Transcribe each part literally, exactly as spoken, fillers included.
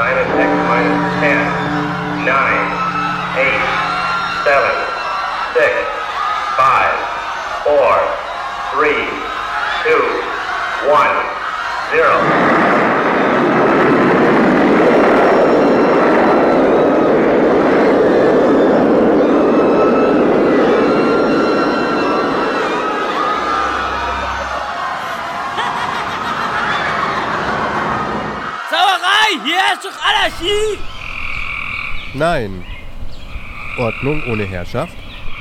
minus X minus ten, nine, eight, seven, six, five, four, three, two, one, zero. Hier ist doch Anarchie! Nein. Ordnung ohne Herrschaft?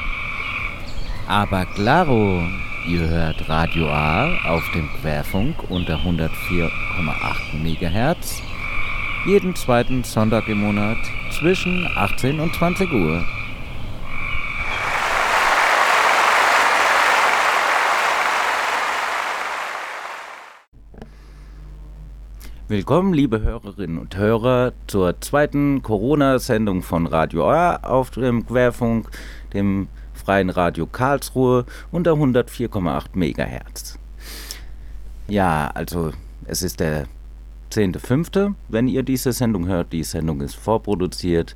Aber klaro, ihr hört Radio A auf dem Querfunk unter hundertvier Komma acht Megahertz jeden zweiten Sonntag im Monat zwischen achtzehn und zwanzig Uhr. Willkommen, liebe Hörerinnen und Hörer, zur zweiten Corona-Sendung von Radio A auf dem Querfunk, dem Freien Radio Karlsruhe unter hundertvier Komma acht Megahertz. Ja, also es ist der zehnte fünfte, wenn ihr diese Sendung hört. Die Sendung ist vorproduziert,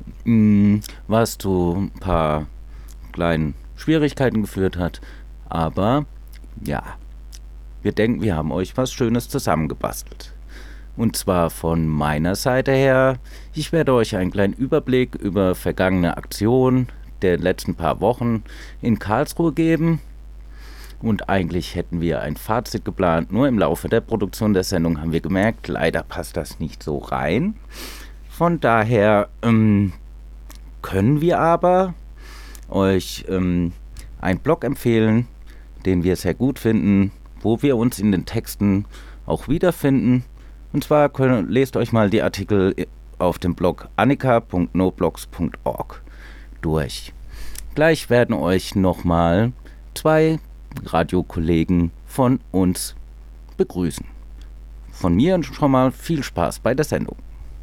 was zu ein paar kleinen Schwierigkeiten geführt hat. Aber ja, wir denken, wir haben euch was Schönes zusammengebastelt. Und zwar von meiner Seite her. Ich werde euch einen kleinen Überblick über vergangene Aktionen der letzten paar Wochen in Karlsruhe geben. Und eigentlich hätten wir ein Fazit geplant. Nur im Laufe der Produktion der Sendung haben wir gemerkt, leider passt das nicht so rein. Von daher ähm, können wir aber euch ähm, einen Blog empfehlen, den wir sehr gut finden, wo wir uns in den Texten auch wiederfinden. Und zwar könnt, lest euch mal die Artikel auf dem Blog annika punkt noblogs punkt org durch. Gleich werden euch nochmal zwei Radiokollegen von uns begrüßen. Von mir schon mal viel Spaß bei der Sendung.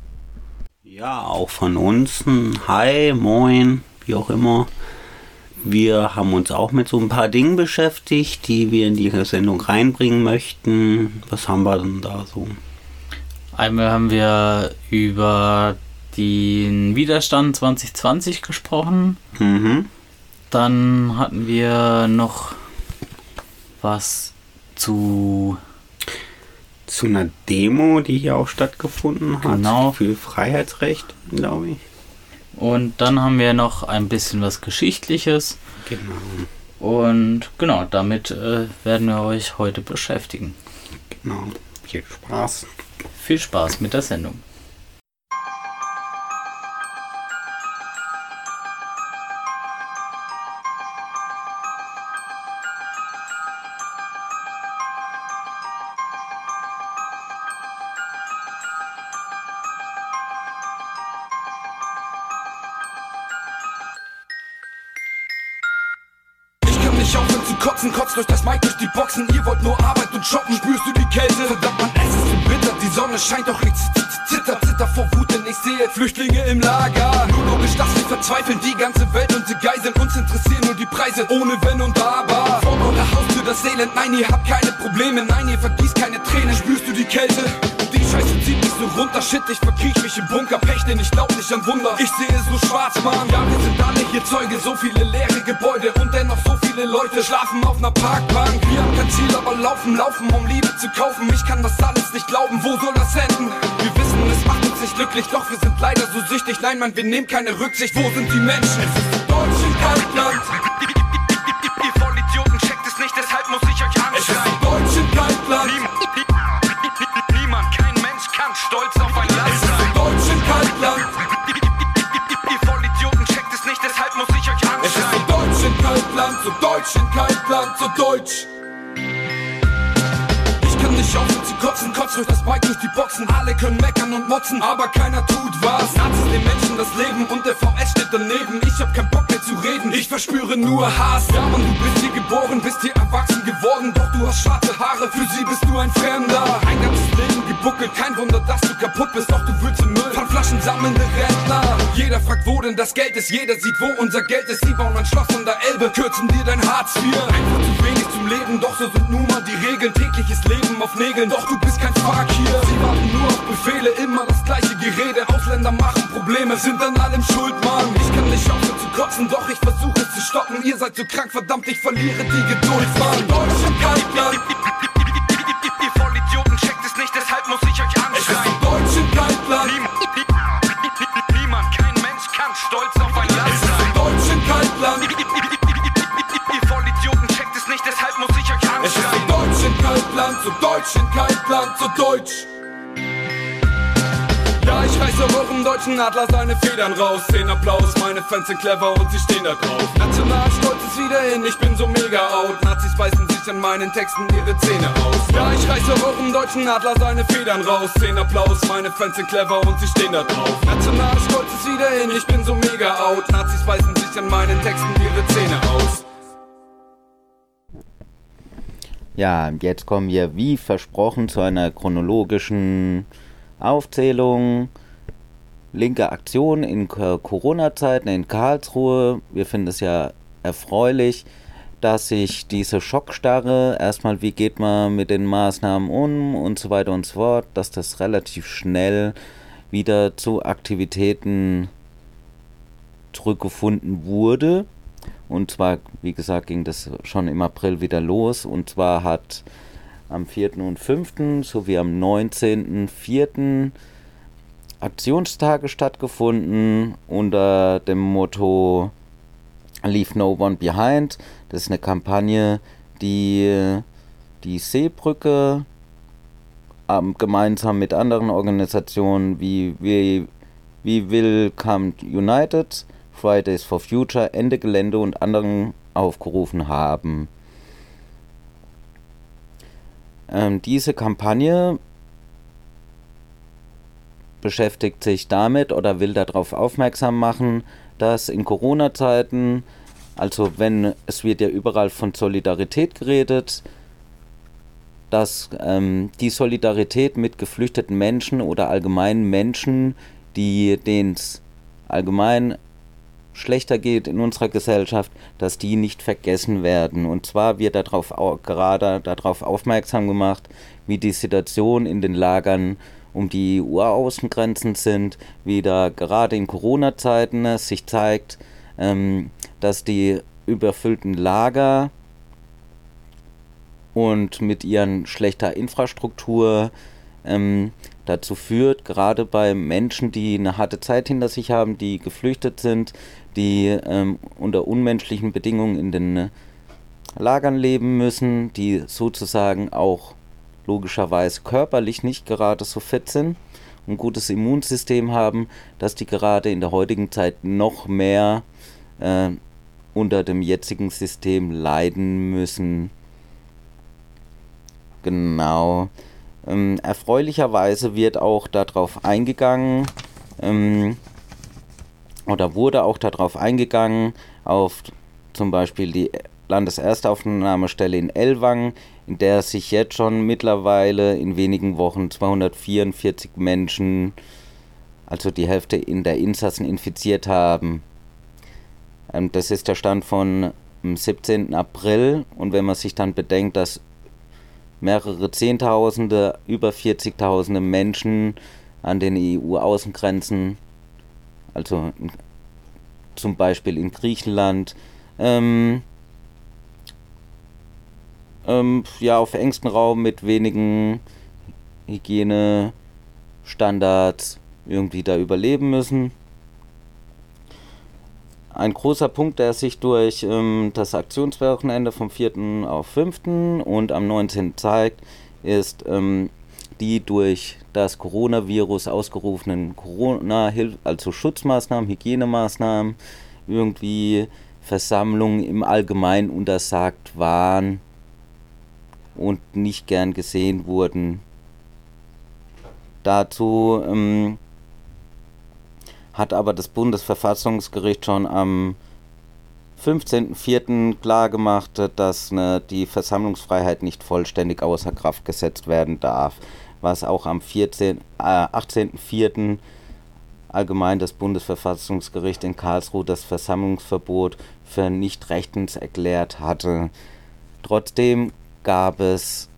Ja, auch von uns ein Hi, Moin, wie auch immer. Wir haben uns auch mit so ein paar Dingen beschäftigt, die wir in die Sendung reinbringen möchten. Was haben wir denn da so? Einmal haben wir über den Widerstand zwanzig zwanzig gesprochen. Mhm. Dann hatten wir noch was zu... Zu einer Demo, die hier auch stattgefunden hat. Genau. Für Freiheitsrecht, glaube ich. Und dann haben wir noch ein bisschen was Geschichtliches. Genau. Und genau, damit äh, werden wir euch heute beschäftigen. Genau. Viel Spaß. Viel Spaß mit der Sendung. Nicht aufhören zu kotzen, kotzt durch das Mic, durch die Boxen. Ihr wollt nur Arbeit und shoppen, spürst du die Kälte? Verdammt, man, es ist so bitter, die Sonne scheint, doch ich zitter, zitter vor Wut, denn ich sehe Flüchtlinge im Lager. Nur logisch, dass wir verzweifeln, die ganze Welt und die Geiseln. Uns interessieren nur die Preise, ohne Wenn und Aber. Vor eurer Haustür das Elend, nein, ihr habt keine Probleme. Nein, ihr vergießt keine Tränen, spürst du die Kälte? Die Scheiße zieht mich so runter, shit, ich verkriech mich im Bunker. Pech, denn ich glaub nicht an Wunder, ich sehe so schwarz, Mann. Ja, wir sind alle hier Zeuge, so viele leere Gebäude und dennoch so viele Leute schlafen auf ner Parkbank. Wir haben kein Ziel, aber laufen, laufen, um Liebe zu kaufen. Ich kann das alles nicht glauben, wo soll das enden? Wir wissen, es macht uns nicht glücklich, doch wir sind leider so süchtig. Nein, Mann, wir nehmen keine Rücksicht, wo sind die Menschen? Es ist Deutsch in Kaltland. Ihr Vollidioten checkt es nicht, deshalb muss ich euch anschreien. Es ist Deutsch in Kaltland. Niemand, kein Mensch kann stolz auf ein Land sein. Es ist Deutsch in Kaltland. Ihr Vollidioten checkt es nicht, deshalb muss ich euch anschreien. Es ist so Deutsch in Kaltland, so Deutsch in Kaltland, so Deutsch. Ich kann nicht aufhören zu kotzen, kotzt durch das Mic, durch die Boxen. Alle können meckern und motzen, aber keiner tut was. Nazis den Menschen das Leben und der V S steht daneben. Ich hab keinen Bock mehr zu reden, ich verspüre nur Hass. Ja, Mann, du bist hier geboren, bist hier erwachsen geworden. Doch du hast schwarze Haare, für sie bist du ein Fremder. Ein ganzes Leben gebuckelt, kein Wunder, dass du kaputt bist. Doch du wühlst im Müll von Flaschen sammelnde Rentner. Jeder Jeder fragt, wo denn das Geld ist, jeder sieht, wo unser Geld ist. Sie bauen ein Schloss an der Elbe, kürzen dir dein Hartz vier. Einfach zu wenig zum Leben, doch so sind nun mal die Regeln. Tägliches Leben auf Nägeln, doch du bist kein Fakir. Sie warten nur auf Befehle, immer das gleiche Gerede. Ausländer machen Probleme, sind an allem schuld, Mann. Ich kann nicht aufhören zu kotzen, doch ich versuche es zu stoppen. Ihr seid so krank, verdammt, ich verliere die Geduld, Mann. Deutschland, Kaltland. Ihr Vollidioten checkt es nicht, deshalb muss ich euch anschreien. Es ist Deutsch im Kaltland. Niemand, kein Mensch kann stolz auf ein Land sein. Es ist Deutsch im Kaltland. Ihr Vollidioten checkt es nicht, deshalb muss ich euch anschreien. Es ist Deutsch im Kaltland, so Deutsch im Kaltland, so Deutsch. Ja, ich reiße eurem deutschen Adler seine Federn raus. Zehn Applaus, meine Fans sind clever und sie stehen da drauf. Nationalstolz ist wieder in, ich bin so mega out. Nazis beißen sich an meinen Texten ihre Zähne aus. Ja, ich reiße eurem deutschen Adler seine Federn raus. Zehn Applaus, meine Fans sind clever und sie stehen da drauf. Nationalstolz ist wieder in, ich bin so mega out. Nazis beißen sich an meinen Texten ihre Zähne aus. Ja, jetzt kommen wir wie versprochen zu einer chronologischen Aufzählung linker Aktionen in Corona-Zeiten in Karlsruhe. Wir finden es ja erfreulich, dass sich diese Schockstarre, erstmal wie geht man mit den Maßnahmen um und so weiter und so fort, dass das relativ schnell wieder zu Aktivitäten zurückgefunden wurde. Und zwar, wie gesagt, ging das schon im April wieder los. Und zwar hat am vierten und fünften sowie am neunzehnten vierten Aktionstage stattgefunden unter dem Motto Leave No One Behind. Das ist eine Kampagne, die die Seebrücke ähm, gemeinsam mit anderen Organisationen wie, wie, wie Welcome United, Fridays for Future, Ende Gelände und anderen aufgerufen haben. Ähm, diese Kampagne beschäftigt sich damit oder will darauf aufmerksam machen, dass in Corona-Zeiten, also wenn es wird ja überall von Solidarität geredet, dass ähm, die Solidarität mit geflüchteten Menschen oder allgemein Menschen, die denen es allgemein schlechter geht in unserer Gesellschaft, dass die nicht vergessen werden. Und zwar wird darauf gerade darauf aufmerksam gemacht, wie die Situation in den Lagern um die E U-Außengrenzen sind, wie da gerade in Corona-Zeiten es sich zeigt, ähm, dass die überfüllten Lager und mit ihren schlechter Infrastruktur ähm, dazu führt, gerade bei Menschen, die eine harte Zeit hinter sich haben, die geflüchtet sind, die ähm, unter unmenschlichen Bedingungen in den äh, Lagern leben müssen, die sozusagen auch logischerweise körperlich nicht gerade so fit sind und ein gutes Immunsystem haben, dass die gerade in der heutigen Zeit noch mehr äh, unter dem jetzigen System leiden müssen. Genau. Ähm, erfreulicherweise wird auch darauf eingegangen, ähm, oder wurde auch darauf eingegangen, auf zum Beispiel die Landeserstaufnahmestelle in Ellwangen, in der sich jetzt schon mittlerweile in wenigen Wochen zweihundertvierundvierzig Menschen, also die Hälfte in der Insassen, infiziert haben. Ähm, das ist der Stand von siebzehnten April, und wenn man sich dann bedenkt, dass mehrere Zehntausende, über vierzigtausende Menschen an den E U-Außengrenzen, also zum Beispiel in Griechenland, ähm, ähm, ja, auf engstem Raum mit wenigen Hygienestandards irgendwie da überleben müssen. Ein großer Punkt, der sich durch ähm, das Aktionswochenende vom vierten auf fünften und am neunzehnten zeigt, ist ähm, die durch das Coronavirus ausgerufenen Corona, also Schutzmaßnahmen, Hygienemaßnahmen, irgendwie Versammlungen im Allgemeinen untersagt waren und nicht gern gesehen wurden. Dazu ähm, hat aber das Bundesverfassungsgericht schon am fünfzehnten vierten klargemacht, dass ne, die Versammlungsfreiheit nicht vollständig außer Kraft gesetzt werden darf, was auch am achtzehnten vierten allgemein das Bundesverfassungsgericht in Karlsruhe das Versammlungsverbot für nicht rechtens erklärt hatte. Trotzdem gab es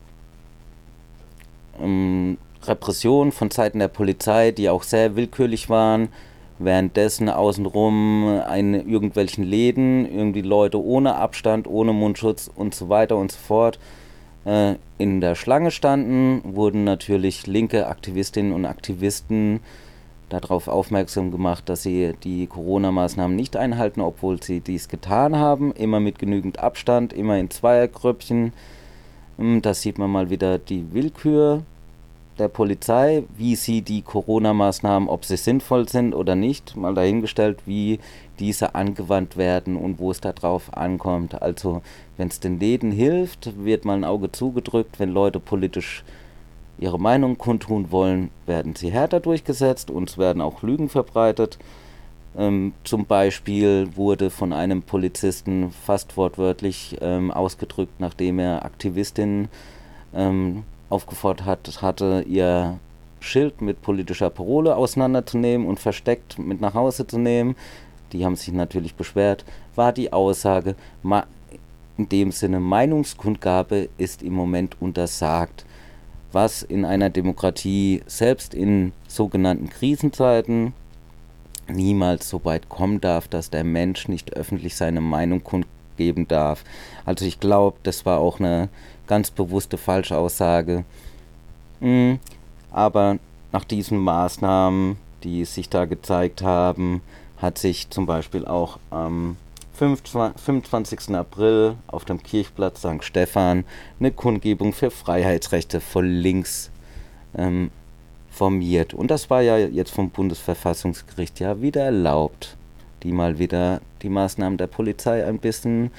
ähm, Repressionen von Seiten der Polizei, die auch sehr willkürlich waren. Währenddessen außenrum in irgendwelchen Läden irgendwie Leute ohne Abstand, ohne Mundschutz und so weiter und so fort äh, in der Schlange standen, wurden natürlich linke Aktivistinnen und Aktivisten darauf aufmerksam gemacht, dass sie die Corona-Maßnahmen nicht einhalten, obwohl sie dies getan haben, immer mit genügend Abstand, immer in Zweiergrüppchen. Da sieht man mal wieder die Willkür der Polizei, wie sie die Corona-Maßnahmen, ob sie sinnvoll sind oder nicht, mal dahingestellt, wie diese angewandt werden und wo es darauf ankommt. Also wenn es den Läden hilft, wird mal ein Auge zugedrückt. Wenn Leute politisch ihre Meinung kundtun wollen, werden sie härter durchgesetzt und es werden auch Lügen verbreitet. Ähm, zum Beispiel wurde von einem Polizisten fast wortwörtlich ähm, ausgedrückt, nachdem er Aktivistinnen ähm, aufgefordert hat, hatte, ihr Schild mit politischer Parole auseinanderzunehmen und versteckt mit nach Hause zu nehmen. Die haben sich natürlich beschwert, war die Aussage, in dem Sinne Meinungskundgabe ist im Moment untersagt, was in einer Demokratie selbst in sogenannten Krisenzeiten niemals so weit kommen darf, dass der Mensch nicht öffentlich seine Meinung kundgeben darf. Also ich glaube, das war auch eine ganz bewusste Falschaussage. Mhm. Aber nach diesen Maßnahmen, die sich da gezeigt haben, hat sich zum Beispiel auch am fünfundzwanzigsten April auf dem Kirchplatz Sankt Stephan eine Kundgebung für Freiheitsrechte von links ähm, formiert. Und das war ja jetzt vom Bundesverfassungsgericht ja wieder erlaubt, die mal wieder die Maßnahmen der Polizei ein bisschen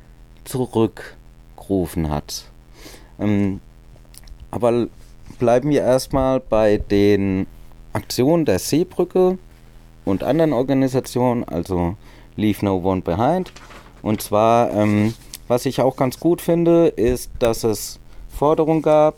zurückgerufen hat. Ähm, aber bleiben wir erstmal bei den Aktionen der Seebrücke und anderen Organisationen, also Leave No One Behind. Und zwar, ähm, was ich auch ganz gut finde, ist, dass es Forderungen gab,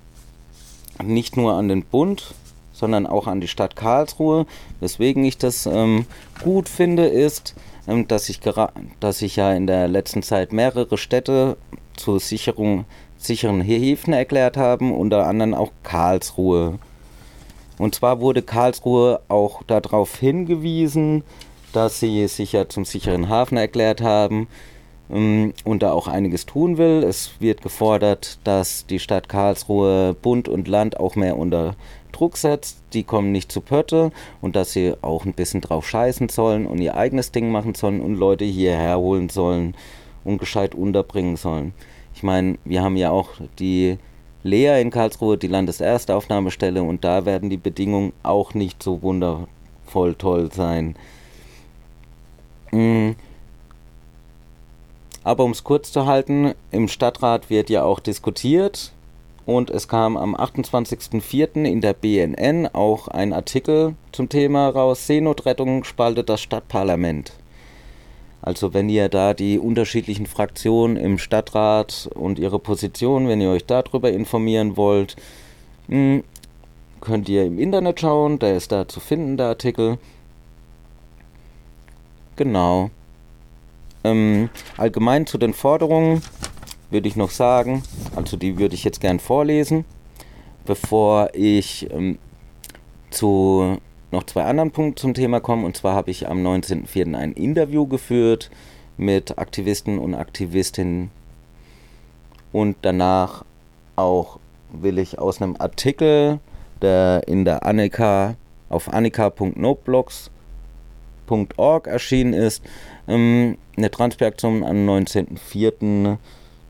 nicht nur an den Bund, sondern auch an die Stadt Karlsruhe. Weswegen ich das ähm, gut finde, ist, ähm, dass, ich gera- dass sich ja in der letzten Zeit mehrere Städte zur Sicherung, sicheren Häfen erklärt haben, unter anderem auch Karlsruhe. Und zwar wurde Karlsruhe auch darauf hingewiesen, dass sie sich ja zum sicheren Hafen erklärt haben ähm, und da auch einiges tun will. Es wird gefordert, dass die Stadt Karlsruhe Bund und Land auch mehr unter Druck setzt. Die kommen nicht zu Pötte und dass sie auch ein bisschen drauf scheißen sollen und ihr eigenes Ding machen sollen und Leute hierher holen sollen und gescheit unterbringen sollen. Ich meine, wir haben ja auch die Lea in Karlsruhe, die Landeserstaufnahmestelle, und da werden die Bedingungen auch nicht so wundervoll toll sein. Aber um es kurz zu halten, im Stadtrat wird ja auch diskutiert und es kam am achtundzwanzigsten vierten in der B N N auch ein Artikel zum Thema raus, Seenotrettung spaltet das Stadtparlament. Also wenn ihr da die unterschiedlichen Fraktionen im Stadtrat und ihre Position, wenn ihr euch darüber informieren wollt, könnt ihr im Internet schauen, der ist da zu finden, der Artikel. Genau. Ähm, allgemein zu den Forderungen würde ich noch sagen, also die würde ich jetzt gern vorlesen, bevor ich ähm, zu noch zwei anderen Punkten zum Thema komme. Und zwar habe ich am neunzehnten vierten ein Interview geführt mit Aktivisten und Aktivistinnen und danach auch will ich aus einem Artikel, der in der Annika auf annika punkt noblogs punkt org erschienen ist, ähm, eine Transferaktion am neunzehnten vierten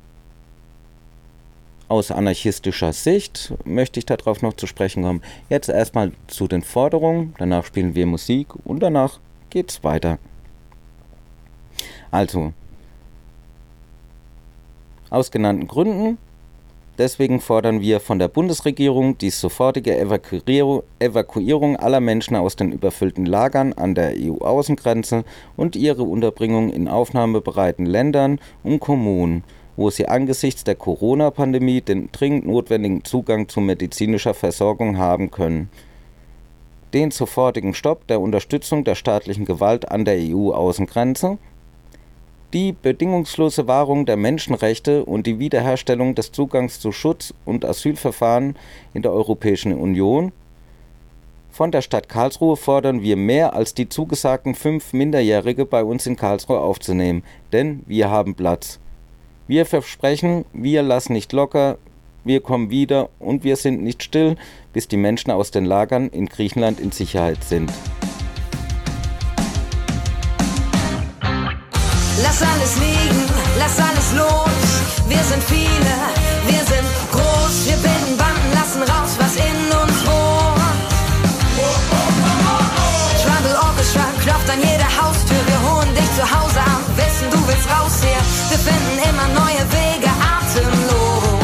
aus anarchistischer Sicht möchte ich darauf noch zu sprechen kommen. Jetzt erstmal zu den Forderungen, danach spielen wir Musik und danach geht's weiter. Also, aus genannten Gründen, deswegen fordern wir von der Bundesregierung die sofortige Evakuierung, Evakuierung aller Menschen aus den überfüllten Lagern an der E U-Außengrenze und ihre Unterbringung in aufnahmebereiten Ländern und Kommunen, wo sie angesichts der Corona-Pandemie den dringend notwendigen Zugang zu medizinischer Versorgung haben können. den sofortigen Stopp der Unterstützung der staatlichen Gewalt an der E U-Außengrenze, die bedingungslose Wahrung der Menschenrechte und die Wiederherstellung des Zugangs zu Schutz- und Asylverfahren in der Europäischen Union. Von der Stadt Karlsruhe fordern wir mehr als die zugesagten fünf Minderjährige bei uns in Karlsruhe aufzunehmen, denn wir haben Platz. Wir versprechen, wir lassen nicht locker, wir kommen wieder und wir sind nicht still, bis die Menschen aus den Lagern in Griechenland in Sicherheit sind. Lass alles liegen, lass alles los. Wir sind viele, wir sind groß. Wir bilden Banden, lassen raus, was in uns wohnt. Trouble Orchestra klopft an jede Haustür. Wir holen dich zu Hause an, wissen du willst raus hier. Wir finden immer neue Wege, atemlos.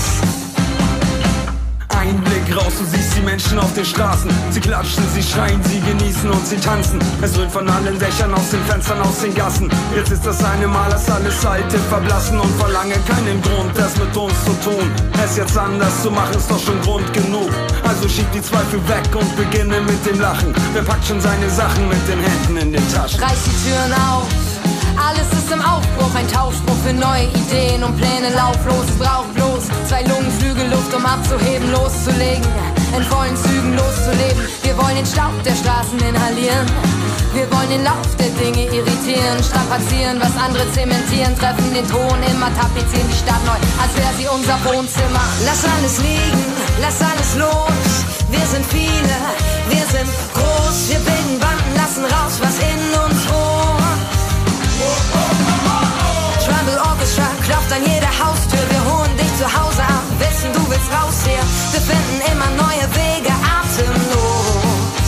Ein Blick raus, du siehst die Menschen auf den Straßen. Sie klatschen, sie schreien, sie genießen und sie tanzen. Es dröhnt von allen Dächern, aus den Fenstern, aus den Gassen. Jetzt ist das eine Mal, dass alles Alte verblassen. Und verlange keinen Grund, das mit uns zu tun. Es jetzt anders zu machen, ist doch schon Grund genug. Also schieb die Zweifel weg und beginne mit dem Lachen. Wer packt schon seine Sachen mit den Händen in den Taschen? Reiß die Türen auf, alles ist im Aufbruch. Ein Tauschspruch für neue Ideen und Pläne lauflos. Es braucht bloß zwei Lungenflügel Luft, um abzuheben, loszulegen, in vollen Zügen loszuleben. Wir wollen den Staub der Straßen inhalieren. Wir wollen den Lauf der Dinge irritieren, strapazieren, was andere zementieren, treffen den Ton, immer tapezieren die Stadt neu, als wäre sie unser Wohnzimmer. Lass alles liegen, lass alles los. Wir sind viele, wir sind groß. Wir bilden Banden, lassen raus, was in uns wohnt. Trouble Orchestra klopft an jede Haustür. Wir holen dich zu Hause ab, wissen du willst raus hier. Wir finden immer neue Wege, atemlos.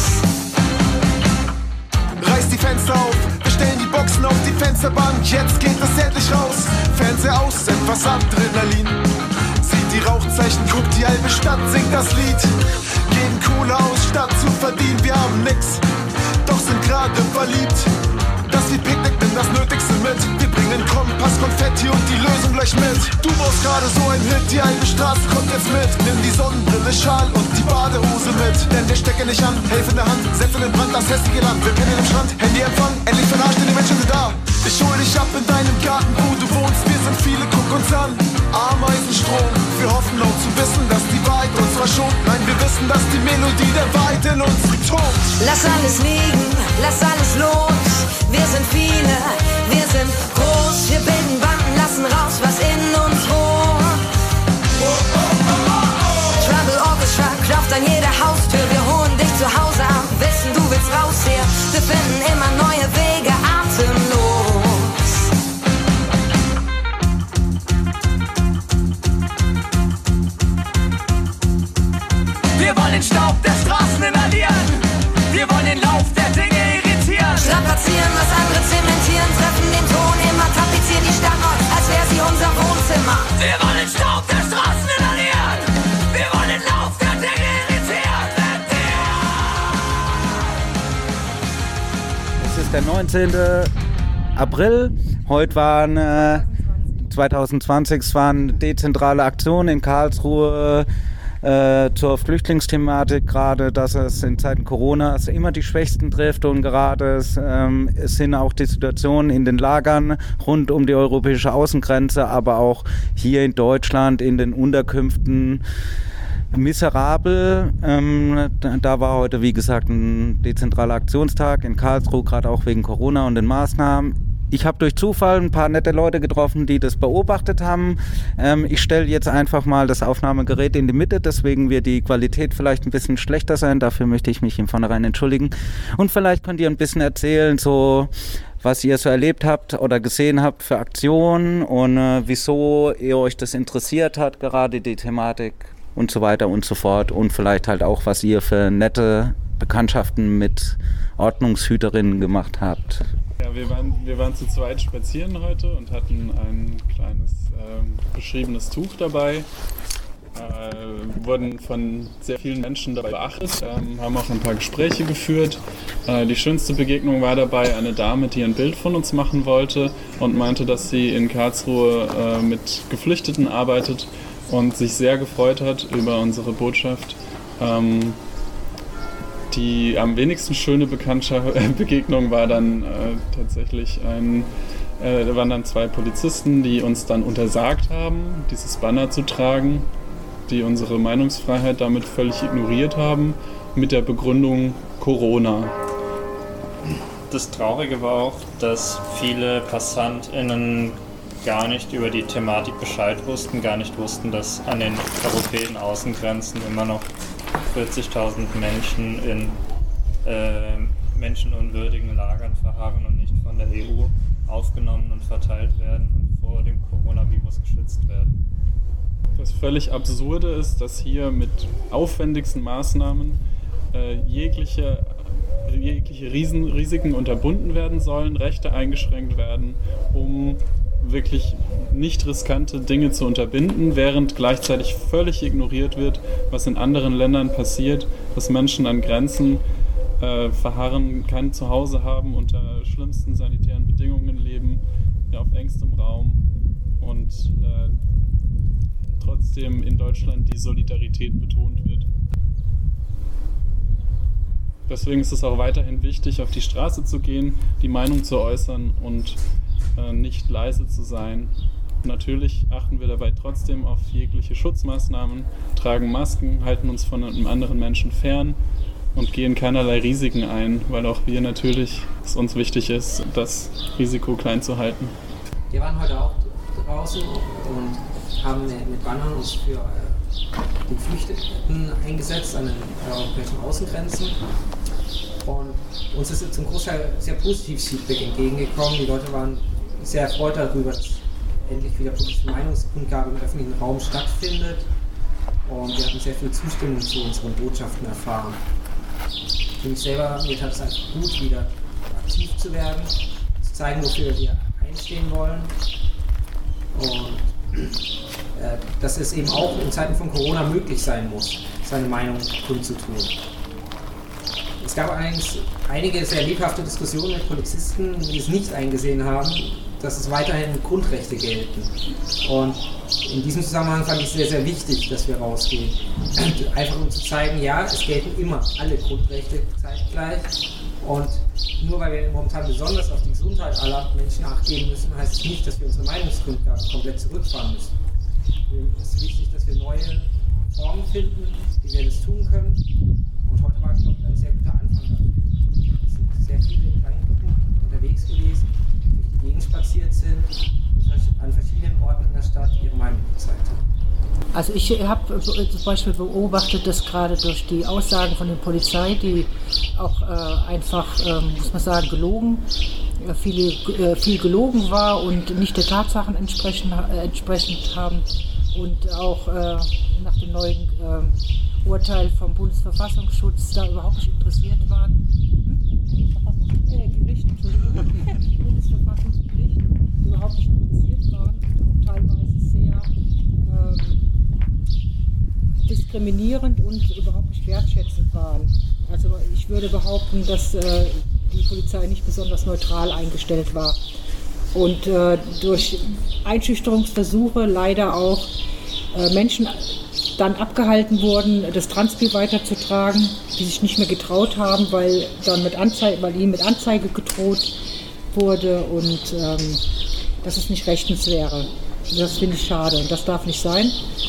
Reiß die Fenster auf, wir stellen die Boxen auf die Fensterbank. Jetzt geht es endlich raus, Fernseher aus, etwas Adrenalin. Sieht die Rauchzeichen, guckt die halbe Stadt, singt das Lied. Geben Kohle aus, statt zu verdienen, wir haben nix, doch sind gerade verliebt. Das wie Picknick, nimm das Nötigste mit. Wir bringen Kompass, Konfetti und die Lösung gleich mit. Du brauchst gerade so ein Hit, die halbe Straße kommt jetzt mit. Nimm die Sonnenbrille, Schal und die Badehose mit. Denn wir stecken nicht an, helfende Hand, setz in den Brand das hässliche Land. Wir pennen im Strand, Handy empfangen, endlich verarscht, denn die Menschen sind da. Ich hol dich ab in deinem Garten, wo du wohnst. Wir sind viele, guck uns an. Ameisenstrom, wir hoffen laut zu wissen, dass die Wahrheit uns verschont. Nein, wir wissen, dass die Melodie der Wahrheit in uns tobt. Lass alles liegen, lass alles los. Wir sind viele, wir sind groß. Wir bilden Banden, lassen raus, was in uns wohnt. Trouble Orchestra klopft an jede Haustür. Wir holen dich zu Hause ab, wissen du willst raus hier. Wir finden immer neue Wege, atemlos. Wir wollen den Staub der Straßen inhalieren. Wir wollen den Lauf der Dinge irritieren. Strapazieren, was andere zementieren, treffen den Ton, immer tapezieren die Stadt neu, als wäre sie unser Wohnzimmer. Wir wollen den Staub der Straßen inhalieren. Wir wollen den Lauf der Dinge irritieren. Es ist der neunzehnten April. Heute waren äh, zwanzig zwanzig, es waren dezentrale Aktionen in Karlsruhe äh, zur Flüchtlingsthematik, gerade dass es in Zeiten Corona immer die Schwächsten trifft und gerade es, ähm, es sind auch die Situationen in den Lagern rund um die europäische Außengrenze, aber auch hier in Deutschland in den Unterkünften miserabel. Ähm, da war heute, wie gesagt, ein dezentraler Aktionstag in Karlsruhe, gerade auch wegen Corona und den Maßnahmen. Ich habe durch Zufall ein paar nette Leute getroffen, die das beobachtet haben. Ähm, ich stelle jetzt einfach mal das Aufnahmegerät in die Mitte, deswegen wird die Qualität vielleicht ein bisschen schlechter sein. Dafür möchte ich mich im Vornherein entschuldigen. Und vielleicht könnt ihr ein bisschen erzählen, so was ihr so erlebt habt oder gesehen habt für Aktionen und äh, wieso ihr euch das interessiert hat, gerade die Thematik und so weiter und so fort. Und vielleicht halt auch, was ihr für nette Bekanntschaften mit Ordnungshüterinnen gemacht habt. Ja, wir waren, wir waren zu zweit spazieren heute und hatten ein kleines ähm, beschriebenes Tuch dabei. Äh, wurden von sehr vielen Menschen dabei beachtet, ähm, haben auch ein paar Gespräche geführt. Äh, die schönste Begegnung war dabei eine Dame, die ein Bild von uns machen wollte und meinte, dass sie in Karlsruhe äh, mit Geflüchteten arbeitet und sich sehr gefreut hat über unsere Botschaft. Ähm, Die am wenigsten schöne Bekanntschaft, äh, Begegnung war dann äh, tatsächlich ein, äh, da waren dann zwei Polizisten, die uns dann untersagt haben, dieses Banner zu tragen, die unsere Meinungsfreiheit damit völlig ignoriert haben, mit der Begründung Corona. Das Traurige war auch, dass viele PassantInnen gar nicht über die Thematik Bescheid wussten, gar nicht wussten, dass an den europäischen Außengrenzen immer noch vierzigtausend Menschen in äh, menschenunwürdigen Lagern verharren und nicht von der E U aufgenommen und verteilt werden und vor dem Coronavirus geschützt werden. Das völlig Absurde ist, dass hier mit aufwendigsten Maßnahmen äh, jegliche, jegliche Riesen, Risiken unterbunden werden sollen, Rechte eingeschränkt werden, um wirklich nicht riskante Dinge zu unterbinden, während gleichzeitig völlig ignoriert wird, was in anderen Ländern passiert, dass Menschen an Grenzen äh, verharren, kein Zuhause haben, unter schlimmsten sanitären Bedingungen leben, ja, auf engstem Raum und äh, trotzdem in Deutschland die Solidarität betont wird. Deswegen ist es auch weiterhin wichtig, auf die Straße zu gehen, die Meinung zu äußern und äh, nicht leise zu sein. Natürlich achten wir dabei trotzdem auf jegliche Schutzmaßnahmen, tragen Masken, halten uns von einem anderen Menschen fern und gehen keinerlei Risiken ein, weil auch wir natürlich, es uns wichtig ist, das Risiko klein zu halten. Wir waren heute auch draußen und haben mit Bannern uns für die Geflüchteten eingesetzt an den europäischen Außengrenzen. Und uns ist zum Großteil sehr positives Feedback entgegengekommen. Die Leute waren sehr erfreut darüber, dass endlich wieder politische Meinungskundgabe im öffentlichen Raum stattfindet. Und wir hatten sehr viel Zustimmung zu unseren Botschaften erfahren. Für mich selber, mir tat es einfach gut, wieder aktiv zu werden, zu zeigen, wofür wir einstehen wollen. Und äh, dass es eben auch in Zeiten von Corona möglich sein muss, seine Meinung kundzutun. Es gab allerdings einige sehr lebhafte Diskussionen mit Polizisten, die es nicht eingesehen haben, dass es weiterhin Grundrechte gelten. Und in diesem Zusammenhang fand ich es sehr, sehr wichtig, dass wir rausgehen. Einfach um zu zeigen, ja, es gelten immer alle Grundrechte zeitgleich. Und nur weil wir momentan besonders auf die Gesundheit aller Menschen Acht geben müssen, heißt es nicht, dass wir unsere Meinungskundgabe komplett zurückfahren müssen. Es ist wichtig, dass wir neue Formen finden, wie wir das tun können. Und heute war, glaube ich, ein sehr guter Anfang dafür. Es sind sehr viele Kleingruppen unterwegs gewesen, die durch die Gegend spaziert sind und an verschiedenen Orten in der Stadt ihre Meinung gezeigt haben. Also ich habe zum Beispiel beobachtet, dass gerade durch die Aussagen von der Polizei, die auch äh, einfach, äh, muss man sagen, gelogen, äh, viele, äh, viel gelogen war und nicht der Tatsachen entsprechend, äh, entsprechend haben und auch äh, nach dem neuen äh, Urteil vom Bundesverfassungsschutz da überhaupt nicht interessiert waren. Hm? Äh, Gericht, Entschuldigung, Bundesverfassungsgericht überhaupt nicht interessiert waren und auch teilweise sehr ähm, diskriminierend und überhaupt nicht wertschätzend waren. Also ich würde behaupten, dass äh, die Polizei nicht besonders neutral eingestellt war und äh, durch Einschüchterungsversuche leider auch äh, Menschen dann abgehalten wurden, das Transpi weiterzutragen, die sich nicht mehr getraut haben, weil dann mit Anzeige, weil ihnen mit Anzeige gedroht wurde und ähm, dass es nicht rechtens wäre. Das finde ich schade und das darf nicht sein.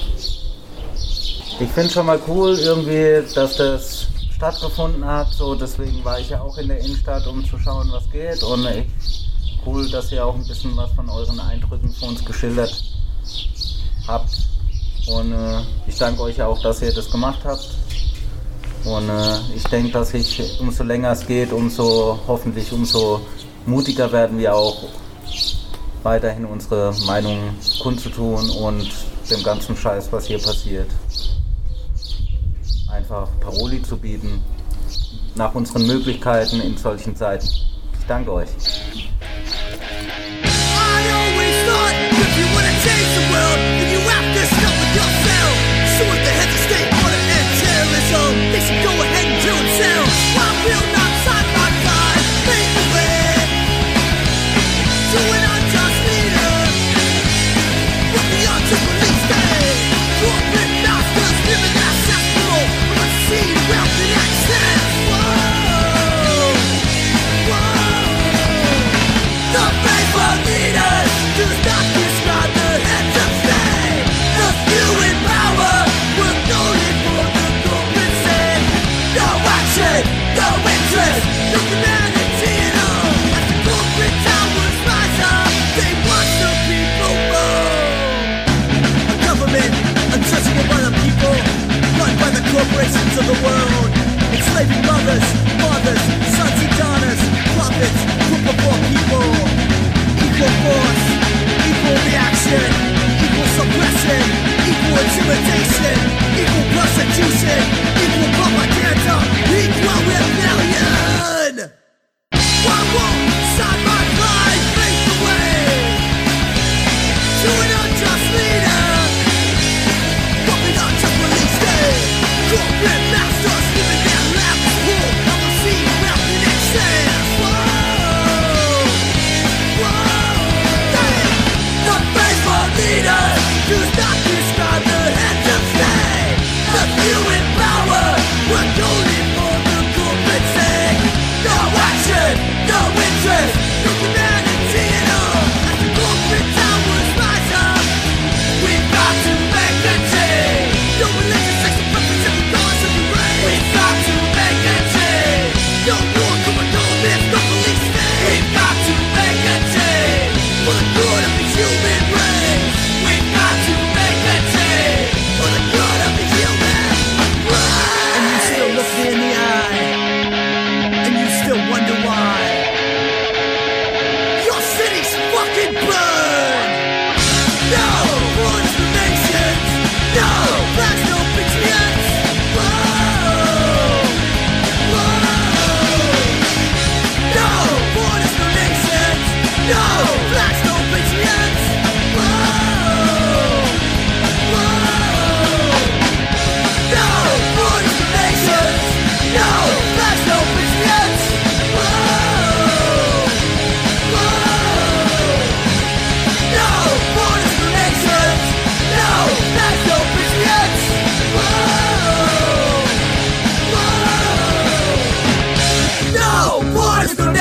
Ich finde schon mal cool irgendwie, dass das stattgefunden hat, so deswegen war ich ja auch in der Innenstadt, um zu schauen, was geht und echt cool, dass ihr auch ein bisschen was von euren Eindrücken für uns geschildert habt und äh, ich danke euch auch, dass ihr das gemacht habt und äh, ich denke, dass ich, umso länger es geht, umso hoffentlich umso mutiger werden wir auch weiterhin unsere Meinung kundzutun und dem ganzen Scheiß, was hier passiert, einfach Paroli zu bieten, nach unseren Möglichkeiten in solchen Zeiten. Ich danke euch. Wealth and access, wealth and access.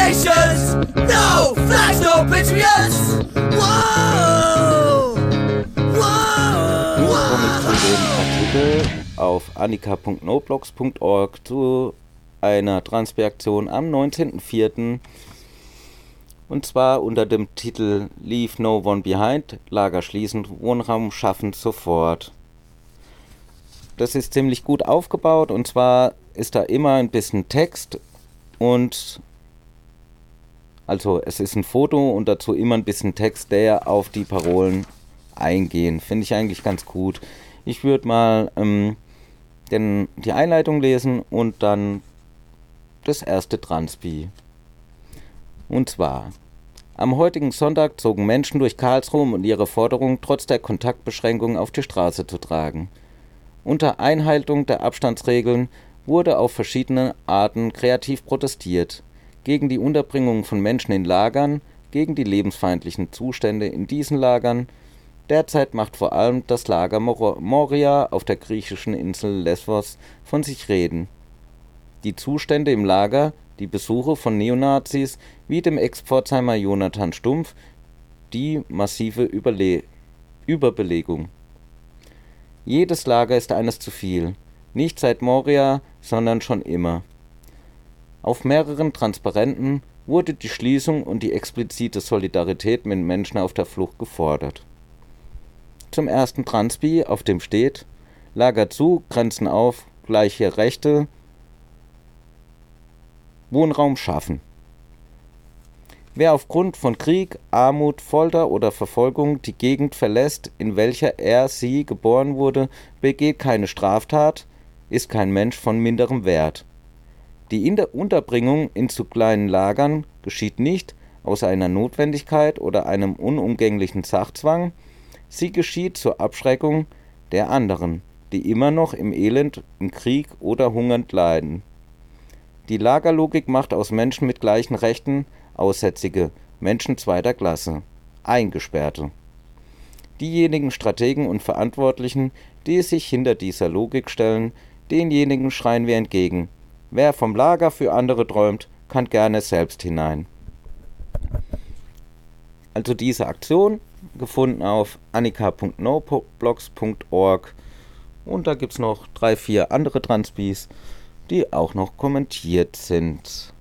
nations, no flags, no patriots. Wow, wow, Nun komme ich zu dem Artikel auf annika punkt noblogs punkt org zu einer Transpi-Aktion am neunzehnten vierten Und zwar unter dem Titel Leave No One Behind, Lager schließen, Wohnraum schaffen sofort. Das ist ziemlich gut aufgebaut, und zwar ist da immer ein bisschen Text und also es ist ein Foto und dazu immer ein bisschen Text, der auf die Parolen eingehen. Finde ich eigentlich ganz gut. Ich würde mal ähm, den, die Einleitung lesen und dann das erste Transpi. Und zwar: Am heutigen Sonntag zogen Menschen durch Karlsruhe, um ihre Forderung trotz der Kontaktbeschränkungen auf die Straße zu tragen. Unter Einhaltung der Abstandsregeln wurde auf verschiedene Arten kreativ protestiert. Gegen die Unterbringung von Menschen in Lagern, gegen die lebensfeindlichen Zustände in diesen Lagern. Derzeit macht vor allem das Lager Moria auf der griechischen Insel Lesbos von sich reden. Die Zustände im Lager, die Besuche von Neonazis wie dem Ex-Pforzheimer Jonathan Stumpf, die massive Überle- Überbelegung. Jedes Lager ist eines zu viel, nicht seit Moria, sondern schon immer. Auf mehreren Transparenten wurde die Schließung und die explizite Solidarität mit Menschen auf der Flucht gefordert. Zum ersten Transpi, auf dem steht: Lager zu, Grenzen auf, gleiche Rechte, Wohnraum schaffen. Wer aufgrund von Krieg, Armut, Folter oder Verfolgung die Gegend verlässt, in welcher er, sie geboren wurde, begeht keine Straftat, ist kein Mensch von minderem Wert. Die Unterbringung in zu kleinen Lagern geschieht nicht aus einer Notwendigkeit oder einem unumgänglichen Sachzwang, sie geschieht zur Abschreckung der anderen, die immer noch im Elend, im Krieg oder hungernd leiden. Die Lagerlogik macht aus Menschen mit gleichen Rechten Aussätzige, Menschen zweiter Klasse, Eingesperrte. Diejenigen Strategen und Verantwortlichen, die sich hinter dieser Logik stellen, denjenigen schreien wir entgegen: Wer vom Lager für andere träumt, kann gerne selbst hinein. Also diese Aktion, gefunden auf annika punkt noblogs punkt org, und da gibt es noch drei, vier andere Transpis, die auch noch kommentiert sind.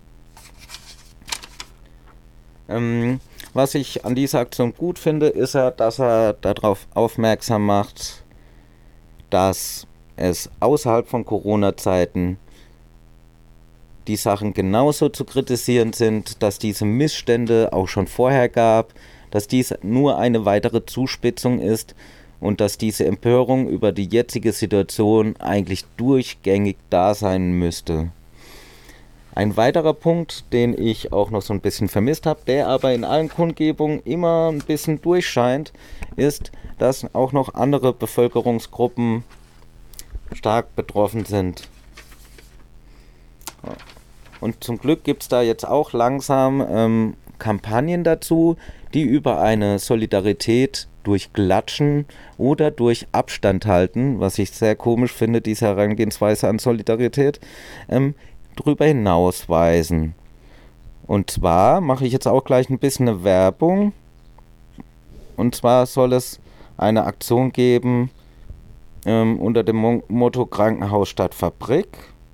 Ähm, was ich an dieser Aktion gut finde, ist ja, dass er darauf aufmerksam macht, dass es außerhalb von Corona-Zeiten die Sachen genauso zu kritisieren sind, dass diese Missstände auch schon vorher gab, dass dies nur eine weitere Zuspitzung ist und dass diese Empörung über die jetzige Situation eigentlich durchgängig da sein müsste. Ein weiterer Punkt, den ich auch noch so ein bisschen vermisst habe, der aber in allen Kundgebungen immer ein bisschen durchscheint, ist, dass auch noch andere Bevölkerungsgruppen stark betroffen sind. Und zum Glück gibt es da jetzt auch langsam ähm, Kampagnen dazu, die über eine Solidarität durch Klatschen oder durch Abstand halten, was ich sehr komisch finde, diese Herangehensweise an Solidarität, ähm, darüber hinausweisen. Und zwar mache ich jetzt auch gleich ein bisschen eine Werbung. Und zwar soll es eine Aktion geben ähm, unter dem Mo- Motto Krankenhaus statt Fabrik.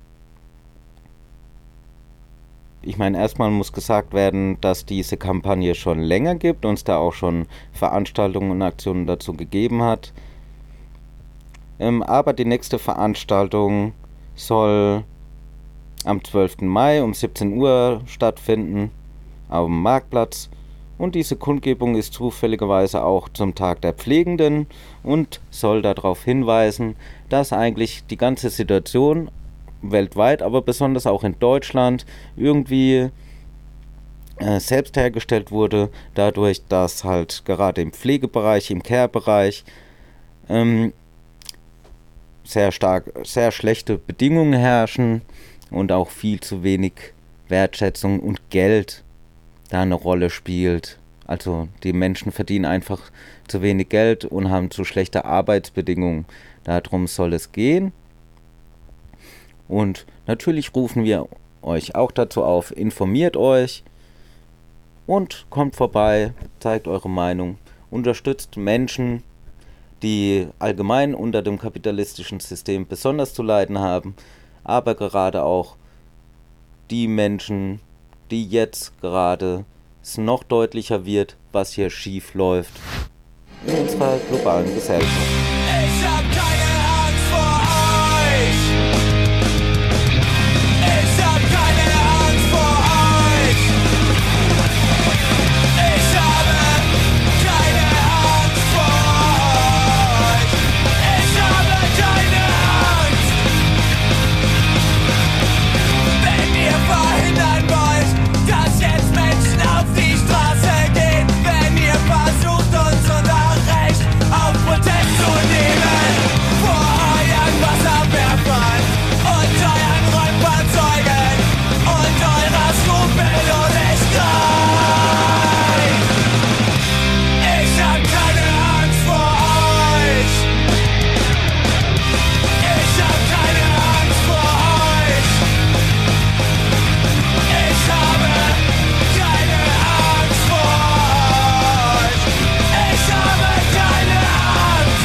Ich meine, erstmal muss gesagt werden, dass diese Kampagne schon länger gibt und es da auch schon Veranstaltungen und Aktionen dazu gegeben hat. Ähm, aber die nächste Veranstaltung soll am zwölften Mai um siebzehn Uhr stattfinden auf dem Marktplatz. Und diese Kundgebung ist zufälligerweise auch zum Tag der Pflegenden und soll darauf hinweisen, dass eigentlich die ganze Situation weltweit, aber besonders auch in Deutschland irgendwie äh, selbst hergestellt wurde, dadurch, dass halt gerade im Pflegebereich, im Care-Bereich ähm, sehr stark, sehr schlechte Bedingungen herrschen und auch viel zu wenig Wertschätzung und Geld da eine Rolle spielt. Also die Menschen verdienen einfach zu wenig Geld und haben zu schlechte Arbeitsbedingungen. Darum soll es gehen. Und natürlich rufen wir euch auch dazu auf, informiert euch, und kommt vorbei, zeigt eure Meinung, unterstützt Menschen, die allgemein unter dem kapitalistischen System besonders zu leiden haben, aber gerade auch die Menschen, die jetzt gerade es noch deutlicher wird, was hier schief läuft in unserer globalen Gesellschaft. Ich hab keine Angst vor euch. Ich hab keine Angst vor euch. Ich habe keine Angst vor euch. Ich habe keine Angst. Wenn ihr verhindern wollt, dass jetzt Menschen auf die Straße gehen, wenn ihr versucht, uns unser Recht auf Protest zu nehmen, vor euren Wasserwerfern und euren Räumfahrzeugen und eurer Skrupellosigkeit. Ich hab keine Angst vor euch. Ich hab keine Angst vor euch. Ich habe keine Angst vor euch. Ich habe keine Angst.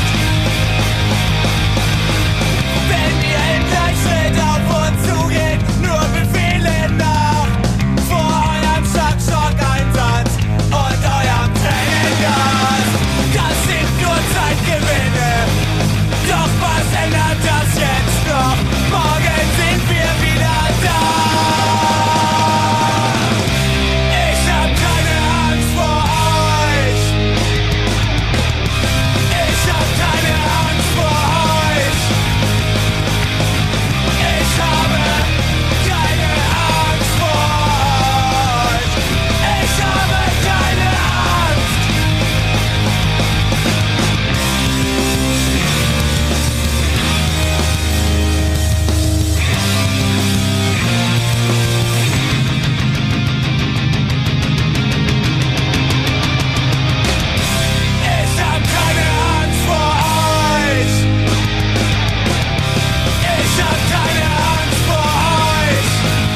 Wenn ihr im Gleichschritt auf uns zugeht, nur Befehle nach, vor eurem Schock-Schock-Einsatz und eurem Tränengas. Das sind nur Zeitgewinne. Doch was ändert das jetzt noch? Morgen sind wir wieder da. Ich hab keine Angst vor euch. Ich hab keine Angst vor euch. Ich habe keine Angst vor euch. Ich habe keine Angst. Ich hab keine Angst vor euch. Ich hab keine Angst vor euch.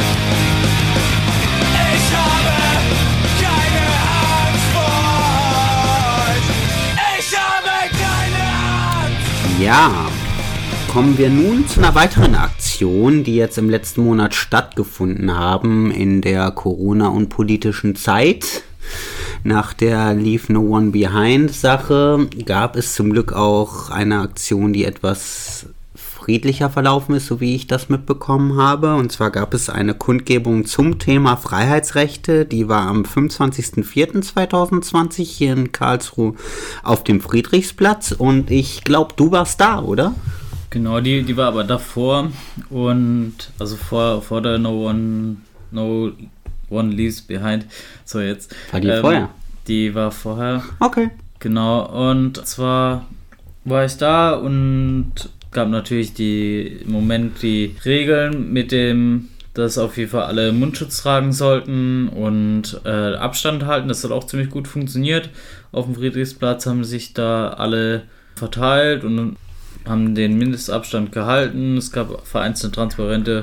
Ich habe keine Angst vor euch. Ich habe keine Angst. Ja, kommen wir nun zu einer weiteren Aktion, die jetzt im letzten Monat stattgefunden haben in der Corona- und politischen Zeit. Nach der Leave No One Behind Sache gab es zum Glück auch eine Aktion, die etwas friedlicher verlaufen ist, so wie ich das mitbekommen habe. Und zwar gab es eine Kundgebung zum Thema Freiheitsrechte, die war am fünfundzwanzigsten vierten zweitausendzwanzig hier in Karlsruhe auf dem Friedrichsplatz und ich glaube, du warst da, oder? Genau, die, die war aber davor und also vor, vor der No One, No One Leaves Behind. So jetzt. War die vorher? Die war vorher. Okay. Genau, und zwar war ich da und gab natürlich die im Moment die Regeln mit dem, dass auf jeden Fall alle Mundschutz tragen sollten und äh, Abstand halten. Das hat auch ziemlich gut funktioniert. Auf dem Friedrichsplatz haben sich da alle verteilt und haben den Mindestabstand gehalten. Es gab vereinzelte Transparente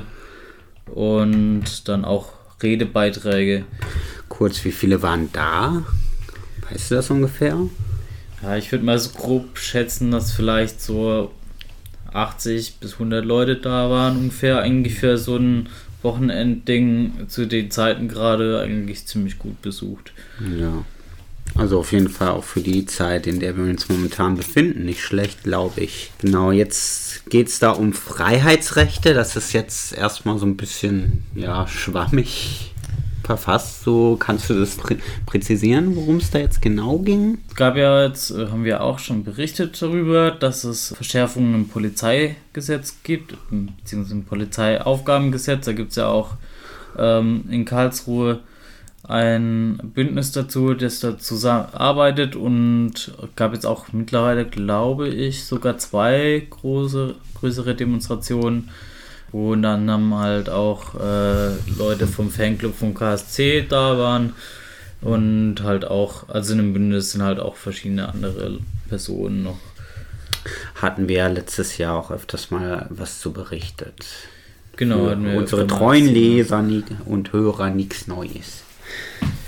und dann auch Redebeiträge. Kurz, wie viele waren da? Weißt du das ungefähr? Ja, ich würde mal so grob schätzen, dass vielleicht so achtzig bis hundert Leute da waren ungefähr. Eigentlich für so ein Wochenendding zu den Zeiten gerade eigentlich ziemlich gut besucht. Ja. Also auf jeden Fall auch für die Zeit, in der wir uns momentan befinden, nicht schlecht, glaube ich. Genau, jetzt geht es da um Freiheitsrechte. Das ist jetzt erstmal so ein bisschen, ja, schwammig verfasst. So, kannst du das prä- präzisieren, worum es da jetzt genau ging? Es gab ja jetzt, äh, haben wir auch schon berichtet darüber, dass es Verschärfungen im Polizeigesetz gibt, beziehungsweise im Polizeiaufgabengesetz. Da gibt es ja auch ähm, in Karlsruhe ein Bündnis dazu, das da zusammenarbeitet und gab jetzt auch mittlerweile, glaube ich, sogar zwei große, größere Demonstrationen, wo dann haben halt auch äh, Leute vom Fanclub vom K S C da waren und halt auch, also in dem Bündnis sind halt auch verschiedene andere Personen noch. Hatten wir ja letztes Jahr auch öfters mal was zu berichtet. Genau. Für unsere treuen Leser und Hörer nichts Neues.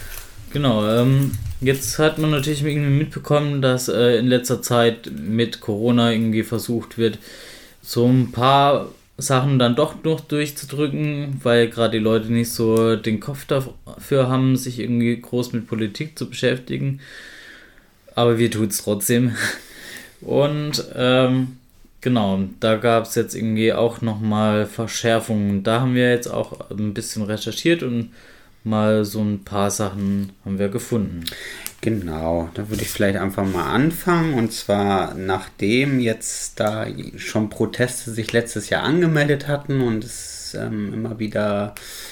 Genau, ähm, jetzt hat man natürlich irgendwie mitbekommen, dass äh, in letzter Zeit mit Corona irgendwie versucht wird, so ein paar Sachen dann doch noch durchzudrücken, weil gerade die Leute nicht so den Kopf dafür haben, sich irgendwie groß mit Politik zu beschäftigen. Aber wir tun es trotzdem. Und ähm, genau, da gab es jetzt irgendwie auch nochmal Verschärfungen. Da haben wir jetzt auch ein bisschen recherchiert und mal so ein paar Sachen haben wir gefunden. Genau, da würde ich vielleicht einfach mal anfangen. Und zwar, nachdem jetzt da schon Proteste sich letztes Jahr angemeldet hatten und es ähm, immer wieder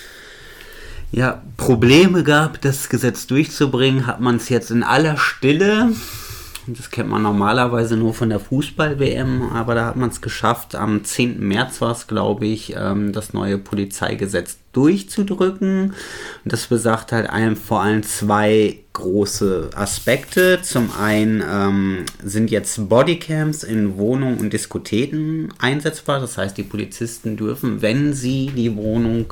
ja, Probleme gab, das Gesetz durchzubringen, hat man es jetzt in aller Stille, das kennt man normalerweise nur von der Fußball-W M, aber da hat man es geschafft, am zehnten März war es, glaube ich, ähm, das neue Polizeigesetz durchzudrücken. Und das besagt halt ein, vor allem zwei große Aspekte. Zum einen ähm, sind jetzt Bodycams in Wohnungen und Diskotheken einsetzbar. Das heißt, die Polizisten dürfen, wenn sie die Wohnung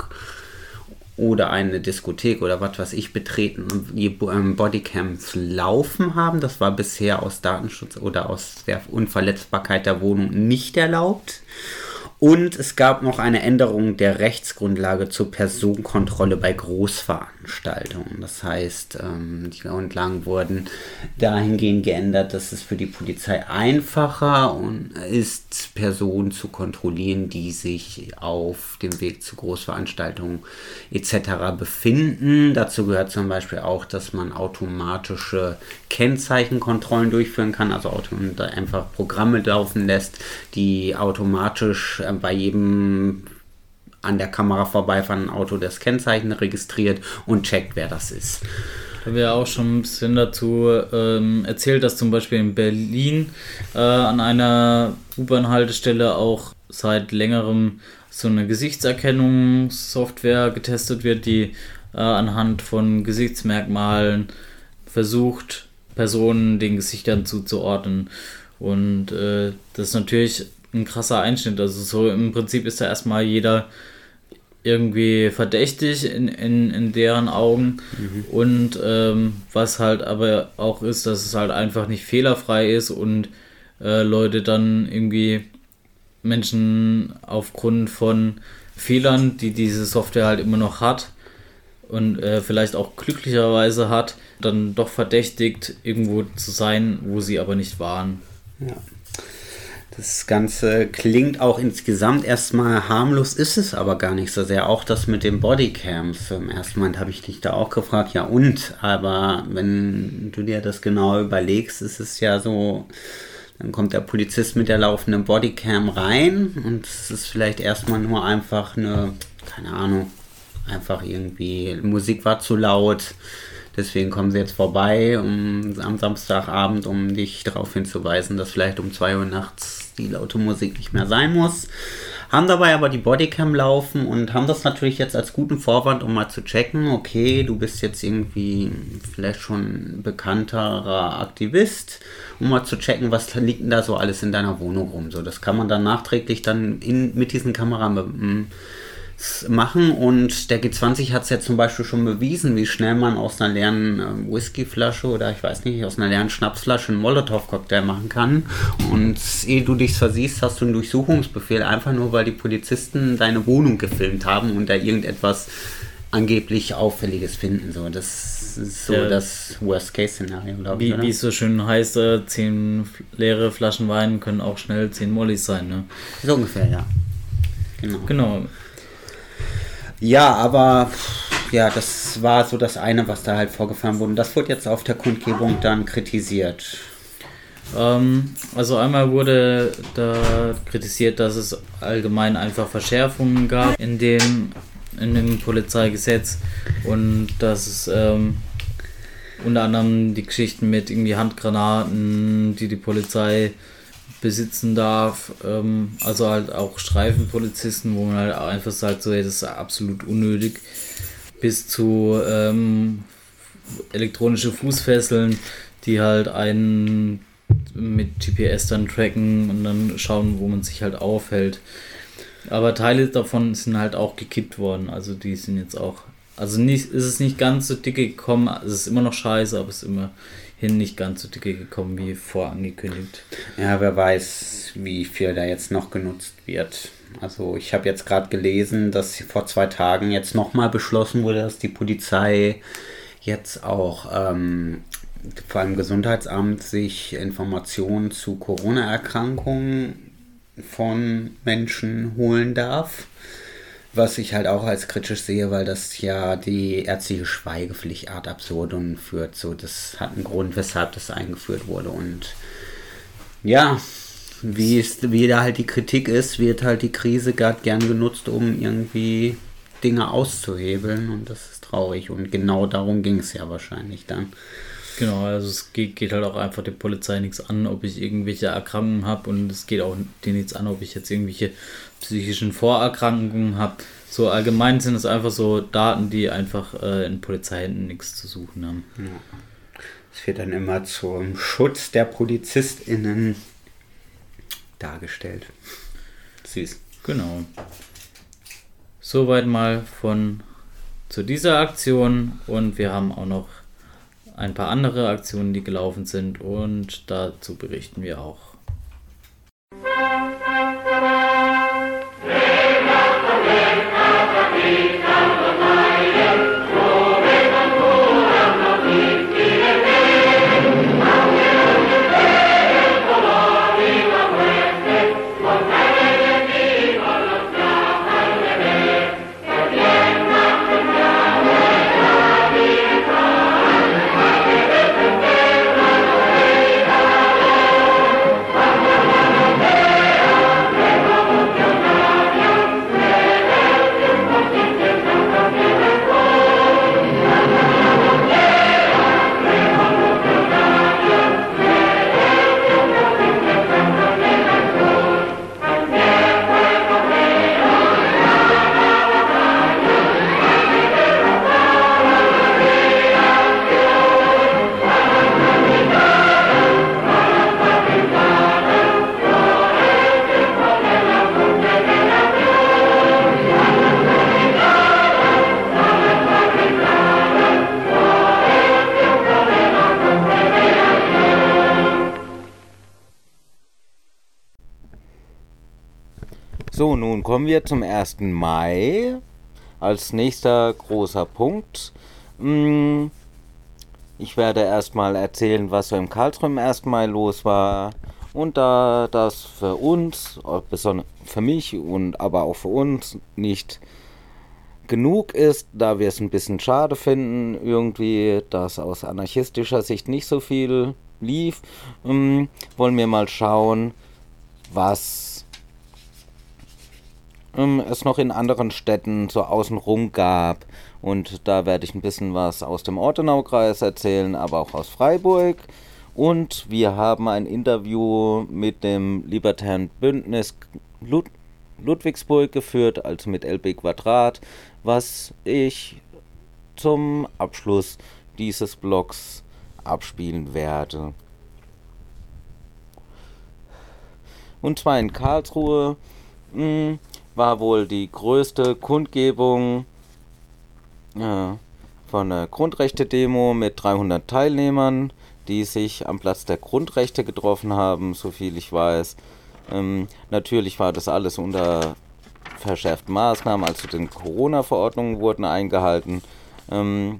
oder eine Diskothek oder was weiß ich betreten und die Bodycams laufen haben. Das war bisher aus Datenschutz oder aus der Unverletzbarkeit der Wohnung nicht erlaubt. Und es gab noch eine Änderung der Rechtsgrundlage zur Personenkontrolle bei Großveranstaltungen. Das heißt, die Grundlagen wurden dahingehend geändert, dass es für die Polizei einfacher ist, Personen zu kontrollieren, die sich auf dem Weg zu Großveranstaltungen et cetera befinden. Dazu gehört zum Beispiel auch, dass man automatische Kennzeichenkontrollen durchführen kann, also einfach Programme laufen lässt, die automatisch bei jedem an der Kamera vorbeifahrenden Auto das Kennzeichen registriert und checkt, wer das ist. Da haben wir auch schon ein bisschen dazu ähm, erzählt, dass zum Beispiel in Berlin äh, an einer U-Bahn-Haltestelle auch seit längerem so eine Gesichtserkennungssoftware getestet wird, die äh, anhand von Gesichtsmerkmalen versucht, Personen den Gesichtern zuzuordnen. Und äh, das ist natürlich ein krasser Einschnitt. Also so im Prinzip ist da erstmal jeder irgendwie verdächtig in, in, in deren Augen. Mhm. Und ähm, was halt aber auch ist, dass es halt einfach nicht fehlerfrei ist und äh, Leute dann irgendwie Menschen aufgrund von Fehlern, die diese Software halt immer noch hat und äh, vielleicht auch glücklicherweise hat, dann doch verdächtigt, irgendwo zu sein, wo sie aber nicht waren. Ja. Das Ganze klingt auch insgesamt erstmal harmlos, ist es aber gar nicht so sehr. Auch das mit den Bodycams. Im ersten Moment habe ich dich da auch gefragt, ja und? Aber wenn du dir das genau überlegst, ist es ja so, dann kommt der Polizist mit der laufenden Bodycam rein und es ist vielleicht erstmal nur einfach eine, keine Ahnung, einfach irgendwie, Musik war zu laut. Deswegen kommen sie jetzt vorbei um, am Samstagabend, um dich darauf hinzuweisen, dass vielleicht um zwei Uhr nachts die laute Musik nicht mehr sein muss. Haben dabei aber die Bodycam laufen und haben das natürlich jetzt als guten Vorwand, um mal zu checken, okay, du bist jetzt irgendwie vielleicht schon bekannterer Aktivist, um mal zu checken, was liegt denn da so alles in deiner Wohnung rum. So, das kann man dann nachträglich dann in, mit diesen Kameras machen und der G zwanzig hat es ja zum Beispiel schon bewiesen, wie schnell man aus einer leeren äh, Whiskyflasche oder ich weiß nicht, aus einer leeren Schnapsflasche einen Molotow-Cocktail machen kann und ehe du dich versiehst, hast du einen Durchsuchungsbefehl, einfach nur, weil die Polizisten deine Wohnung gefilmt haben und da irgendetwas angeblich Auffälliges finden. So, das ist so ja das Worst-Case-Szenario, glaube ich, Wie, wie es so schön heißt, äh, zehn leere Flaschen Wein können auch schnell zehn Mollis sein, ne? So ungefähr, ja. Genau. Genau. Ja, aber ja, das war so das eine, was da halt vorgefahren wurde. Und das wurde jetzt auf der Kundgebung dann kritisiert. Ähm, also einmal wurde da kritisiert, dass es allgemein einfach Verschärfungen gab in dem, in dem Polizeigesetz und dass es ähm, unter anderem die Geschichten mit irgendwie Handgranaten, die die Polizei besitzen darf, ähm, also halt auch Streifenpolizisten, wo man halt einfach sagt, so, das ist absolut unnötig, bis zu ähm, elektronische Fußfesseln, die halt einen mit G P S dann tracken und dann schauen, wo man sich halt aufhält. Aber Teile davon sind halt auch gekippt worden, also die sind jetzt auch also nicht, ist es nicht ganz so dicke gekommen, es ist immer noch scheiße, aber es ist immerhin nicht ganz so dicke gekommen wie vorangekündigt. Ja, wer weiß, wie viel da jetzt noch genutzt wird. Also ich habe jetzt gerade gelesen, dass vor zwei Tagen jetzt nochmal beschlossen wurde, dass die Polizei jetzt auch ähm, vor allem Gesundheitsamt sich Informationen zu Corona-Erkrankungen von Menschen holen darf. Was ich halt auch als kritisch sehe, weil das ja die ärztliche Schweigepflicht ad absurdum führt. So, das hat einen Grund, weshalb das eingeführt wurde. Und ja, wie, ist, wie da halt die Kritik ist, wird halt die Krise gerade gern genutzt, um irgendwie Dinge auszuhebeln. Und das ist traurig. Und genau darum ging es ja wahrscheinlich dann. Genau, also es geht, geht halt auch einfach der Polizei nichts an, ob ich irgendwelche Erkrankungen habe, und es geht auch denen nichts an, ob ich jetzt irgendwelche psychischen Vorerkrankungen habe. So allgemein sind es einfach so Daten, die einfach äh, in Polizeihänden nichts zu suchen haben. Ja. Es wird dann immer zum Schutz der PolizistInnen dargestellt. Süß. Genau. Soweit mal von zu dieser Aktion, und wir haben auch noch ein paar andere Aktionen, die gelaufen sind, und dazu berichten wir auch. So, nun kommen wir zum ersten Mai als nächster großer Punkt. Ich werde erstmal erzählen, was so im Karlsruhe am ersten Mai los war. Und da das für uns, besonders für mich und aber auch für uns, nicht genug ist, da wir es ein bisschen schade finden, irgendwie, dass aus anarchistischer Sicht nicht so viel lief, wollen wir mal schauen, was es noch in anderen Städten so außenrum gab. Und da werde ich ein bisschen was aus dem Ortenaukreis erzählen, aber auch aus Freiburg. Und wir haben ein Interview mit dem Libertären Bündnis Lud- Ludwigsburg geführt, also mit L B Quadrat, was ich zum Abschluss dieses Blogs abspielen werde. Und zwar in Karlsruhe mh, war wohl die größte Kundgebung ja, von der Grundrechte-Demo mit dreihundert Teilnehmern, die sich am Platz der Grundrechte getroffen haben, soviel ich weiß. Ähm, natürlich war das alles unter verschärften Maßnahmen, also die Corona-Verordnungen wurden eingehalten. Ähm,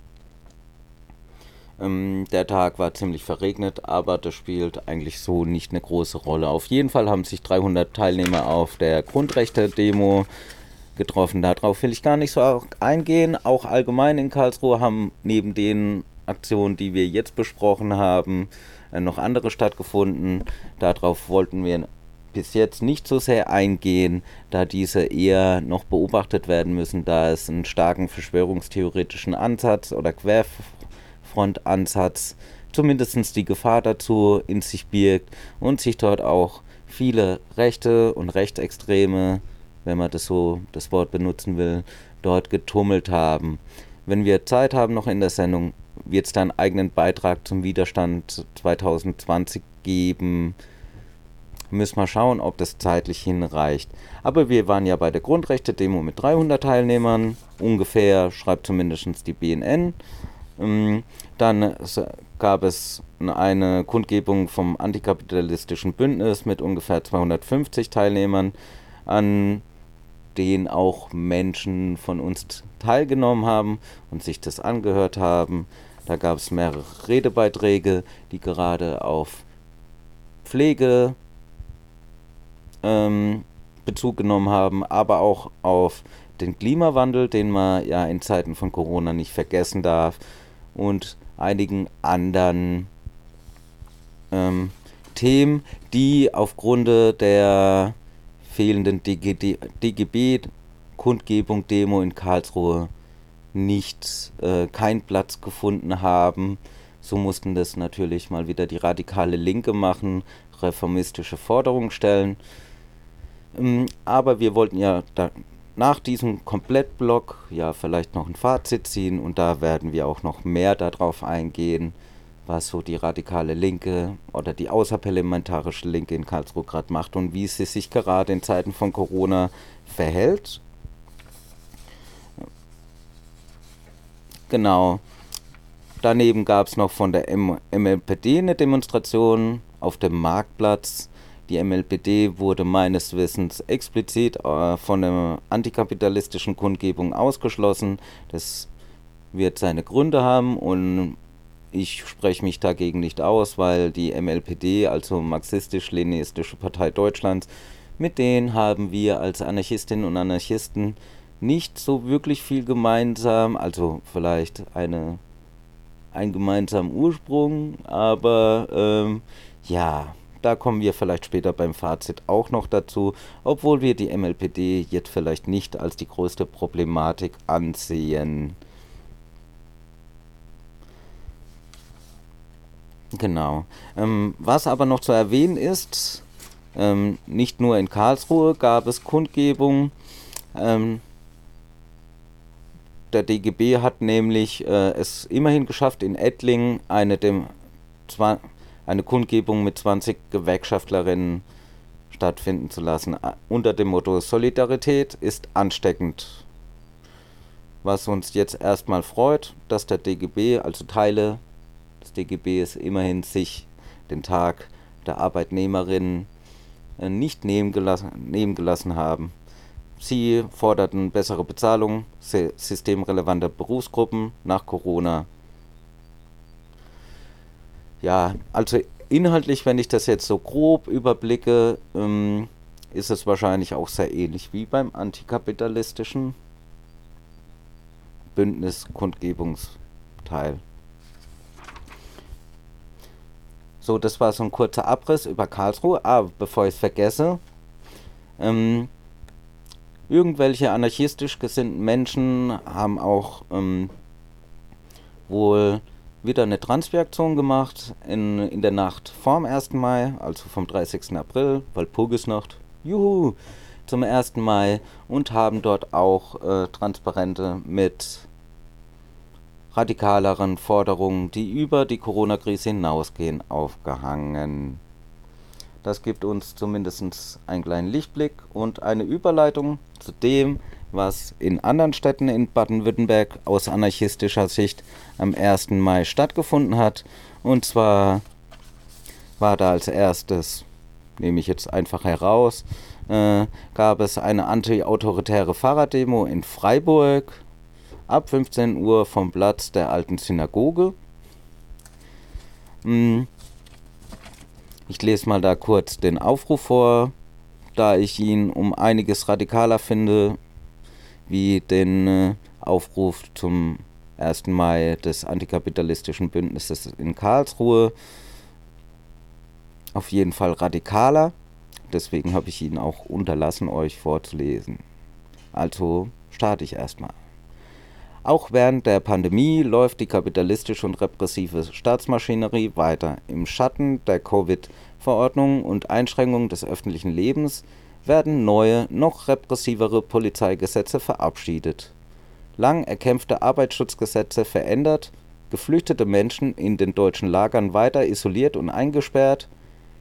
ähm, der Tag war ziemlich verregnet, aber das spielt eigentlich so nicht eine große Rolle. Auf jeden Fall haben sich dreihundert Teilnehmer auf der Grundrechte-Demo getroffen. Darauf will ich gar nicht so eingehen. Auch allgemein in Karlsruhe haben neben den Aktionen, die wir jetzt besprochen haben, noch andere stattgefunden. Darauf wollten wir bis jetzt nicht so sehr eingehen, da diese eher noch beobachtet werden müssen, da es einen starken verschwörungstheoretischen Ansatz oder Querfrontansatz, zumindest die Gefahr dazu in sich birgt und sich dort auch viele Rechte und Rechtsextreme, wenn man das so das Wort benutzen will, dort getummelt haben. Wenn wir Zeit haben noch in der Sendung, wird es dann einen eigenen Beitrag zum Widerstand zwanzig zwanzig geben. Müssen wir schauen, ob das zeitlich hinreicht. Aber wir waren ja bei der Grundrechte-Demo mit dreihundert Teilnehmern, ungefähr, schreibt zumindest die B N N. Ähm, dann gab es eine Kundgebung vom antikapitalistischen Bündnis mit ungefähr zweihundertfünfzig Teilnehmern, an denen auch Menschen von uns teilgenommen haben und sich das angehört haben. Da gab es mehrere Redebeiträge, die gerade auf Pflege ähm, Bezug genommen haben, aber auch auf den Klimawandel, den man ja in Zeiten von Corona nicht vergessen darf, und einigen anderen ähm, Themen, die aufgrund der fehlenden D G B-Kundgebung, Demo in Karlsruhe nicht äh, keinen Platz gefunden haben. So mussten das natürlich mal wieder die radikale Linke machen, reformistische Forderungen stellen. Ähm, aber wir wollten ja da nach diesem Komplettblock ja vielleicht noch ein Fazit ziehen, und da werden wir auch noch mehr darauf eingehen, was so die radikale Linke oder die außerparlamentarische Linke in Karlsruhe gerade macht und wie sie sich gerade in Zeiten von Corona verhält. Genau. Daneben gab es noch von der M L P D eine Demonstration auf dem Marktplatz. Die M L P D wurde meines Wissens explizit äh, von der antikapitalistischen Kundgebung ausgeschlossen. Das wird seine Gründe haben, und ich spreche mich dagegen nicht aus, weil die M L P D, also Marxistisch-Leninistische Partei Deutschlands, mit denen haben wir als Anarchistinnen und Anarchisten nicht so wirklich viel gemeinsam, also vielleicht eine, einen gemeinsamen Ursprung, aber ähm, ja, da kommen wir vielleicht später beim Fazit auch noch dazu, obwohl wir die M L P D jetzt vielleicht nicht als die größte Problematik ansehen. Genau. Ähm, was aber noch zu erwähnen ist, ähm, nicht nur in Karlsruhe gab es Kundgebungen. Ähm, der D G B hat nämlich äh, es immerhin geschafft, in Ettlingen eine, dem, zwar, eine Kundgebung mit zwanzig Gewerkschaftlerinnen stattfinden zu lassen, unter dem Motto Solidarität ist ansteckend. Was uns jetzt erstmal freut, dass der D G B, also Teile des D G Bs, immerhin sich den Tag der Arbeitnehmerinnen äh, nicht nehmen gelassen, nehmen gelassen haben. Sie forderten bessere Bezahlung systemrelevanter Berufsgruppen nach Corona. Ja, also inhaltlich, wenn ich das jetzt so grob überblicke, ähm, ist es wahrscheinlich auch sehr ähnlich wie beim antikapitalistischen Bündnis-Kundgebungsteil. So, das war so ein kurzer Abriss über Karlsruhe. Aber bevor ich es vergesse, ähm, irgendwelche anarchistisch gesinnten Menschen haben auch ähm, wohl wieder eine Transferaktion gemacht in, in der Nacht vorm ersten Mai, also vom dreißigsten April, Walpurgisnacht, juhu, zum ersten Mai, und haben dort auch äh, Transparente mit radikaleren Forderungen, die über die Corona-Krise hinausgehen, aufgehangen. Das gibt uns zumindest einen kleinen Lichtblick und eine Überleitung zu dem, was in anderen Städten in Baden-Württemberg aus anarchistischer Sicht am ersten Mai stattgefunden hat. Und zwar war da als erstes, nehme ich jetzt einfach heraus, äh, gab es eine anti-autoritäre Fahrraddemo in Freiburg ab fünfzehn Uhr vom Platz der alten Synagoge. Hm. Ich lese mal da kurz den Aufruf vor, da ich ihn um einiges radikaler finde, wie den äh, Aufruf zum ersten Mai des antikapitalistischen Bündnisses in Karlsruhe. Auf jeden Fall radikaler, deswegen habe ich ihn auch unterlassen, euch vorzulesen. Also starte ich erstmal. Auch während der Pandemie läuft die kapitalistische und repressive Staatsmaschinerie weiter. Im Schatten der Covid-Verordnungen und Einschränkungen des öffentlichen Lebens werden neue, noch repressivere Polizeigesetze verabschiedet. Lang erkämpfte Arbeitsschutzgesetze verändert, geflüchtete Menschen in den deutschen Lagern weiter isoliert und eingesperrt,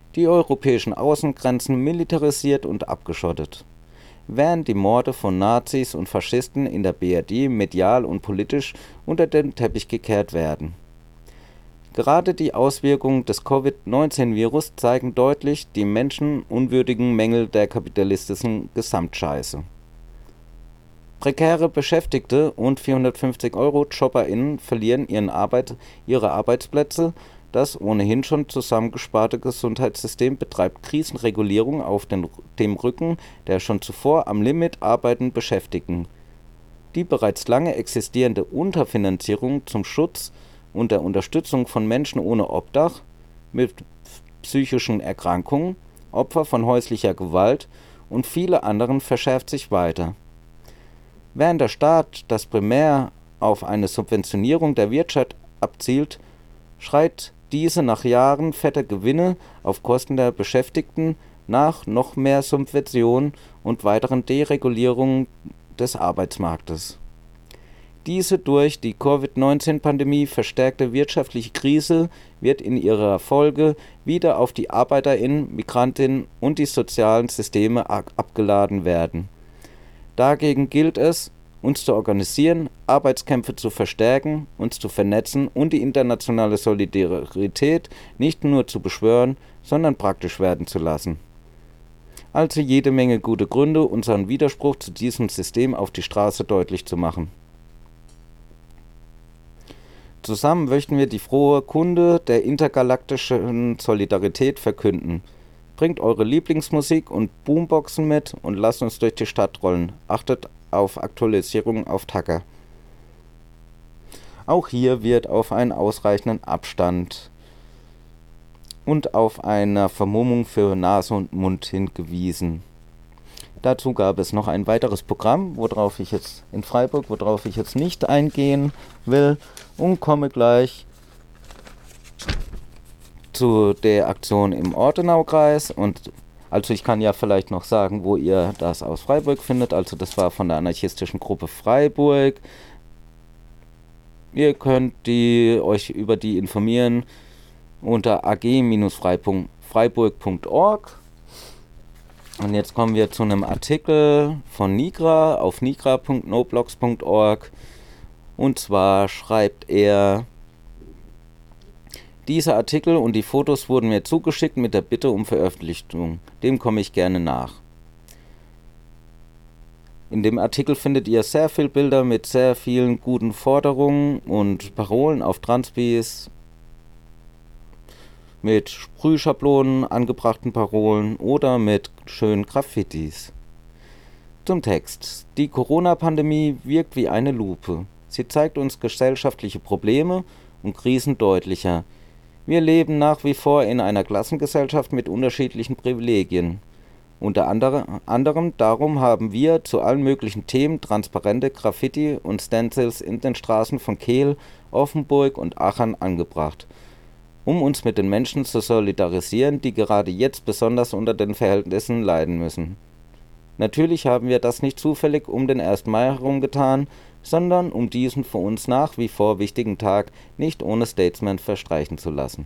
die europäischen Außengrenzen militarisiert und abgeschottet. Während die Morde von Nazis und Faschisten in der B R D medial und politisch unter den Teppich gekehrt werden. Gerade die Auswirkungen des Covid neunzehn Virus zeigen deutlich die menschenunwürdigen Mängel der kapitalistischen Gesamtscheiße. Prekäre Beschäftigte und vierhundertfünfzig Euro JobberInnen verlieren ihren Arbeit, ihre Arbeitsplätze. Das ohnehin schon zusammengesparte Gesundheitssystem betreibt Krisenregulierung auf den, dem Rücken der schon zuvor am Limit arbeitenden Beschäftigten. Die bereits lange existierende Unterfinanzierung zum Schutz und der Unterstützung von Menschen ohne Obdach, mit psychischen Erkrankungen, Opfer von häuslicher Gewalt und viele anderen verschärft sich weiter. Während der Staat das primär auf eine Subventionierung der Wirtschaft abzielt, schreit diese nach Jahren fetter Gewinne auf Kosten der Beschäftigten nach noch mehr Subventionen und weiteren Deregulierungen des Arbeitsmarktes. Diese durch die Covid neunzehn Pandemie verstärkte wirtschaftliche Krise wird in ihrer Folge wieder auf die ArbeiterInnen, Migrantinnen und die sozialen Systeme abgeladen werden. Dagegen gilt es, uns zu organisieren, Arbeitskämpfe zu verstärken, uns zu vernetzen und die internationale Solidarität nicht nur zu beschwören, sondern praktisch werden zu lassen. Also jede Menge gute Gründe, unseren Widerspruch zu diesem System auf die Straße deutlich zu machen. Zusammen möchten wir die frohe Kunde der intergalaktischen Solidarität verkünden. Bringt eure Lieblingsmusik und Boomboxen mit und lasst uns durch die Stadt rollen. Achtet auf Aktualisierung auf Tacker. Auch hier wird auf einen ausreichenden Abstand und auf eine Vermummung für Nase und Mund hingewiesen. Dazu gab es noch ein weiteres Programm, worauf ich jetzt in Freiburg, worauf ich jetzt nicht eingehen will und komme gleich zu der Aktion im Ortenaukreis. Und also ich kann ja vielleicht noch sagen, wo ihr das aus Freiburg findet. Also das war von der anarchistischen Gruppe Freiburg. Ihr könnt die, euch über die informieren unter a g freiburg punkt org. Und jetzt kommen wir zu einem Artikel von Nigra auf nigra punkt noblogs punkt org. Und zwar schreibt er: Dieser Artikel und die Fotos wurden mir zugeschickt mit der Bitte um Veröffentlichung. Dem komme ich gerne nach. In dem Artikel findet ihr sehr viele Bilder mit sehr vielen guten Forderungen und Parolen auf Transbis, mit Sprühschablonen angebrachten Parolen oder mit schönen Graffitis. Zum Text. Die Corona-Pandemie wirkt wie eine Lupe. Sie zeigt uns gesellschaftliche Probleme und Krisen deutlicher. Wir leben nach wie vor in einer Klassengesellschaft mit unterschiedlichen Privilegien. Unter anderem darum haben wir zu allen möglichen Themen transparente Graffiti und Stencils in den Straßen von Kehl, Offenburg und Aachen angebracht, um uns mit den Menschen zu solidarisieren, die gerade jetzt besonders unter den Verhältnissen leiden müssen. Natürlich haben wir das nicht zufällig um den ersten Mai herum getan, sondern um diesen für uns nach wie vor wichtigen Tag nicht ohne Statement verstreichen zu lassen.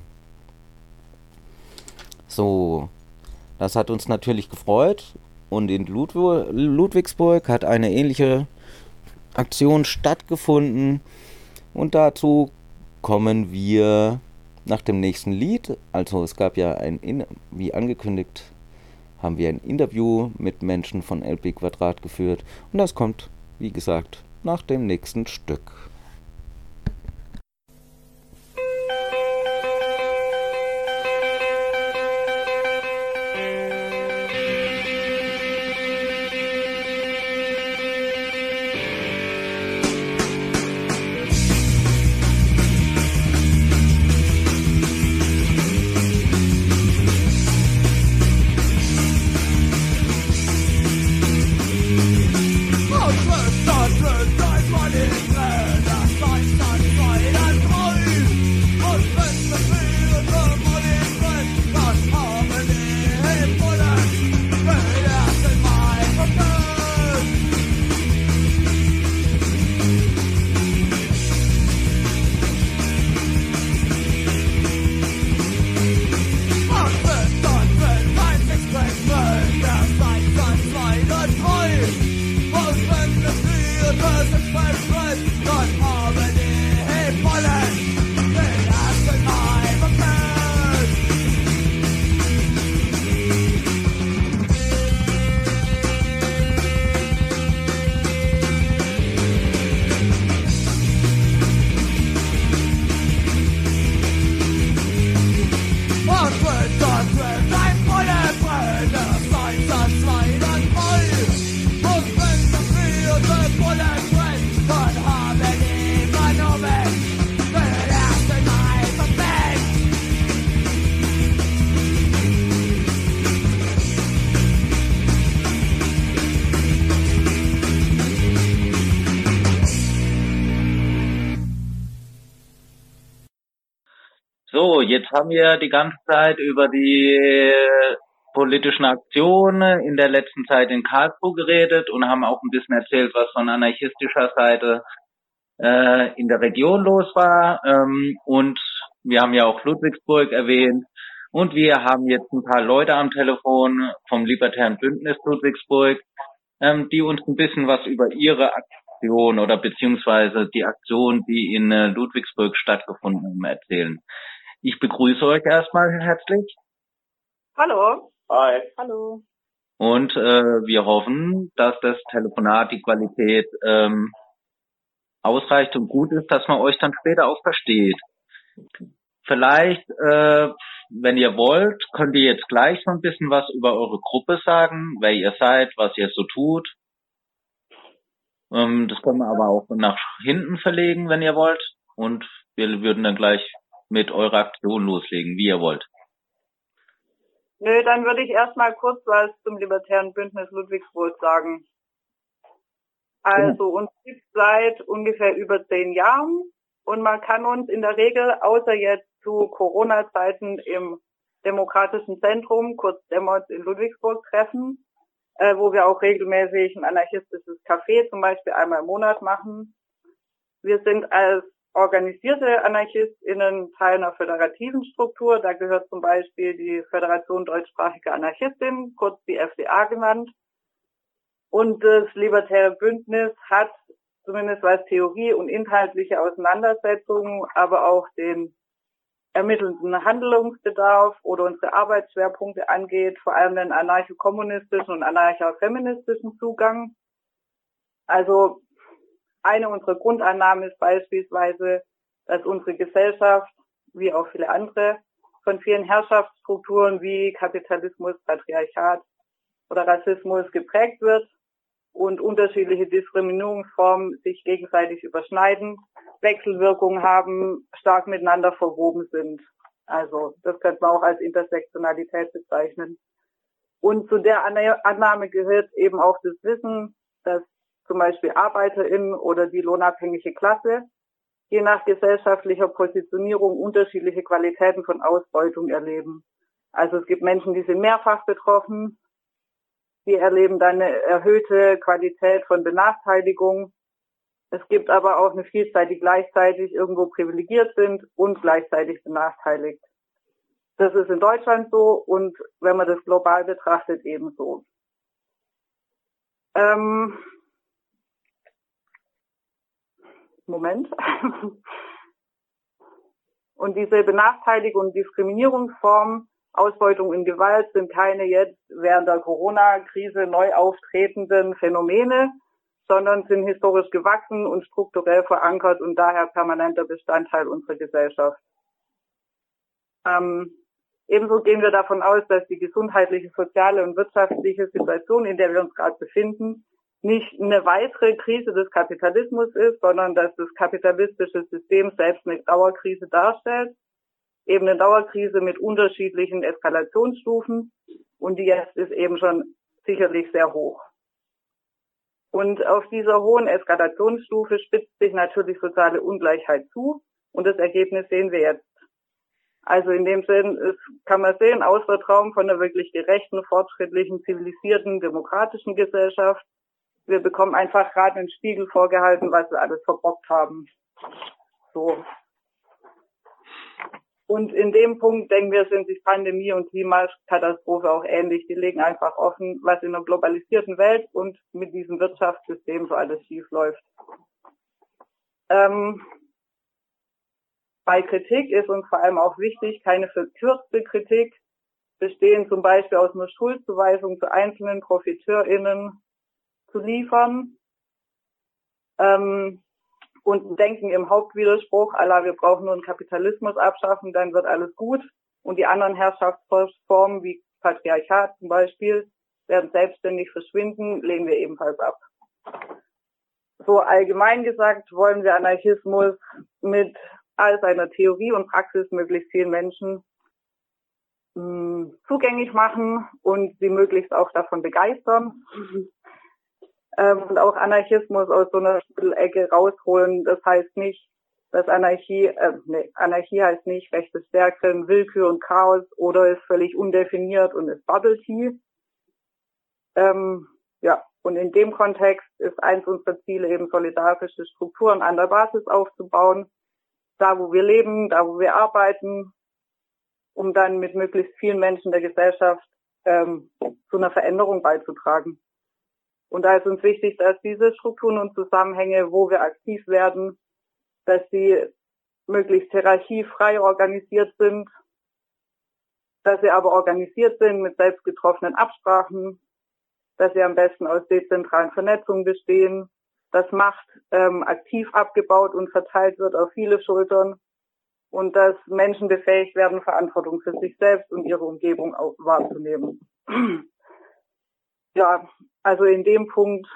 So, das hat uns natürlich gefreut und in Ludw- Ludwigsburg hat eine ähnliche Aktion stattgefunden und dazu kommen wir nach dem nächsten Lied. Also es gab ja ein, wie angekündigt, haben wir ein Interview mit Menschen von L B Quadrat geführt und das kommt, wie gesagt, nach dem nächsten Stück. Schwester, da ist meine Träne. So, jetzt haben wir die ganze Zeit über die politischen Aktionen in der letzten Zeit in Karlsruhe geredet und haben auch ein bisschen erzählt, was von anarchistischer Seite äh, in der Region los war. Ähm, und wir haben ja auch Ludwigsburg erwähnt. Und wir haben jetzt ein paar Leute am Telefon vom Libertären Bündnis Ludwigsburg, ähm, die uns ein bisschen was über ihre Aktion oder beziehungsweise die Aktion, die in äh, Ludwigsburg stattgefunden haben, erzählen. Ich begrüße euch erstmal herzlich. Hallo. Hi. Hallo. Und äh, wir hoffen, dass das Telefonat, die Qualität ähm, ausreicht und gut ist, dass man euch dann später auch versteht. Vielleicht, äh, wenn ihr wollt, könnt ihr jetzt gleich so ein bisschen was über eure Gruppe sagen, wer ihr seid, was ihr so tut. Ähm, das können wir aber auch nach hinten verlegen, wenn ihr wollt. Und wir würden dann gleich mit eurer Aktion loslegen, wie ihr wollt. Nö, dann würde ich erstmal kurz was zum Libertären Bündnis Ludwigsburg sagen. Also uns gibt es seit ungefähr über zehn Jahren und man kann uns in der Regel, außer jetzt zu Corona-Zeiten, im Demokratischen Zentrum, kurz Demos in Ludwigsburg treffen, äh, wo wir auch regelmäßig ein anarchistisches Café zum Beispiel einmal im Monat machen. Wir sind als organisierte AnarchistInnen Teil einer föderativen Struktur. Da gehört zum Beispiel die Föderation Deutschsprachige Anarchistinnen, kurz die F D A genannt. Und das Libertäre Bündnis hat zumindest was Theorie und inhaltliche Auseinandersetzungen, aber auch den ermittelnden Handlungsbedarf oder unsere Arbeitsschwerpunkte angeht, vor allem den anarcho-kommunistischen und anarcho-feministischen Zugang. Also eine unserer Grundannahmen ist beispielsweise, dass unsere Gesellschaft, wie auch viele andere, von vielen Herrschaftsstrukturen wie Kapitalismus, Patriarchat oder Rassismus geprägt wird und unterschiedliche Diskriminierungsformen sich gegenseitig überschneiden, Wechselwirkungen haben, stark miteinander verwoben sind. Also das könnte man auch als Intersektionalität bezeichnen. Und zu der Annahme gehört eben auch das Wissen, dass zum Beispiel ArbeiterInnen oder die lohnabhängige Klasse je nach gesellschaftlicher Positionierung unterschiedliche Qualitäten von Ausbeutung erleben. Also es gibt Menschen, die sind mehrfach betroffen, die erleben dann eine erhöhte Qualität von Benachteiligung. Es gibt aber auch eine Vielzahl, die gleichzeitig irgendwo privilegiert sind und gleichzeitig benachteiligt. Das ist in Deutschland so und wenn man das global betrachtet, ebenso. Ähm, Moment. Und diese Benachteiligung und Diskriminierungsformen, Ausbeutung in Gewalt sind keine jetzt während der Corona-Krise neu auftretenden Phänomene, sondern sind historisch gewachsen und strukturell verankert und daher permanenter Bestandteil unserer Gesellschaft. Ähm, ebenso gehen wir davon aus, dass die gesundheitliche, soziale und wirtschaftliche Situation, in der wir uns gerade befinden, nicht eine weitere Krise des Kapitalismus ist, sondern dass das kapitalistische System selbst eine Dauerkrise darstellt. Eben eine Dauerkrise mit unterschiedlichen Eskalationsstufen und die jetzt ist eben schon sicherlich sehr hoch. Und auf dieser hohen Eskalationsstufe spitzt sich natürlich soziale Ungleichheit zu und das Ergebnis sehen wir jetzt. Also in dem Sinn ist, kann man sehen, aus der Traum von einer wirklich gerechten, fortschrittlichen, zivilisierten, demokratischen Gesellschaft. Wir bekommen einfach gerade einen Spiegel vorgehalten, was wir alles verbockt haben. So. Und in dem Punkt, denken wir, sind sich Pandemie und Klimakatastrophe auch ähnlich. Die legen einfach offen, was in einer globalisierten Welt und mit diesem Wirtschaftssystem so alles schief läuft. Ähm, bei Kritik ist uns vor allem auch wichtig, keine verkürzte Kritik, bestehen zum Beispiel aus einer Schuldzuweisung zu einzelnen ProfiteurInnen zu liefern. Ähm, und denken im Hauptwiderspruch, Allah, wir brauchen nur einen Kapitalismus abschaffen, dann wird alles gut. Und die anderen Herrschaftsformen wie Patriarchat zum Beispiel werden selbstständig verschwinden, lehnen wir ebenfalls ab. So allgemein gesagt wollen wir Anarchismus mit all seiner Theorie und Praxis möglichst vielen Menschen mh, zugänglich machen und sie möglichst auch davon begeistern. Und auch Anarchismus aus so einer Ecke rausholen. Das heißt nicht, dass Anarchie, äh, nee, Anarchie heißt nicht, Recht des Stärkeren, Willkür und Chaos oder ist völlig undefiniert und ist Bubble Tea. Ähm, ja, und in dem Kontext ist eins unserer Ziele eben solidarische Strukturen an der Basis aufzubauen, da wo wir leben, da wo wir arbeiten, um dann mit möglichst vielen Menschen der Gesellschaft ähm, zu einer Veränderung beizutragen. Und da ist uns wichtig, dass diese Strukturen und Zusammenhänge, wo wir aktiv werden, dass sie möglichst hierarchiefrei organisiert sind, dass sie aber organisiert sind mit selbst getroffenen Absprachen, dass sie am besten aus dezentralen Vernetzungen bestehen, dass Macht ähm, aktiv abgebaut und verteilt wird auf viele Schultern und dass Menschen befähigt werden, Verantwortung für sich selbst und ihre Umgebung auch wahrzunehmen. Ja, also in dem Punkt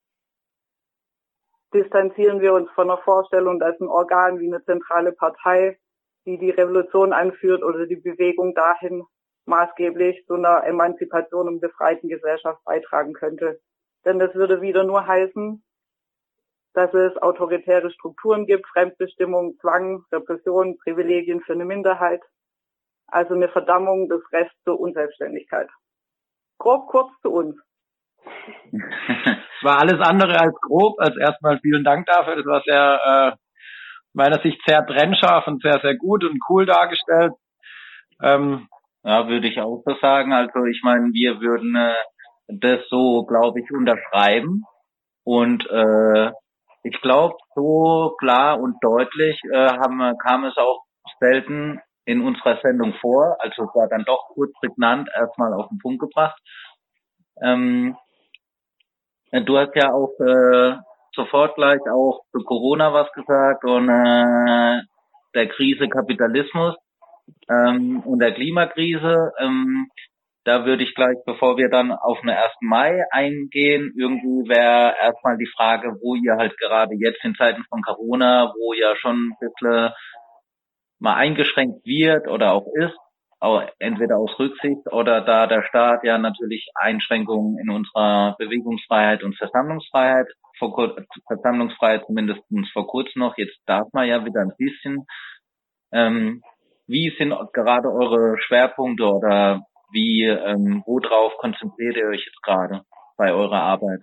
distanzieren wir uns von der Vorstellung, dass ein Organ wie eine zentrale Partei, die die Revolution anführt oder die Bewegung dahin maßgeblich zu einer Emanzipation und befreiten Gesellschaft beitragen könnte. Denn das würde wieder nur heißen, dass es autoritäre Strukturen gibt, Fremdbestimmung, Zwang, Repression, Privilegien für eine Minderheit. Also eine Verdammung des Rechts zur Unselbstständigkeit. Grob kurz zu uns. Es war alles andere als grob. Also erstmal vielen Dank dafür. Das war sehr, äh, meiner Sicht sehr trennscharf und sehr, sehr gut und cool dargestellt. Ähm, ja, würde ich auch so sagen. Also ich meine, wir würden äh, das so, glaube ich, unterschreiben. Und äh, ich glaube, so klar und deutlich äh, haben, kam es auch selten in unserer Sendung vor. Also es war dann doch kurz prägnant erstmal auf den Punkt gebracht. Ähm, du hast ja auch äh, sofort gleich auch zu Corona was gesagt und äh, der Krise Kapitalismus ähm, und der Klimakrise. Ähm, da würde ich gleich, bevor wir dann auf den ersten Mai eingehen, irgendwie wäre erstmal die Frage, wo ihr halt gerade jetzt in Zeiten von Corona, wo ja schon ein bisschen mal eingeschränkt wird oder auch ist, auch entweder aus Rücksicht oder da der Staat ja natürlich Einschränkungen in unserer Bewegungsfreiheit und Versammlungsfreiheit, vor kur- Versammlungsfreiheit zumindest vor kurzem noch, jetzt darf man ja wieder ein bisschen. Ähm, wie sind gerade eure Schwerpunkte oder wie, ähm, worauf konzentriert ihr euch jetzt gerade bei eurer Arbeit?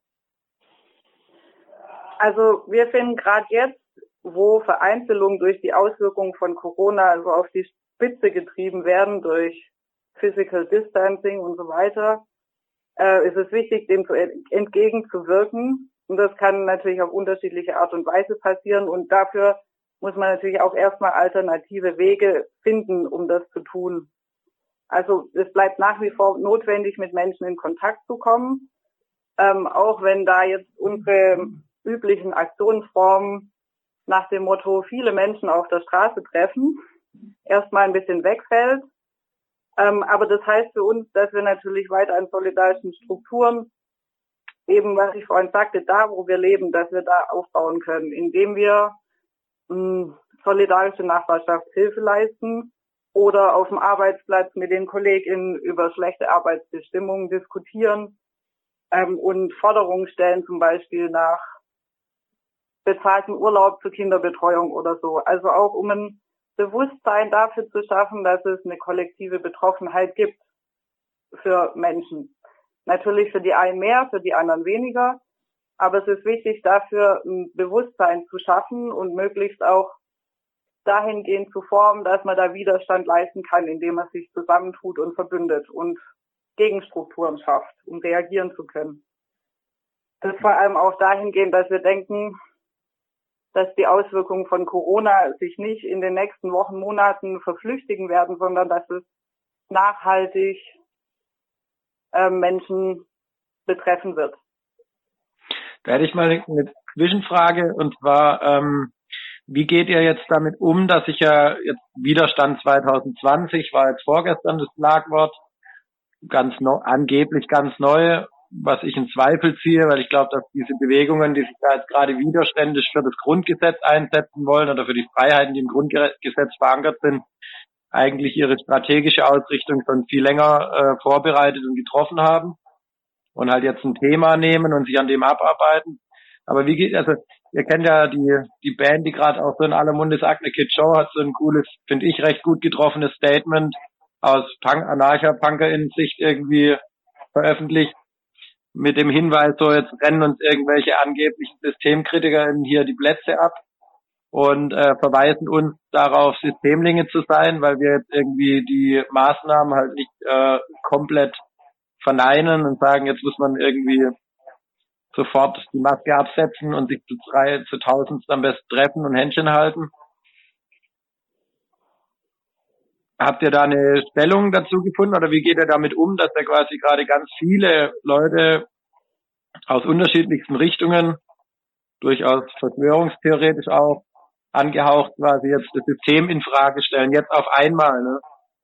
Also wir finden gerade jetzt, wo Vereinzelungen durch die Auswirkungen von Corona also auf die Spitze getrieben werden durch Physical Distancing und so weiter, äh, ist es wichtig, dem zu entgegenzuwirken. Und das kann natürlich auf unterschiedliche Art und Weise passieren. Und dafür muss man natürlich auch erstmal alternative Wege finden, um das zu tun. Also es bleibt nach wie vor notwendig, mit Menschen in Kontakt zu kommen, ähm, auch wenn da jetzt unsere üblichen Aktionsformen nach dem Motto viele Menschen auf der Straße treffen, erstmal ein bisschen wegfällt. Ähm, aber das heißt für uns, dass wir natürlich weiter an solidarischen Strukturen, eben was ich vorhin sagte, da wo wir leben, dass wir da aufbauen können, indem wir mh, solidarische Nachbarschaftshilfe leisten oder auf dem Arbeitsplatz mit den KollegInnen über schlechte Arbeitsbestimmungen diskutieren ähm, und Forderungen stellen, zum Beispiel nach bezahlten Urlaub zur Kinderbetreuung oder so. Also auch um ein Bewusstsein dafür zu schaffen, dass es eine kollektive Betroffenheit gibt für Menschen. Natürlich für die einen mehr, für die anderen weniger, aber es ist wichtig, dafür ein Bewusstsein zu schaffen und möglichst auch dahingehend zu formen, dass man da Widerstand leisten kann, indem man sich zusammentut und verbündet und Gegenstrukturen schafft, um reagieren zu können. Das ist vor allem auch dahingehend, dass wir denken, dass die Auswirkungen von Corona sich nicht in den nächsten Wochen, Monaten verflüchtigen werden, sondern dass es nachhaltig äh, Menschen betreffen wird. Da hätte ich mal eine Zwischenfrrage, und zwar, ähm, wie geht ihr jetzt damit um, dass sich ja jetzt Widerstand zwanzig zwanzig war jetzt vorgestern das Schlagwort, ganz neu, angeblich ganz neu, was ich in Zweifel ziehe, weil ich glaube, dass diese Bewegungen, die sich da jetzt gerade widerständig für das Grundgesetz einsetzen wollen oder für die Freiheiten, die im Grundgesetz verankert sind, eigentlich ihre strategische Ausrichtung schon viel länger äh, vorbereitet und getroffen haben und halt jetzt ein Thema nehmen und sich an dem abarbeiten. Aber wie geht, also ihr kennt ja die, die Band, die gerade auch so in aller Munde ist, Acne Kid Show, hat so ein cooles, finde ich, recht gut getroffenes Statement aus Punk, Anarcha-Punker-Sicht irgendwie veröffentlicht, mit dem Hinweis, so jetzt rennen uns irgendwelche angeblichen SystemkritikerInnen hier die Plätze ab und äh, verweisen uns darauf, Systemlinge zu sein, weil wir jetzt irgendwie die Maßnahmen halt nicht äh, komplett verneinen und sagen, jetzt muss man irgendwie sofort die Maske absetzen und sich zu drei, zu tausend am besten treffen und Händchen halten. Habt ihr da eine Stellung dazu gefunden oder wie geht ihr damit um, dass da quasi gerade ganz viele Leute aus unterschiedlichsten Richtungen, durchaus verschwörungstheoretisch auch, angehaucht quasi jetzt das System in Frage stellen, jetzt auf einmal, ne?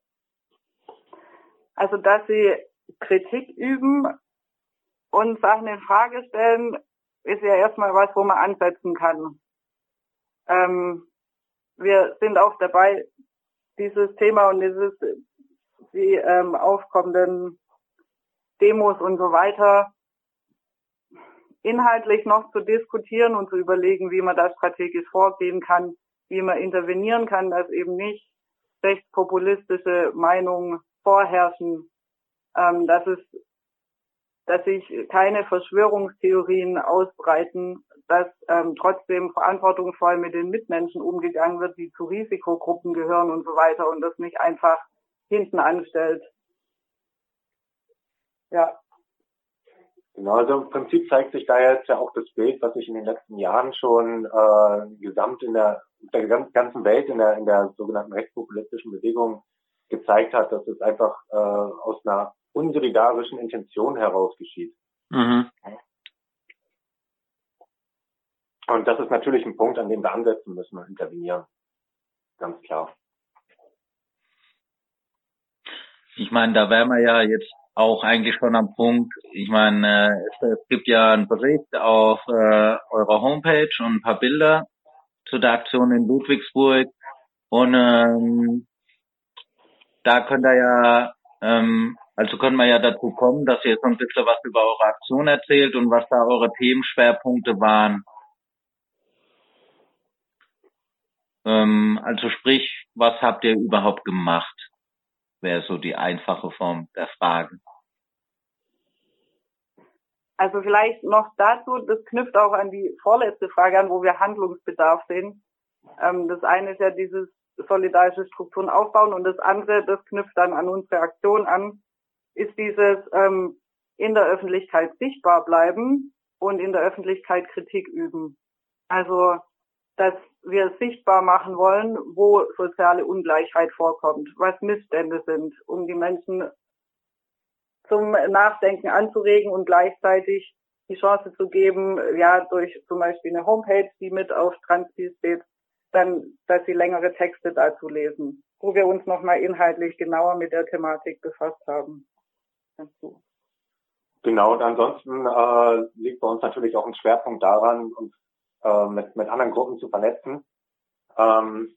Also, dass sie Kritik üben und Sachen in Frage stellen, ist ja erstmal was, wo man ansetzen kann. Ähm, wir sind auch dabei, dieses Thema und dieses, die ähm, aufkommenden Demos und so weiter inhaltlich noch zu diskutieren und zu überlegen, wie man da strategisch vorgehen kann, wie man intervenieren kann, dass eben nicht rechtspopulistische Meinungen vorherrschen, ähm, dass es, dass sich keine Verschwörungstheorien ausbreiten, dass ähm, trotzdem verantwortungsvoll mit den Mitmenschen umgegangen wird, die zu Risikogruppen gehören und so weiter und das nicht einfach hinten anstellt. Ja. Genau, also im Prinzip zeigt sich da jetzt ja auch das Bild, was sich in den letzten Jahren schon äh, gesamt in der, der ganzen Welt in der in der sogenannten rechtspopulistischen Bewegung gezeigt hat, dass es einfach äh, aus einer unsolidarischen Intention heraus geschieht. Mhm. Und das ist natürlich ein Punkt, an dem wir ansetzen müssen und intervenieren. Ganz klar. Ich meine, da wären wir ja jetzt auch eigentlich schon am Punkt. Ich meine, es, es gibt ja einen Bericht auf äh, eurer Homepage und ein paar Bilder zu der Aktion in Ludwigsburg. Und ähm, da könnt ihr ja, ähm, also können wir ja dazu kommen, dass ihr so ein bisschen was über eure Aktion erzählt und was da eure Themenschwerpunkte waren. Ähm, also sprich, was habt ihr überhaupt gemacht? Wäre so die einfache Form der Frage. Also vielleicht noch dazu, das knüpft auch an die vorletzte Frage an, wo wir Handlungsbedarf sehen. Ähm, das eine ist ja dieses solidarische Strukturen aufbauen und das andere, das knüpft dann an unsere Aktion an, ist dieses ähm, in der Öffentlichkeit sichtbar bleiben und in der Öffentlichkeit Kritik üben. Also, dass wir sichtbar machen wollen, wo soziale Ungleichheit vorkommt, was Missstände sind, um die Menschen zum Nachdenken anzuregen und gleichzeitig die Chance zu geben, ja, durch zum Beispiel eine Homepage, die mit auf Transpi steht, dann, dass sie längere Texte dazu lesen, wo wir uns nochmal inhaltlich genauer mit der Thematik befasst haben. Dazu. Genau, und ansonsten äh, liegt bei uns natürlich auch ein Schwerpunkt daran, uns äh, mit, mit anderen Gruppen zu vernetzen ähm,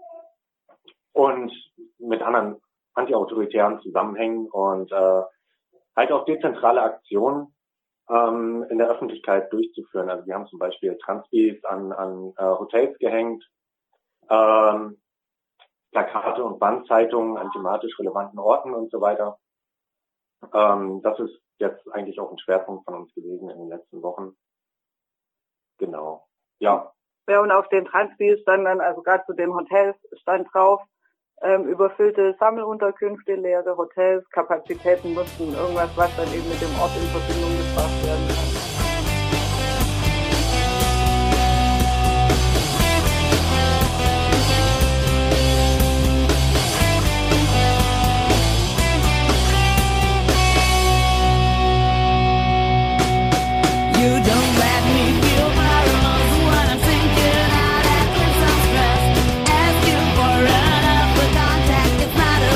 und mit anderen antiautoritären Zusammenhängen und äh, halt auch dezentrale Aktionen ähm, in der Öffentlichkeit durchzuführen. Also wir haben zum Beispiel Transpis an, an äh, Hotels gehängt, ähm, Plakate und Bandzeitungen an thematisch relevanten Orten und so weiter. Ähm, das ist jetzt eigentlich auch ein Schwerpunkt von uns gewesen in den letzten Wochen. Genau. Ja. Ja, und auf den Transpis stand dann, also gerade zu den Hotels stand drauf, ähm, überfüllte Sammelunterkünfte, leere Hotels, Kapazitäten mussten irgendwas, was dann eben mit dem Ort in Verbindung gebracht werden kann.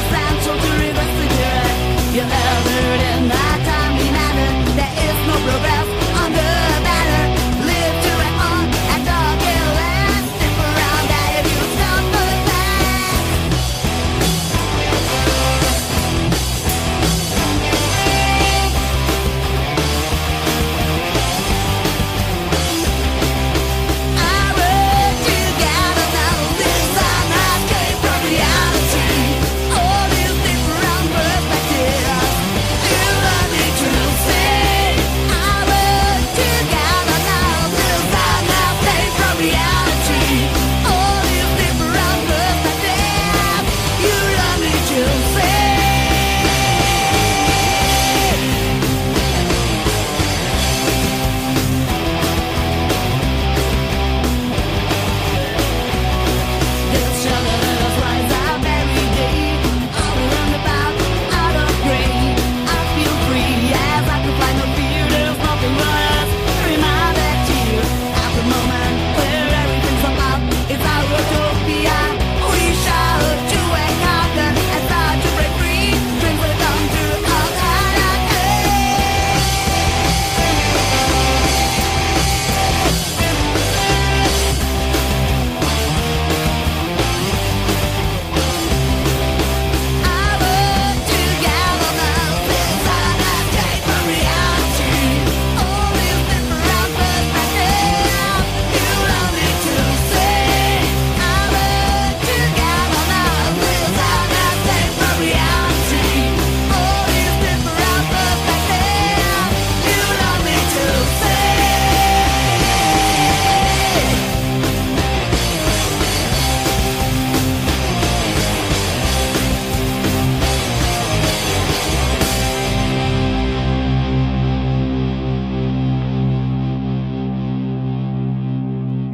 Progress.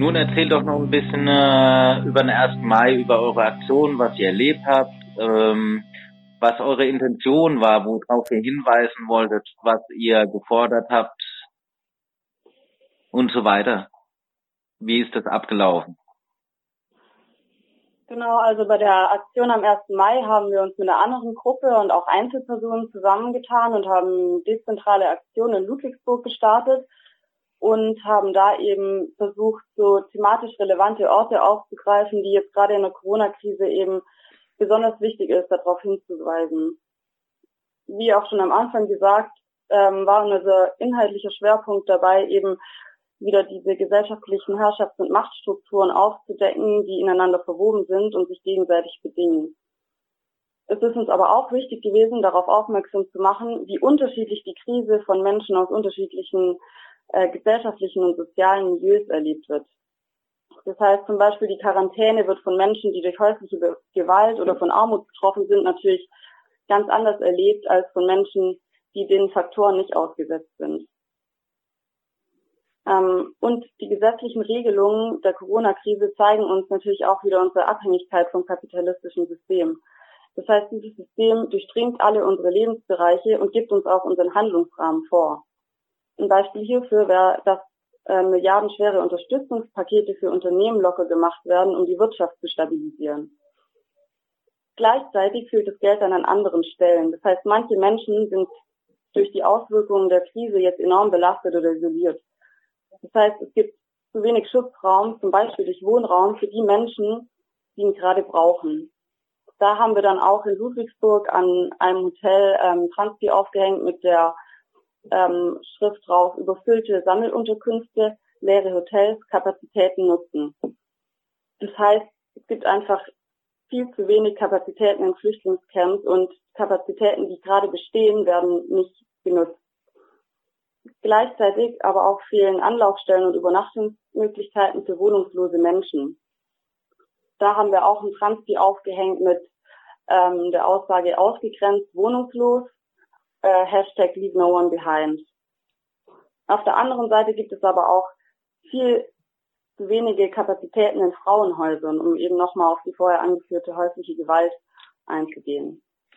Nun erzählt doch noch ein bisschen äh, über den ersten Mai, über eure Aktion, was ihr erlebt habt, ähm, was eure Intention war, worauf ihr hinweisen wolltet, was ihr gefordert habt und so weiter. Wie ist das abgelaufen? Genau, also bei der Aktion am ersten Mai haben wir uns mit einer anderen Gruppe und auch Einzelpersonen zusammengetan und haben dezentrale Aktionen in Ludwigsburg gestartet und haben da eben versucht, so thematisch relevante Orte aufzugreifen, die jetzt gerade in der Corona-Krise eben besonders wichtig ist, darauf hinzuweisen. Wie auch schon am Anfang gesagt, ähm, war unser inhaltlicher Schwerpunkt dabei, eben wieder diese gesellschaftlichen Herrschafts- und Machtstrukturen aufzudecken, die ineinander verwoben sind und sich gegenseitig bedingen. Es ist uns aber auch wichtig gewesen, darauf aufmerksam zu machen, wie unterschiedlich die Krise von Menschen aus unterschiedlichen äh, gesellschaftlichen und sozialen Milieus erlebt wird. Das heißt zum Beispiel, die Quarantäne wird von Menschen, die durch häusliche Gewalt oder von Armut betroffen sind, natürlich ganz anders erlebt als von Menschen, die den Faktoren nicht ausgesetzt sind. Ähm, und die gesetzlichen Regelungen der Corona-Krise zeigen uns natürlich auch wieder unsere Abhängigkeit vom kapitalistischen System. Das heißt, dieses System durchdringt alle unsere Lebensbereiche und gibt uns auch unseren Handlungsrahmen vor. Ein Beispiel hierfür wäre, dass äh, milliardenschwere Unterstützungspakete für Unternehmen locker gemacht werden, um die Wirtschaft zu stabilisieren. Gleichzeitig fehlt das Geld dann an anderen Stellen. Das heißt, manche Menschen sind durch die Auswirkungen der Krise jetzt enorm belastet oder isoliert. Das heißt, es gibt zu wenig Schutzraum, zum Beispiel durch Wohnraum, für die Menschen, die ihn gerade brauchen. Da haben wir dann auch in Ludwigsburg an einem Hotel ähm, Transpi aufgehängt mit der ähm, Schrift drauf: überfüllte Sammelunterkünfte, leere Hotels, Kapazitäten nutzen. Das heißt, es gibt einfach viel zu wenig Kapazitäten in Flüchtlingscamps und Kapazitäten, die gerade bestehen, werden nicht genutzt. Gleichzeitig aber auch fehlen Anlaufstellen und Übernachtungsmöglichkeiten für wohnungslose Menschen. Da haben wir auch ein Transpi aufgehängt mit ähm, der Aussage: ausgegrenzt, wohnungslos, äh, Hashtag Leave No One Behind. Auf der anderen Seite gibt es aber auch viel zu wenige Kapazitäten in Frauenhäusern, um eben nochmal auf die vorher angeführte häusliche Gewalt einzugehen.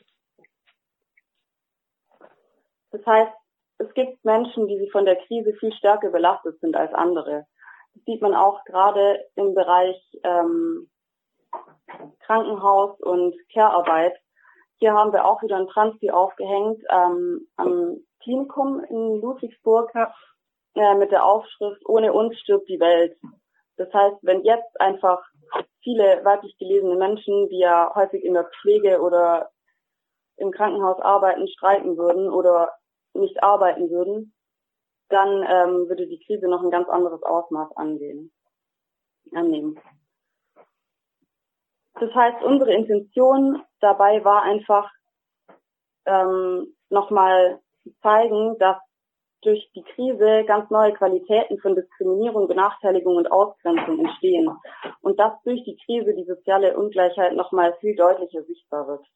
Das heißt, es gibt Menschen, die von der Krise viel stärker belastet sind als andere. Das sieht man auch gerade im Bereich ähm, Krankenhaus und Care-Arbeit. Hier haben wir auch wieder ein Transpi aufgehängt ähm, am Klinikum in Ludwigsburg äh, mit der Aufschrift: Ohne uns stirbt die Welt. Das heißt, wenn jetzt einfach viele weiblich gelesene Menschen, die ja häufig in der Pflege oder im Krankenhaus arbeiten, streiken würden oder nicht arbeiten würden, dann ähm, würde die Krise noch ein ganz anderes Ausmaß angehen, annehmen. Das heißt, unsere Intention dabei war einfach, ähm, nochmal zu zeigen, dass durch die Krise ganz neue Qualitäten von Diskriminierung, Benachteiligung und Ausgrenzung entstehen und dass durch die Krise die soziale Ungleichheit nochmal viel deutlicher sichtbar wird.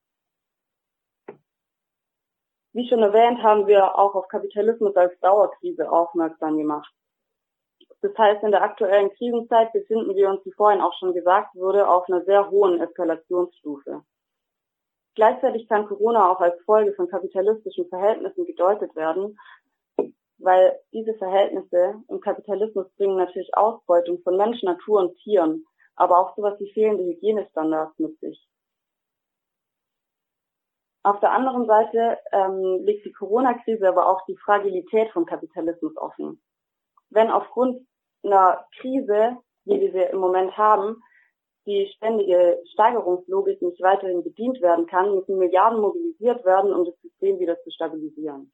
Wie schon erwähnt, haben wir auch auf Kapitalismus als Dauerkrise aufmerksam gemacht. Das heißt, in der aktuellen Krisenzeit befinden wir uns, wie vorhin auch schon gesagt wurde, auf einer sehr hohen Eskalationsstufe. Gleichzeitig kann Corona auch als Folge von kapitalistischen Verhältnissen gedeutet werden, weil diese Verhältnisse im Kapitalismus bringen natürlich Ausbeutung von Mensch, Natur und Tieren, aber auch sowas wie fehlende Hygienestandards mit sich. Auf der anderen Seite ähm, legt die Corona-Krise aber auch die Fragilität vom Kapitalismus offen. Wenn aufgrund einer Krise, wie wir sie im Moment haben, die ständige Steigerungslogik nicht weiterhin bedient werden kann, müssen Milliarden mobilisiert werden, um das System wieder zu stabilisieren.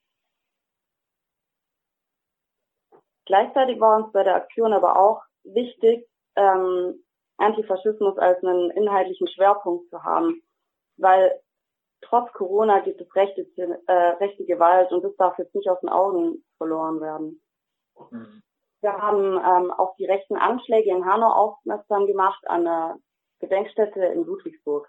Gleichzeitig war uns bei der Aktion aber auch wichtig, ähm, Antifaschismus als einen inhaltlichen Schwerpunkt zu haben, weil trotz Corona gibt es rechte, äh, rechte Gewalt und das darf jetzt nicht aus den Augen verloren werden. Mhm. Wir haben ähm, auf die rechten Anschläge in Hanau aufmerksam gemacht an der Gedenkstätte in Ludwigsburg.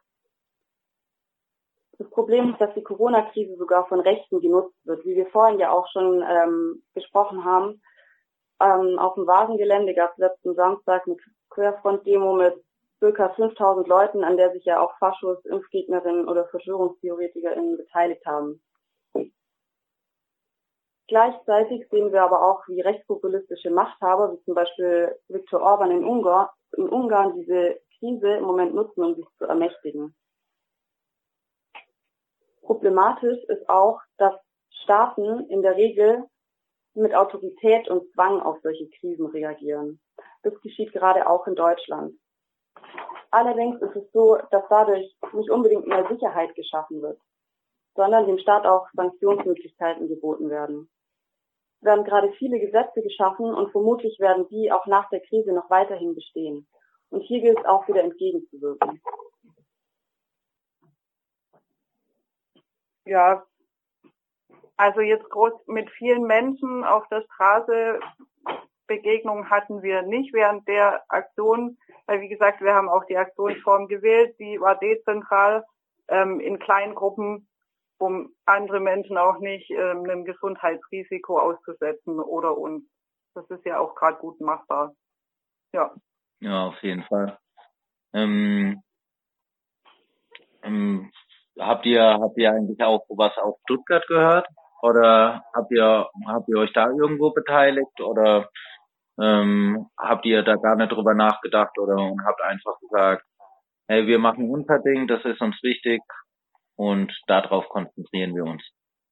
Das Problem ist, dass die Corona-Krise sogar von Rechten genutzt wird. Wie wir vorhin ja auch schon ähm, gesprochen haben, Ähm, auf dem Vasengelände gab es letzten Samstag eine Querfront-Demo mit ca. fünftausend Leuten, an der sich ja auch Faschos, Impfgegnerinnen oder VerschwörungstheoretikerInnen beteiligt haben. Gleichzeitig sehen wir aber auch, wie rechtspopulistische Machthaber, wie zum Beispiel Viktor Orban in Ungarn, in Ungarn diese Krise im Moment nutzen, um sich zu ermächtigen. Problematisch ist auch, dass Staaten in der Regel mit Autorität und Zwang auf solche Krisen reagieren. Das geschieht gerade auch in Deutschland. Allerdings ist es so, dass dadurch nicht unbedingt mehr Sicherheit geschaffen wird, sondern dem Staat auch Sanktionsmöglichkeiten geboten werden. Es werden gerade viele Gesetze geschaffen und vermutlich werden die auch nach der Krise noch weiterhin bestehen. Und hier gilt es auch wieder entgegenzuwirken. Ja, also jetzt groß mit vielen Menschen auf der Straße Begegnungen hatten wir nicht während der Aktion, weil wie gesagt, wir haben auch die Aktionsform gewählt, die war dezentral ähm, in kleinen Gruppen, um andere Menschen auch nicht ähm, einem Gesundheitsrisiko auszusetzen oder uns. Das ist ja auch gerade gut machbar. Ja. Ja, auf jeden Fall. Ähm, ähm, habt ihr habt ihr eigentlich auch was aus Stuttgart gehört? Oder habt ihr habt ihr euch da irgendwo beteiligt? Oder ähm, habt ihr da gar nicht drüber nachgedacht oder und habt einfach gesagt, hey, wir machen unser Ding, das ist uns wichtig und darauf konzentrieren wir uns?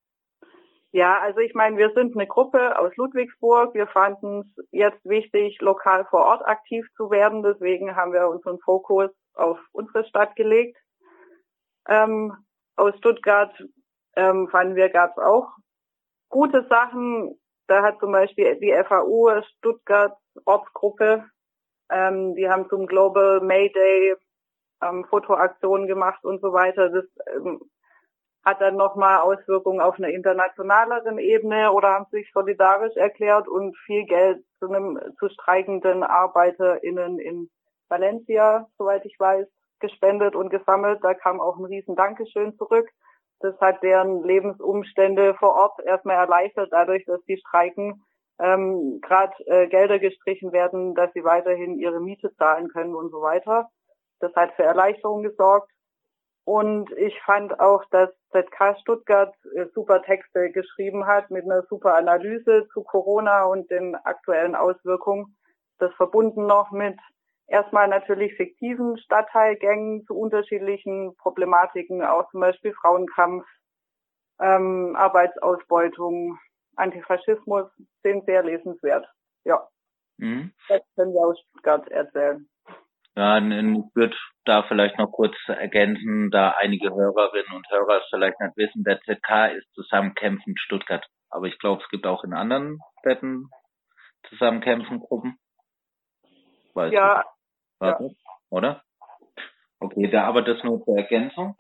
Ja, also ich meine, wir sind eine Gruppe aus Ludwigsburg. Wir fanden es jetzt wichtig, lokal vor Ort aktiv zu werden. Deswegen haben wir unseren Fokus auf unsere Stadt gelegt. Ähm, aus Stuttgart ähm, fanden wir, gab es auch gute Sachen. Da hat zum Beispiel die F A U Stuttgart Ortsgruppe, ähm, die haben zum Global May Day ähm, Fotoaktionen gemacht und so weiter. Das ähm, hat dann nochmal Auswirkungen auf einer internationaleren Ebene oder haben sich solidarisch erklärt und viel Geld zu einem zu streikenden ArbeiterInnen in Valencia, soweit ich weiß, gespendet und gesammelt. Da kam auch ein riesen Dankeschön zurück. Das hat deren Lebensumstände vor Ort erstmal erleichtert, dadurch, dass die streiken, ähm, gerade äh, Gelder gestrichen werden, dass sie weiterhin ihre Miete zahlen können und so weiter. Das hat für Erleichterung gesorgt. Und ich fand auch, dass Z K Stuttgart äh, super Texte geschrieben hat mit einer super Analyse zu Corona und den aktuellen Auswirkungen. Das verbunden noch mit erstmal natürlich fiktiven Stadtteilgängen zu unterschiedlichen Problematiken, auch zum Beispiel Frauenkampf, ähm, Arbeitsausbeutung, Antifaschismus, sind sehr lesenswert. Ja, Mhm. das können wir aus Stuttgart erzählen. Ja, ich würde da vielleicht noch kurz ergänzen, da einige Hörerinnen und Hörer es vielleicht nicht wissen, der Z K ist Zusammenkämpfen Stuttgart. Aber ich glaube, es gibt auch in anderen Städten Zusammenkämpfen-Gruppen. Weiß Ja, nicht. Weiß nicht, oder? Okay, da aber das nur zur Ergänzung.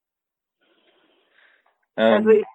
Ähm, Also ich,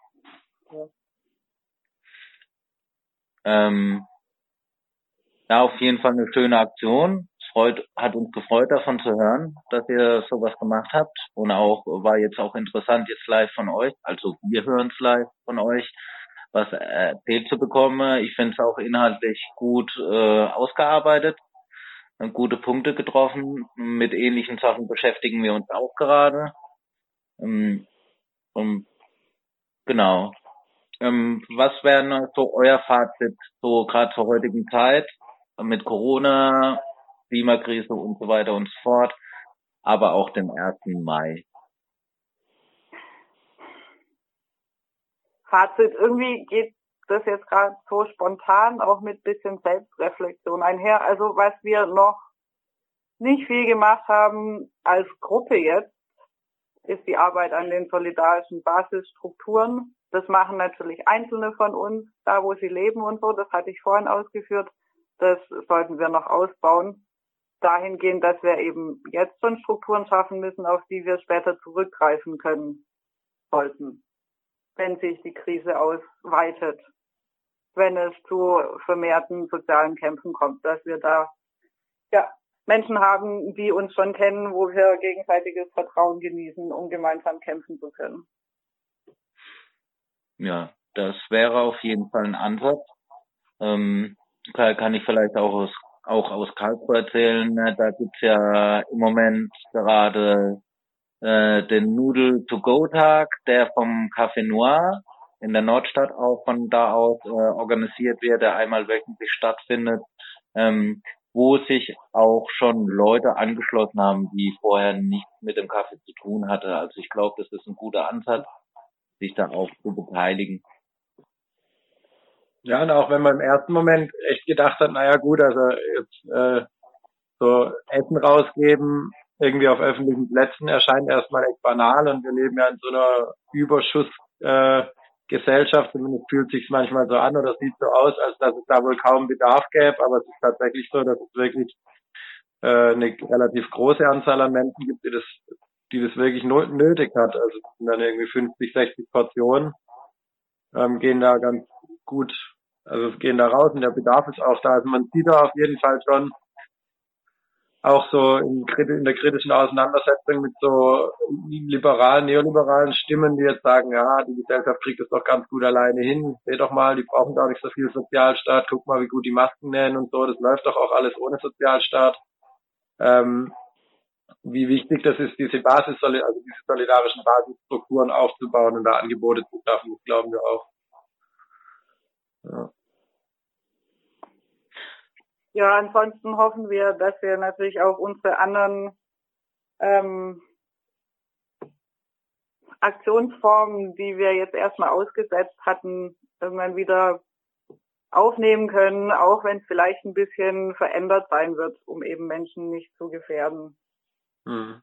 ähm, ja, auf jeden Fall eine schöne Aktion. Es freut, hat uns gefreut, davon zu hören, dass ihr sowas gemacht habt. Und auch war jetzt auch interessant, jetzt live von euch. Also wir hören es live von euch, was erzählt zu bekommen. Ich finde es auch inhaltlich gut äh, ausgearbeitet, gute Punkte getroffen. Mit ähnlichen Sachen beschäftigen wir uns auch gerade. Ähm, und genau. Ähm, was wäre noch so euer Fazit, so gerade zur heutigen Zeit mit Corona, Klimakrise und so weiter und so fort, aber auch dem ersten Mai? Fazit, irgendwie geht das jetzt gerade so spontan auch mit bisschen Selbstreflexion einher. Also was wir noch nicht viel gemacht haben als Gruppe jetzt, ist die Arbeit an den solidarischen Basisstrukturen. Das machen natürlich Einzelne von uns, da wo sie leben und so. Das hatte ich vorhin ausgeführt. Das sollten wir noch ausbauen. Dahingehend, dass wir eben jetzt schon Strukturen schaffen müssen, auf die wir später zurückgreifen können sollten, wenn sich die Krise ausweitet, wenn es zu vermehrten sozialen Kämpfen kommt, dass wir da ja Menschen haben, die uns schon kennen, wo wir gegenseitiges Vertrauen genießen, um gemeinsam kämpfen zu können. Ja, das wäre auf jeden Fall ein Ansatz. Ähm, kann, kann ich vielleicht auch aus, auch aus Karlsruhe erzählen. Da gibt's ja im Moment gerade äh, den Nudel-to-go-Tag, der vom Café Noir in der Nordstadt auch von da aus äh, organisiert wird, der einmal wöchentlich stattfindet, ähm, wo sich auch schon Leute angeschlossen haben, die vorher nichts mit dem Kaffee zu tun hatten. Also ich glaube, das ist ein guter Ansatz, sich da auch zu beteiligen. Ja, und auch wenn man im ersten Moment echt gedacht hat, naja gut, also jetzt äh, so Essen rausgeben, irgendwie auf öffentlichen Plätzen erscheint erstmal echt banal und wir leben ja in so einer Überschussgesellschaft, äh, Gesellschaft, zumindest fühlt sich manchmal so an oder sieht so aus, als dass es da wohl kaum Bedarf gäbe, aber es ist tatsächlich so, dass es wirklich äh, eine relativ große Anzahl an Menschen gibt, die das, die das wirklich no- nötig hat. Also es sind dann irgendwie fünfzig, sechzig Portionen, ähm, gehen da ganz gut, also es gehen da raus und der Bedarf ist auch da. Also man sieht da auf jeden Fall schon auch so in, in der kritischen Auseinandersetzung mit so liberalen, neoliberalen Stimmen, die jetzt sagen, ja, die Gesellschaft kriegt es doch ganz gut alleine hin. Seht doch mal, die brauchen gar nicht so viel Sozialstaat. Guck mal, wie gut die Masken nähen und so. Das läuft doch auch alles ohne Sozialstaat. Ähm, wie wichtig das ist, diese Basis, also diese solidarischen Basisstrukturen aufzubauen und da Angebote zu schaffen, das glauben wir auch. Ja. Ja, ansonsten hoffen wir, dass wir natürlich auch unsere anderen ähm, Aktionsformen, die wir jetzt erstmal ausgesetzt hatten, irgendwann wieder aufnehmen können, auch wenn es vielleicht ein bisschen verändert sein wird, um eben Menschen nicht zu gefährden. Mhm.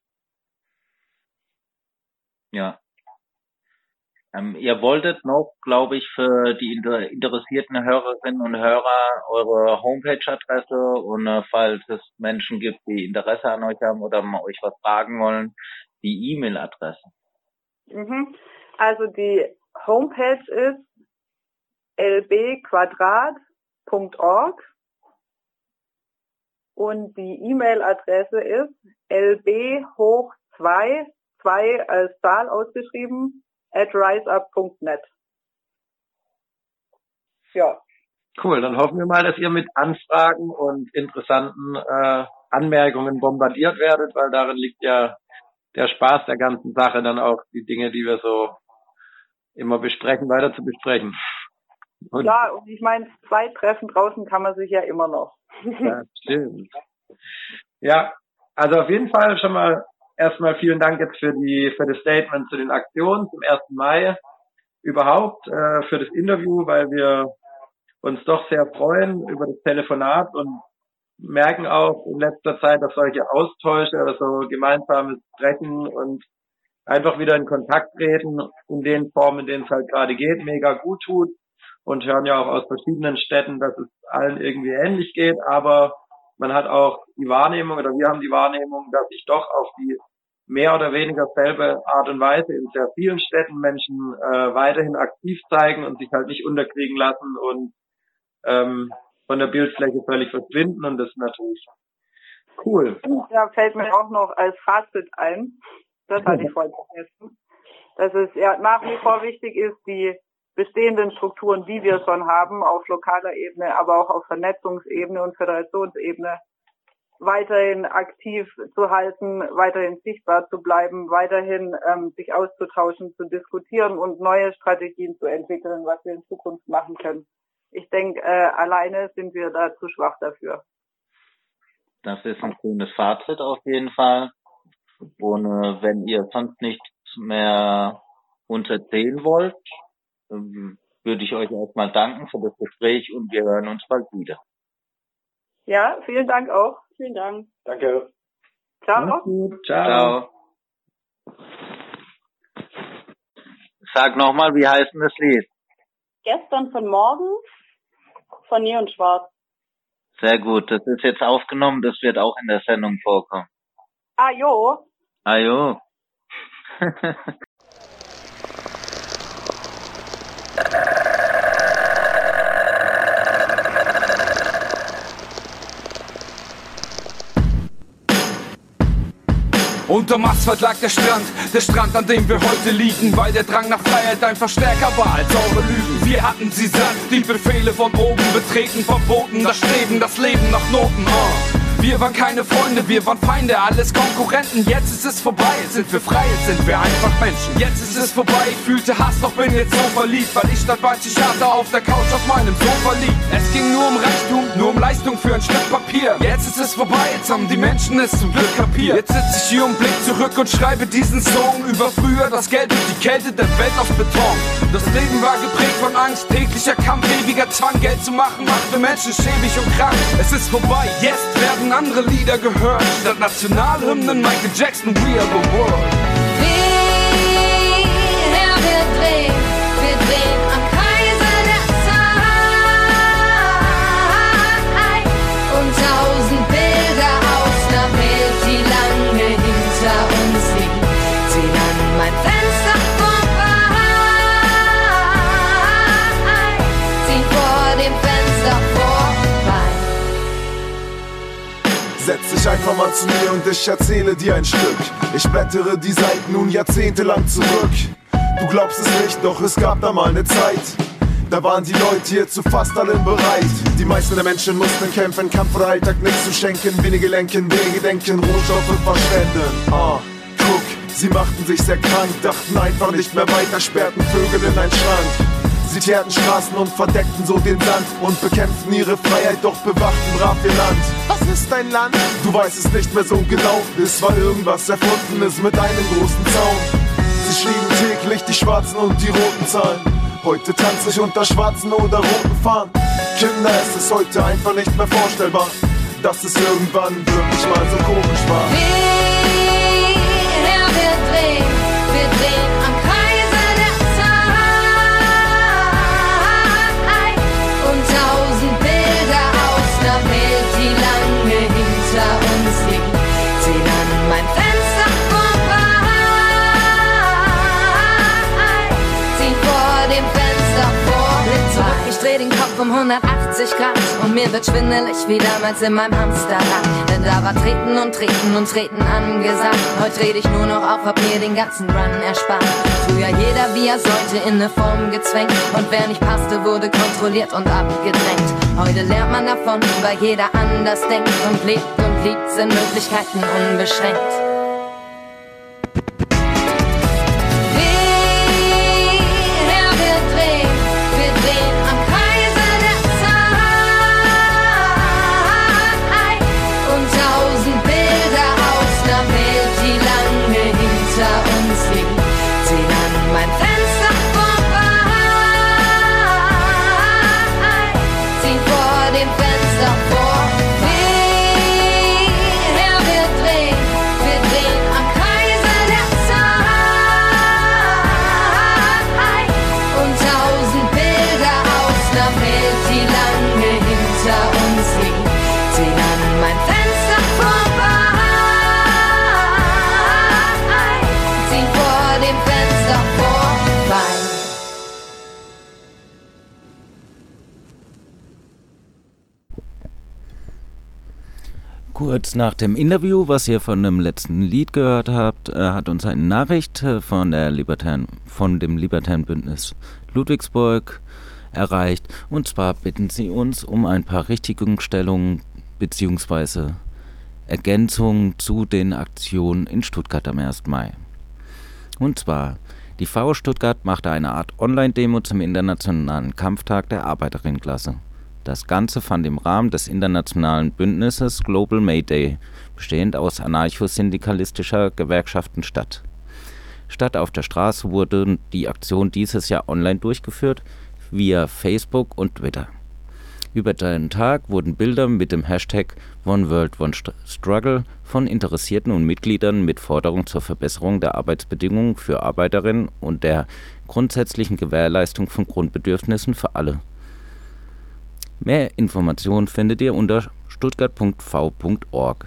Ja. Ähm, ihr wolltet noch, glaube ich, für die inter- interessierten Hörerinnen und Hörer eure Homepage-Adresse und äh, falls es Menschen gibt, die Interesse an euch haben oder mal euch was fragen wollen, die E-Mail-Adresse. Mhm. Also die Homepage ist l b quadrat punkt org und die E-Mail-Adresse ist l b hoch zwei, zwei als Zahl ausgeschrieben, at riseup punkt net. Ja. Cool, dann hoffen wir mal, dass ihr mit Anfragen und interessanten äh, Anmerkungen bombardiert werdet, weil darin liegt ja der Spaß der ganzen Sache, dann auch die Dinge, die wir so immer besprechen, weiter zu besprechen. Und Klar, und ich meine, zwei Treffen draußen kann man sich ja immer noch. ja, stimmt. Ja, also auf jeden Fall schon mal erstmal vielen Dank jetzt für die für das Statement zu den Aktionen zum ersten Mai, überhaupt äh, für das Interview, weil wir uns doch sehr freuen über das Telefonat und merken auch in letzter Zeit, dass solche Austausche oder so gemeinsames Sprechen und einfach wieder in Kontakt treten in den Formen, in denen es halt gerade geht, mega gut tut und hören ja auch aus verschiedenen Städten, dass es allen irgendwie ähnlich geht, aber man hat auch die Wahrnehmung, oder wir haben die Wahrnehmung, dass sich doch auf die mehr oder weniger selbe Art und Weise in sehr vielen Städten Menschen äh, weiterhin aktiv zeigen und sich halt nicht unterkriegen lassen und ähm, von der Bildfläche völlig verschwinden, und das ist natürlich cool. Da fällt mir auch noch als Fazit ein, das hatte ich vorhin vergessen, dass es ja nach wie vor wichtig ist, die bestehenden Strukturen, die wir schon haben, auf lokaler Ebene, aber auch auf Vernetzungsebene und Föderationsebene, weiterhin aktiv zu halten, weiterhin sichtbar zu bleiben, weiterhin ähm, sich auszutauschen, zu diskutieren und neue Strategien zu entwickeln, was wir in Zukunft machen können. Ich denke, äh, alleine sind wir da zu schwach dafür. Das ist ein schönes Fazit auf jeden Fall. Und äh, wenn ihr sonst nichts mehr uns erzählen wollt, ähm, würde ich euch erstmal danken für das Gespräch und wir hören uns bald wieder. Ja, vielen Dank auch. Vielen Dank. Danke. Ciao. Gut. Ciao. Ciao. Sag nochmal, wie heißt denn das Lied? Gestern von morgen von Neon Schwarz. Sehr gut, das ist jetzt aufgenommen, das wird auch in der Sendung vorkommen. Ah, jo. Ah, jo. Unterm Asphalt lag der Strand, der Strand, an dem wir heute liegen, weil der Drang nach Freiheit ein Verstärker war als eure Lügen. Wir hatten sie satt, die Befehle von oben betreten, verboten, das Streben, das Leben nach Noten. Oh. Wir waren keine Freunde, wir waren Feinde, alles Konkurrenten. Jetzt ist es vorbei, jetzt sind wir frei, jetzt sind wir einfach Menschen. Jetzt ist es vorbei, ich fühlte Hass, doch bin jetzt so verliebt, weil ich statt bei Psychiater auf der Couch auf meinem Sofa lieg. Es ging nur um Reichtum, nur um Leistung für ein Stück Papier. Jetzt ist es vorbei, jetzt haben die Menschen es zum Glück kapiert. Jetzt sitze ich hier und blick zurück und schreibe diesen Song über früher, das Geld und die Kälte der Welt aus Beton. Das Leben war geprägt von Angst, täglicher Kampf, ewiger Zwang, Geld zu machen, macht für Menschen schäbig und krank. Es ist vorbei, jetzt werden andere Lieder gehört, statt Nationalhymnen Michael Jackson, We Are the World. Wir, wir drehen, wir drehen am Kaiser der Zeit und tausend Bilder aus einer Welt, die lange hinter uns liegt, ziehen an mein Fenster vorbei, ziehen vor dem Fenster vorbei. Setz dich einfach mal zu mir und ich erzähle dir ein Stück. Ich blättere die Seiten nun jahrzehntelang zurück. Du glaubst es nicht, doch es gab da mal eine Zeit. Da waren die Leute hier zu fast allem bereit. Die meisten der Menschen mussten kämpfen, Kampf oder Alltag nichts zu schenken. Wenige lenken, wenige denken, Rohstoffe verschwenden. Ah, guck, sie machten sich sehr krank, dachten einfach nicht mehr weiter, sperrten Vögel in einen Schrank. Sie teerten Straßen und verdeckten so den Sand und bekämpften ihre Freiheit, doch bewachten brav ihr Land. Was ist dein Land? Du weißt es nicht mehr so genau. Es war irgendwas Erfundenes mit einem großen Zaun. Sie schrieben täglich die schwarzen und die roten Zahlen. Heute tanze ich unter schwarzen oder roten Fahnen. Kinder, es ist heute einfach nicht mehr vorstellbar, dass es irgendwann wirklich mal so komisch war. Wir, wir drehen, wir drehen am Kaiser der Zeit und tausend Bilder aus einer Welt, die lange hinter uns liegt, ziehen an mein Fenster vorbei, ziehen vor dem Fenster vorbei. Zurück, ich dreh den Kopf um hundertachtzig Grad und mir wird schwindelig wie damals in meinem Hamsterrad. Denn da war Treten und Treten und Treten angesagt. Heute red ich nur noch auf, hab mir den ganzen Run erspart. Früher jeder wie er sollte in ne Form gezwängt und wer nicht passte wurde kontrolliert und abgedrängt. Heute lernt man davon, weil jeder anders denkt und lebt und liebt, sind Möglichkeiten unbeschränkt. Kurz nach dem Interview, was ihr von dem letzten Lied gehört habt, äh, hat uns eine Nachricht von, der Libertären, von dem Libertären Bündnis Ludwigsburg erreicht. Und zwar bitten sie uns um ein paar Richtigungsstellungen bzw. Ergänzungen zu den Aktionen in Stuttgart am ersten Mai. Und zwar, die V O Stuttgart machte eine Art Online-Demo zum Internationalen Kampftag der Arbeiterinnenklasse. Das Ganze fand im Rahmen des internationalen Bündnisses Global May Day, bestehend aus anarcho-syndikalistischer Gewerkschaften statt. Statt auf der Straße wurde die Aktion dieses Jahr online durchgeführt, via Facebook und Twitter. Über den Tag wurden Bilder mit dem Hashtag One World One Struggle von Interessierten und Mitgliedern mit Forderungen zur Verbesserung der Arbeitsbedingungen für Arbeiterinnen und der grundsätzlichen Gewährleistung von Grundbedürfnissen für alle. Mehr Informationen findet ihr unter stuttgart punkt v punkt org.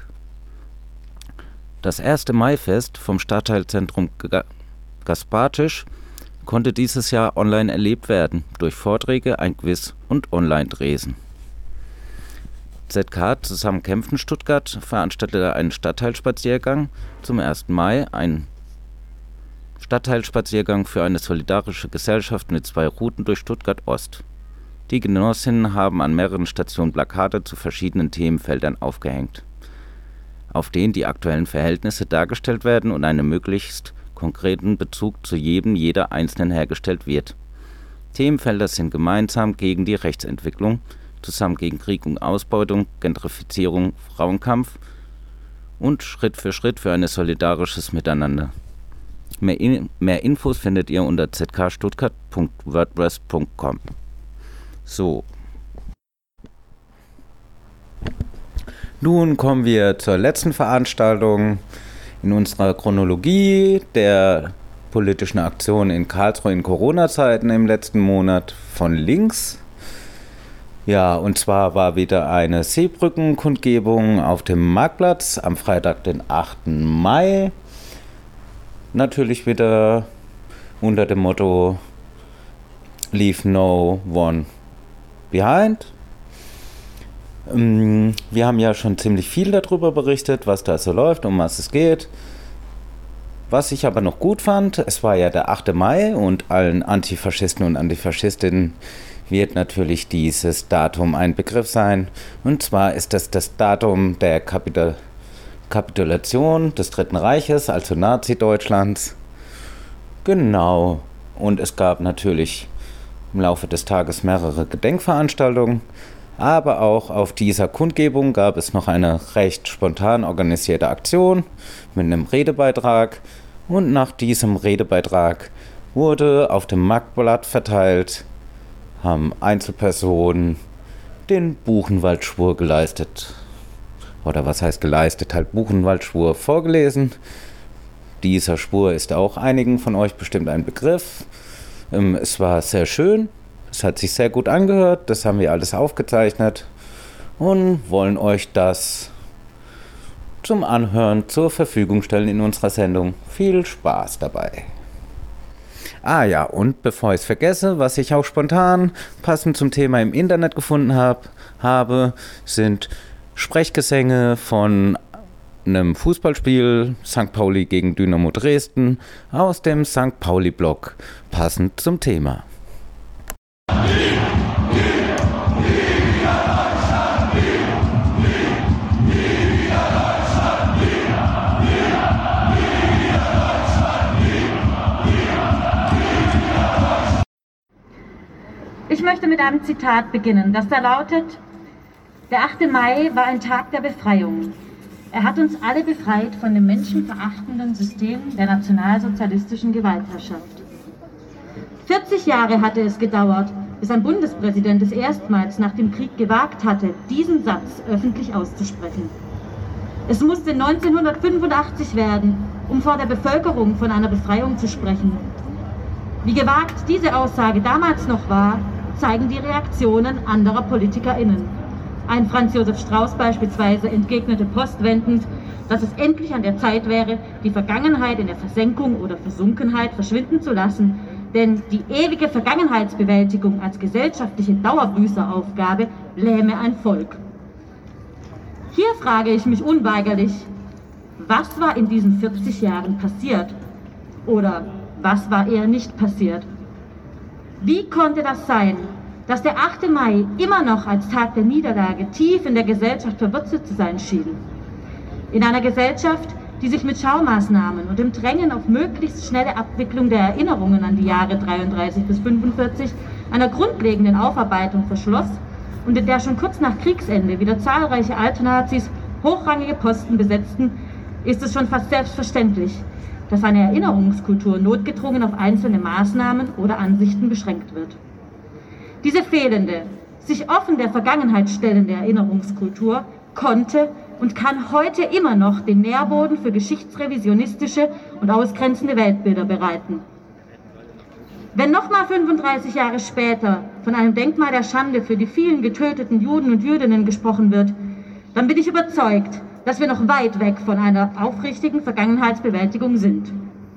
Das erste Maifest vom Stadtteilzentrum Gaspartisch konnte dieses Jahr online erlebt werden, durch Vorträge, ein Quiz und Online-Dresen. Z K Zusammen kämpfen Stuttgart veranstaltete einen Stadtteilspaziergang zum ersten Mai, ein Stadtteilspaziergang für eine solidarische Gesellschaft mit zwei Routen durch Stuttgart-Ost. Die Genossinnen haben an mehreren Stationen Plakate zu verschiedenen Themenfeldern aufgehängt, auf denen die aktuellen Verhältnisse dargestellt werden und einen möglichst konkreten Bezug zu jedem, jeder Einzelnen hergestellt wird. Themenfelder sind gemeinsam gegen die Rechtsentwicklung, zusammen gegen Krieg und Ausbeutung, Gentrifizierung, Frauenkampf und Schritt für Schritt für ein solidarisches Miteinander. Mehr, in, mehr Infos findet ihr unter z k stuttgart punkt wordpress punkt com. So. Nun kommen wir zur letzten Veranstaltung in unserer Chronologie der politischen Aktionen in Karlsruhe in Corona-Zeiten im letzten Monat von links. Ja, und zwar war wieder eine Seebrückenkundgebung auf dem Marktplatz am Freitag, den achten Mai. Natürlich wieder unter dem Motto Leave no one behind. Wir haben ja schon ziemlich viel darüber berichtet, was da so läuft, um was es geht. Was ich aber noch gut fand, es war ja der achte Mai und allen Antifaschisten und Antifaschistinnen wird natürlich dieses Datum ein Begriff sein. Und zwar ist das das Datum der Kapitul- Kapitulation des Dritten Reiches, also Nazi-Deutschlands. Genau. Und es gab natürlich im Laufe des Tages mehrere Gedenkveranstaltungen. Aber auch auf dieser Kundgebung gab es noch eine recht spontan organisierte Aktion mit einem Redebeitrag. Und nach diesem Redebeitrag wurde auf dem Marktblatt verteilt, haben Einzelpersonen den Buchenwald-Schwur geleistet. Oder was heißt geleistet? Halt Buchenwald-Schwur vorgelesen. Dieser Schwur ist auch einigen von euch bestimmt ein Begriff. Ähm, es war sehr schön. Es hat sich sehr gut angehört. Das haben wir alles aufgezeichnet. Und wollen euch das zum Anhören zur Verfügung stellen in unserer Sendung. Viel Spaß dabei. Ah ja, und bevor ich es vergesse, was ich auch spontan passend zum Thema im Internet gefunden hab, habe, sind Sprechgesänge von einem Fußballspiel Sankt Pauli gegen Dynamo Dresden aus dem Sankt Pauli-Blog, passend zum Thema. Ich möchte mit einem Zitat beginnen, das da lautet: Der achte Mai war ein Tag der Befreiung. Er hat uns alle befreit von dem menschenverachtenden System der nationalsozialistischen Gewaltherrschaft. vierzig Jahre hatte es gedauert, bis ein Bundespräsident es erstmals nach dem Krieg gewagt hatte, diesen Satz öffentlich auszusprechen. Es musste neunzehnhundertfünfundachtzig werden, um vor der Bevölkerung von einer Befreiung zu sprechen. Wie gewagt diese Aussage damals noch war, zeigen die Reaktionen anderer PolitikerInnen. Ein Franz Josef Strauß beispielsweise entgegnete postwendend, dass es endlich an der Zeit wäre, die Vergangenheit in der Versenkung oder Versunkenheit verschwinden zu lassen, denn die ewige Vergangenheitsbewältigung als gesellschaftliche Dauerbüßeraufgabe lähme ein Volk. Hier frage ich mich unweigerlich, was war in diesen vierzig Jahren passiert? Oder was war eher nicht passiert? Wie konnte das sein, dass der achte Mai immer noch als Tag der Niederlage tief in der Gesellschaft verwurzelt zu sein schien? In einer Gesellschaft, die sich mit Schaumaßnahmen und dem Drängen auf möglichst schnelle Abwicklung der Erinnerungen an die Jahre dreiunddreißig bis fünfundvierzig einer grundlegenden Aufarbeitung verschloss und in der schon kurz nach Kriegsende wieder zahlreiche Altnazis hochrangige Posten besetzten, ist es schon fast selbstverständlich, dass eine Erinnerungskultur notgedrungen auf einzelne Maßnahmen oder Ansichten beschränkt wird. Diese fehlende, sich offen der Vergangenheit stellende Erinnerungskultur konnte und kann heute immer noch den Nährboden für geschichtsrevisionistische und ausgrenzende Weltbilder bereiten. Wenn nochmal fünfunddreißig Jahre später von einem Denkmal der Schande für die vielen getöteten Juden und Jüdinnen gesprochen wird, dann bin ich überzeugt, dass wir noch weit weg von einer aufrichtigen Vergangenheitsbewältigung sind.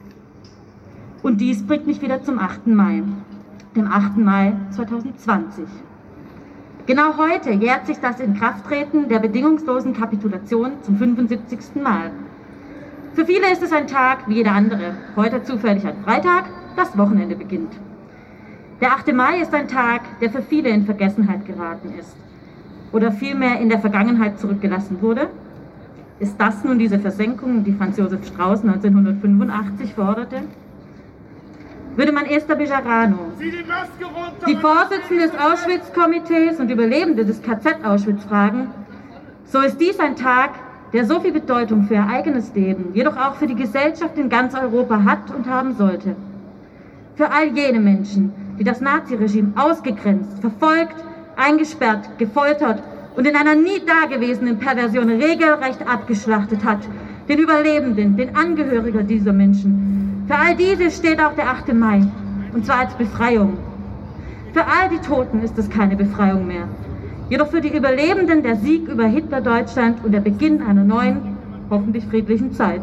Und dies bringt mich wieder zum achten Mai, dem achten Mai zweitausendzwanzig. Genau heute jährt sich das Inkrafttreten der bedingungslosen Kapitulation zum fünfundsiebzigsten Mal. Für viele ist es ein Tag wie jeder andere. Heute zufällig ein Freitag, das Wochenende beginnt. Der achte Mai ist ein Tag, der für viele in Vergessenheit geraten ist. Oder vielmehr in der Vergangenheit zurückgelassen wurde. Ist das nun diese Versenkung, die Franz Josef Strauß neunzehnhundertfünfundachtzig forderte? Würde man Esther Bejarano, die Vorsitzende des Auschwitz-Komitees und Überlebende des K Z Auschwitz, fragen, so ist dies ein Tag, der so viel Bedeutung für ihr eigenes Leben, jedoch auch für die Gesellschaft in ganz Europa hat und haben sollte. Für all jene Menschen, die das Naziregime ausgegrenzt, verfolgt, eingesperrt, gefoltert und in einer nie dagewesenen Perversion regelrecht abgeschlachtet hat, den Überlebenden, den Angehörigen dieser Menschen. Für all diese steht auch der achte Mai, und zwar als Befreiung. Für all die Toten ist es keine Befreiung mehr. Jedoch für die Überlebenden der Sieg über Hitler-Deutschland und der Beginn einer neuen, hoffentlich friedlichen Zeit.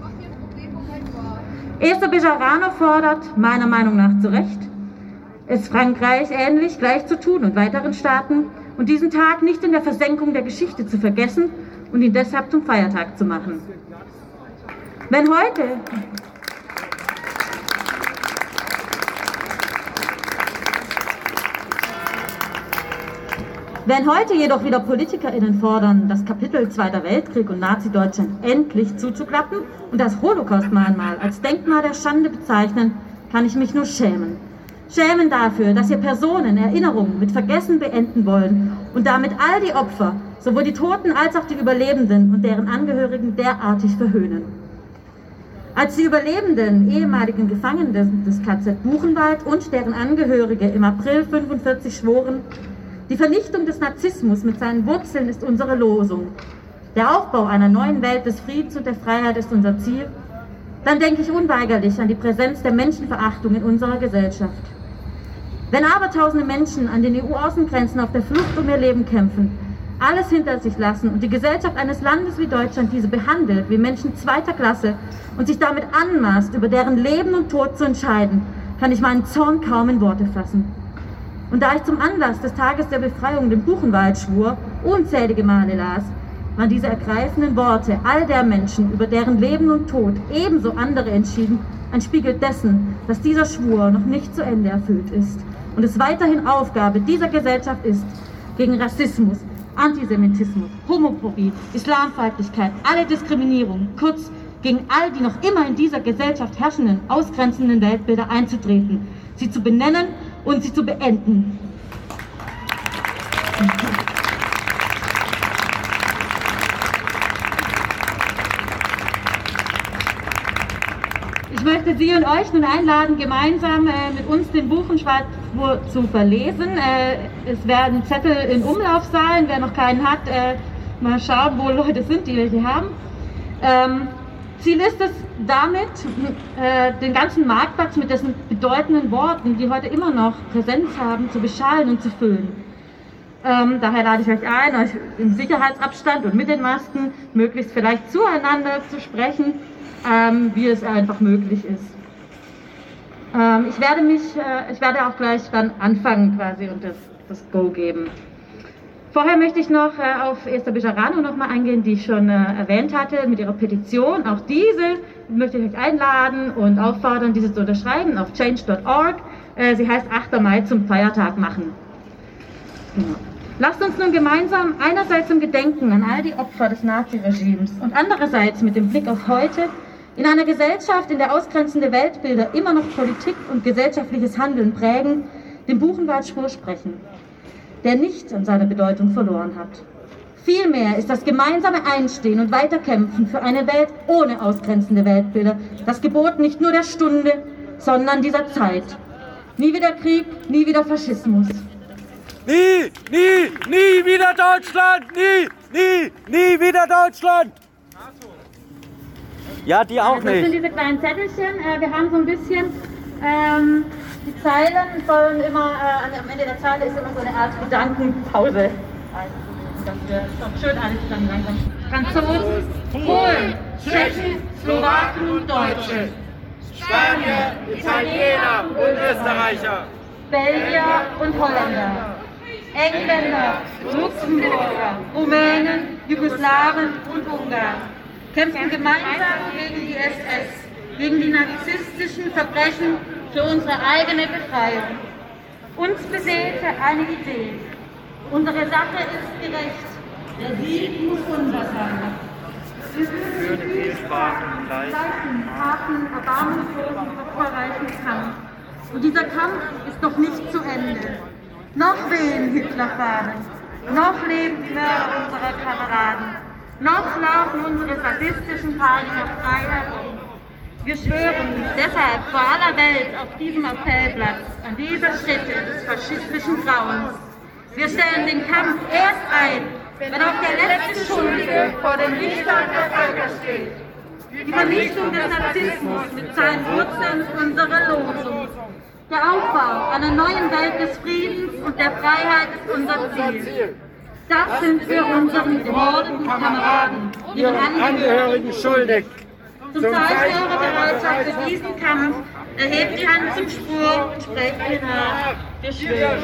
Esther Bejarano fordert, meiner Meinung nach zu Recht, es Frankreich ähnlich gleich zu tun und weiteren Staaten und diesen Tag nicht in der Versenkung der Geschichte zu vergessen und ihn deshalb zum Feiertag zu machen. Wenn heute Wenn heute jedoch wieder PolitikerInnen fordern, das Kapitel Zweiter Weltkrieg und Nazi-Deutschland endlich zuzuklappen und das Holocaust-Mahnmal als Denkmal der Schande bezeichnen, kann ich mich nur schämen. Schämen dafür, dass ihr Personen Erinnerungen mit Vergessen beenden wollen und damit all die Opfer, sowohl die Toten als auch die Überlebenden und deren Angehörigen derartig verhöhnen. Als die überlebenden ehemaligen Gefangenen des K Z Buchenwald und deren Angehörige im April fünfundvierzig schworen, die Vernichtung des Narzissmus mit seinen Wurzeln ist unsere Losung. Der Aufbau einer neuen Welt des Friedens und der Freiheit ist unser Ziel. Dann denke ich unweigerlich an die Präsenz der Menschenverachtung in unserer Gesellschaft. Wenn abertausende Menschen an den E U-Außengrenzen auf der Flucht um ihr Leben kämpfen, alles hinter sich lassen und die Gesellschaft eines Landes wie Deutschland diese behandelt wie Menschen zweiter Klasse und sich damit anmaßt, über deren Leben und Tod zu entscheiden, kann ich meinen Zorn kaum in Worte fassen. Und da ich zum Anlass des Tages der Befreiung den Buchenwald schwur, unzählige Male las, waren diese ergreifenden Worte all der Menschen, über deren Leben und Tod ebenso andere entschieden, ein Spiegel dessen, dass dieser Schwur noch nicht zu Ende erfüllt ist und es weiterhin Aufgabe dieser Gesellschaft ist, gegen Rassismus, Antisemitismus, Homophobie, Islamfeindlichkeit, alle Diskriminierung, kurz gegen all die noch immer in dieser Gesellschaft herrschenden, ausgrenzenden Weltbilder einzutreten, sie zu benennen und sie zu beenden. Ich möchte Sie und euch nun einladen, gemeinsam äh, mit uns den Buchenwald zu verlesen. Äh, es werden Zettel in Umlauf sein, wer noch keinen hat, äh, mal schauen, wo Leute sind, die wir hier haben. Ähm, Ziel ist es damit, äh, den ganzen Marktplatz mit dessen bedeutenden Worten, die heute immer noch Präsenz haben, zu beschallen und zu füllen. Ähm, daher lade ich euch ein, euch im Sicherheitsabstand und mit den Masken möglichst vielleicht zueinander zu sprechen, ähm, wie es einfach möglich ist. Ähm, ich werde mich, äh, ich werde auch gleich dann anfangen quasi und das, das Go geben. Vorher möchte ich noch äh, auf Esther Bejarano noch mal eingehen, die ich schon äh, erwähnt hatte, mit ihrer Petition. Auch diese möchte ich euch einladen und auffordern, diese zu unterschreiben auf change punkt org. Äh, sie heißt achter Mai zum Feiertag machen. Genau. Lasst uns nun gemeinsam einerseits im Gedenken an all die Opfer des Naziregimes und andererseits mit dem Blick auf heute in einer Gesellschaft, in der ausgrenzende Weltbilder immer noch Politik und gesellschaftliches Handeln prägen, den Buchenwald-Schwur sprechen, der nicht an seiner Bedeutung verloren hat. Vielmehr ist das gemeinsame Einstehen und Weiterkämpfen für eine Welt ohne ausgrenzende Weltbilder das Gebot nicht nur der Stunde, sondern dieser Zeit. Nie wieder Krieg, nie wieder Faschismus. Nie, nie, nie wieder Deutschland! Nie, nie, nie wieder Deutschland! Ja, die auch also, nicht. Das sind diese kleinen Zettelchen. Äh, wir haben so ein bisschen, ähm, die Zeilen sollen immer, äh, am Ende der Zeile ist immer so eine Art Gedankenpause. Das ist doch schön alles zusammen langsam. Franzosen, Polen, Tschechen, Slowaken und Deutsche. Spanier, Italiener und Österreicher. Belgier und Holländer. Engländer, Luxemburger, Rumänen, Jugoslawen und Ungarn kämpfen gemeinsam gegen die S S, gegen die narzisstischen Verbrechen für unsere eigene Befreiung. Uns beseelte eine Idee. Unsere Sache ist gerecht. Der Sieg muss unser sein. Wir führen den vielfachen, gleichen, harten, erbarmungslosen, opferreichen Kampf. Und dieser Kampf ist noch nicht zu Ende. Noch wehen Hitlerfahnen, noch leben die Mörder unserer Kameraden, noch laufen unsere sadistischen Tage nach Freiheit um. Wir schwören deshalb vor aller Welt auf diesem Appellplatz an dieser Stätte des faschistischen Grauens. Wir stellen den Kampf erst ein, wenn auch der letzte Schuldige vor den Richtern der Völker steht. Die Vernichtung des Narzissmus mit seinen Wurzeln ist unsere Losung. Der Aufbau einer neuen Welt des Friedens und der Freiheit ist unser Ziel. Das sind wir unseren gemordeten Kameraden, ihren Angehörigen schuldig. Zum Zeichen eurer Bereitschaft für diesen Kampf erhebt die Hand zum Spruch und sprecht mir nach. Wir schwören.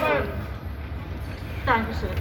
Dankeschön.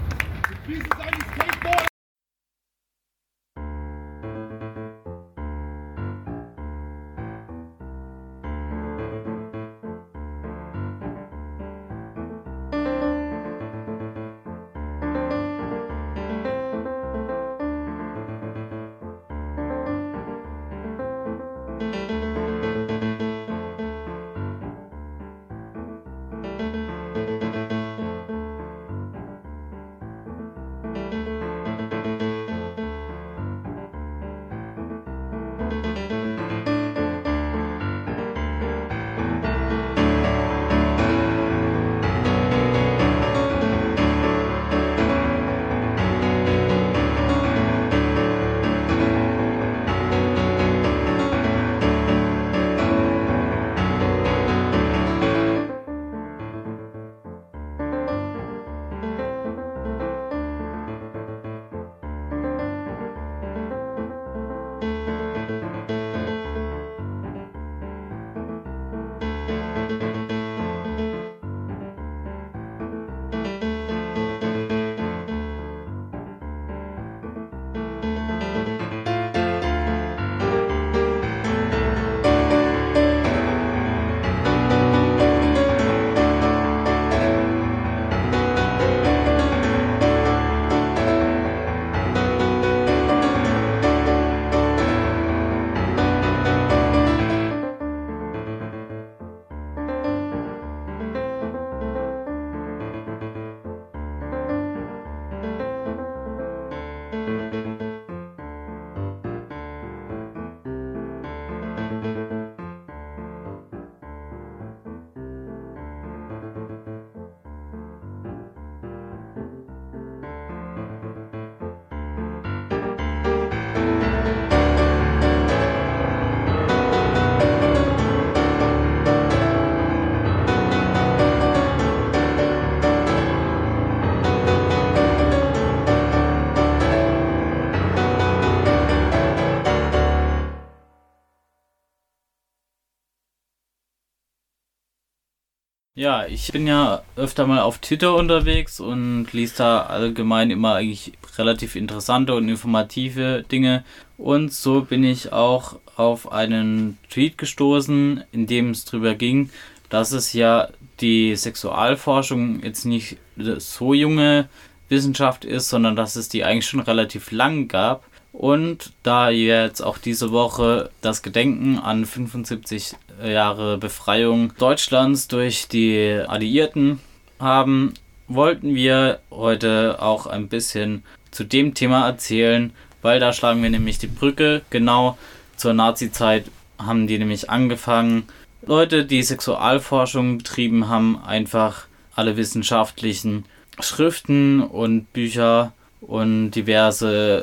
Ja, ich bin ja öfter mal auf Twitter unterwegs und lese da allgemein immer eigentlich relativ interessante und informative Dinge. Und so bin ich auch auf einen Tweet gestoßen, in dem es darüber ging, dass es ja die Sexualforschung jetzt nicht so junge Wissenschaft ist, sondern dass es die eigentlich schon relativ lang gab. Und da jetzt auch diese Woche das Gedenken an fünfundsiebzig Jahre Befreiung Deutschlands durch die Alliierten haben, wollten wir heute auch ein bisschen zu dem Thema erzählen, weil da schlagen wir nämlich die Brücke. Genau zur Nazi-Zeit haben die nämlich angefangen. Leute, die Sexualforschung betrieben haben, einfach alle wissenschaftlichen Schriften und Bücher und diverse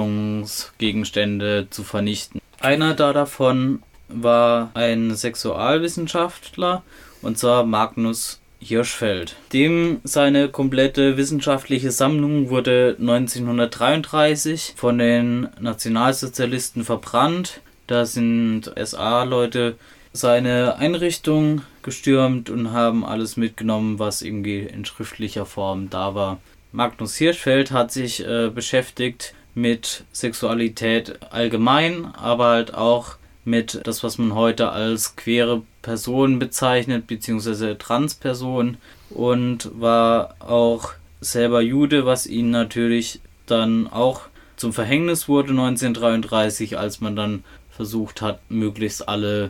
Forschungsgegenstände zu vernichten. Einer da davon war ein Sexualwissenschaftler, und zwar Magnus Hirschfeld. Dem seine komplette wissenschaftliche Sammlung wurde neunzehnhundertdreiunddreißig von den Nationalsozialisten verbrannt. Da sind S A-Leute seine Einrichtung gestürmt und haben alles mitgenommen, was irgendwie in schriftlicher Form da war. Magnus Hirschfeld hat sich äh, beschäftigt mit Sexualität allgemein, aber halt auch mit das, was man heute als queere Person bezeichnet, beziehungsweise Transperson, und war auch selber Jude, was ihn natürlich dann auch zum Verhängnis wurde neunzehnhundertdreiunddreißig, als man dann versucht hat, möglichst alle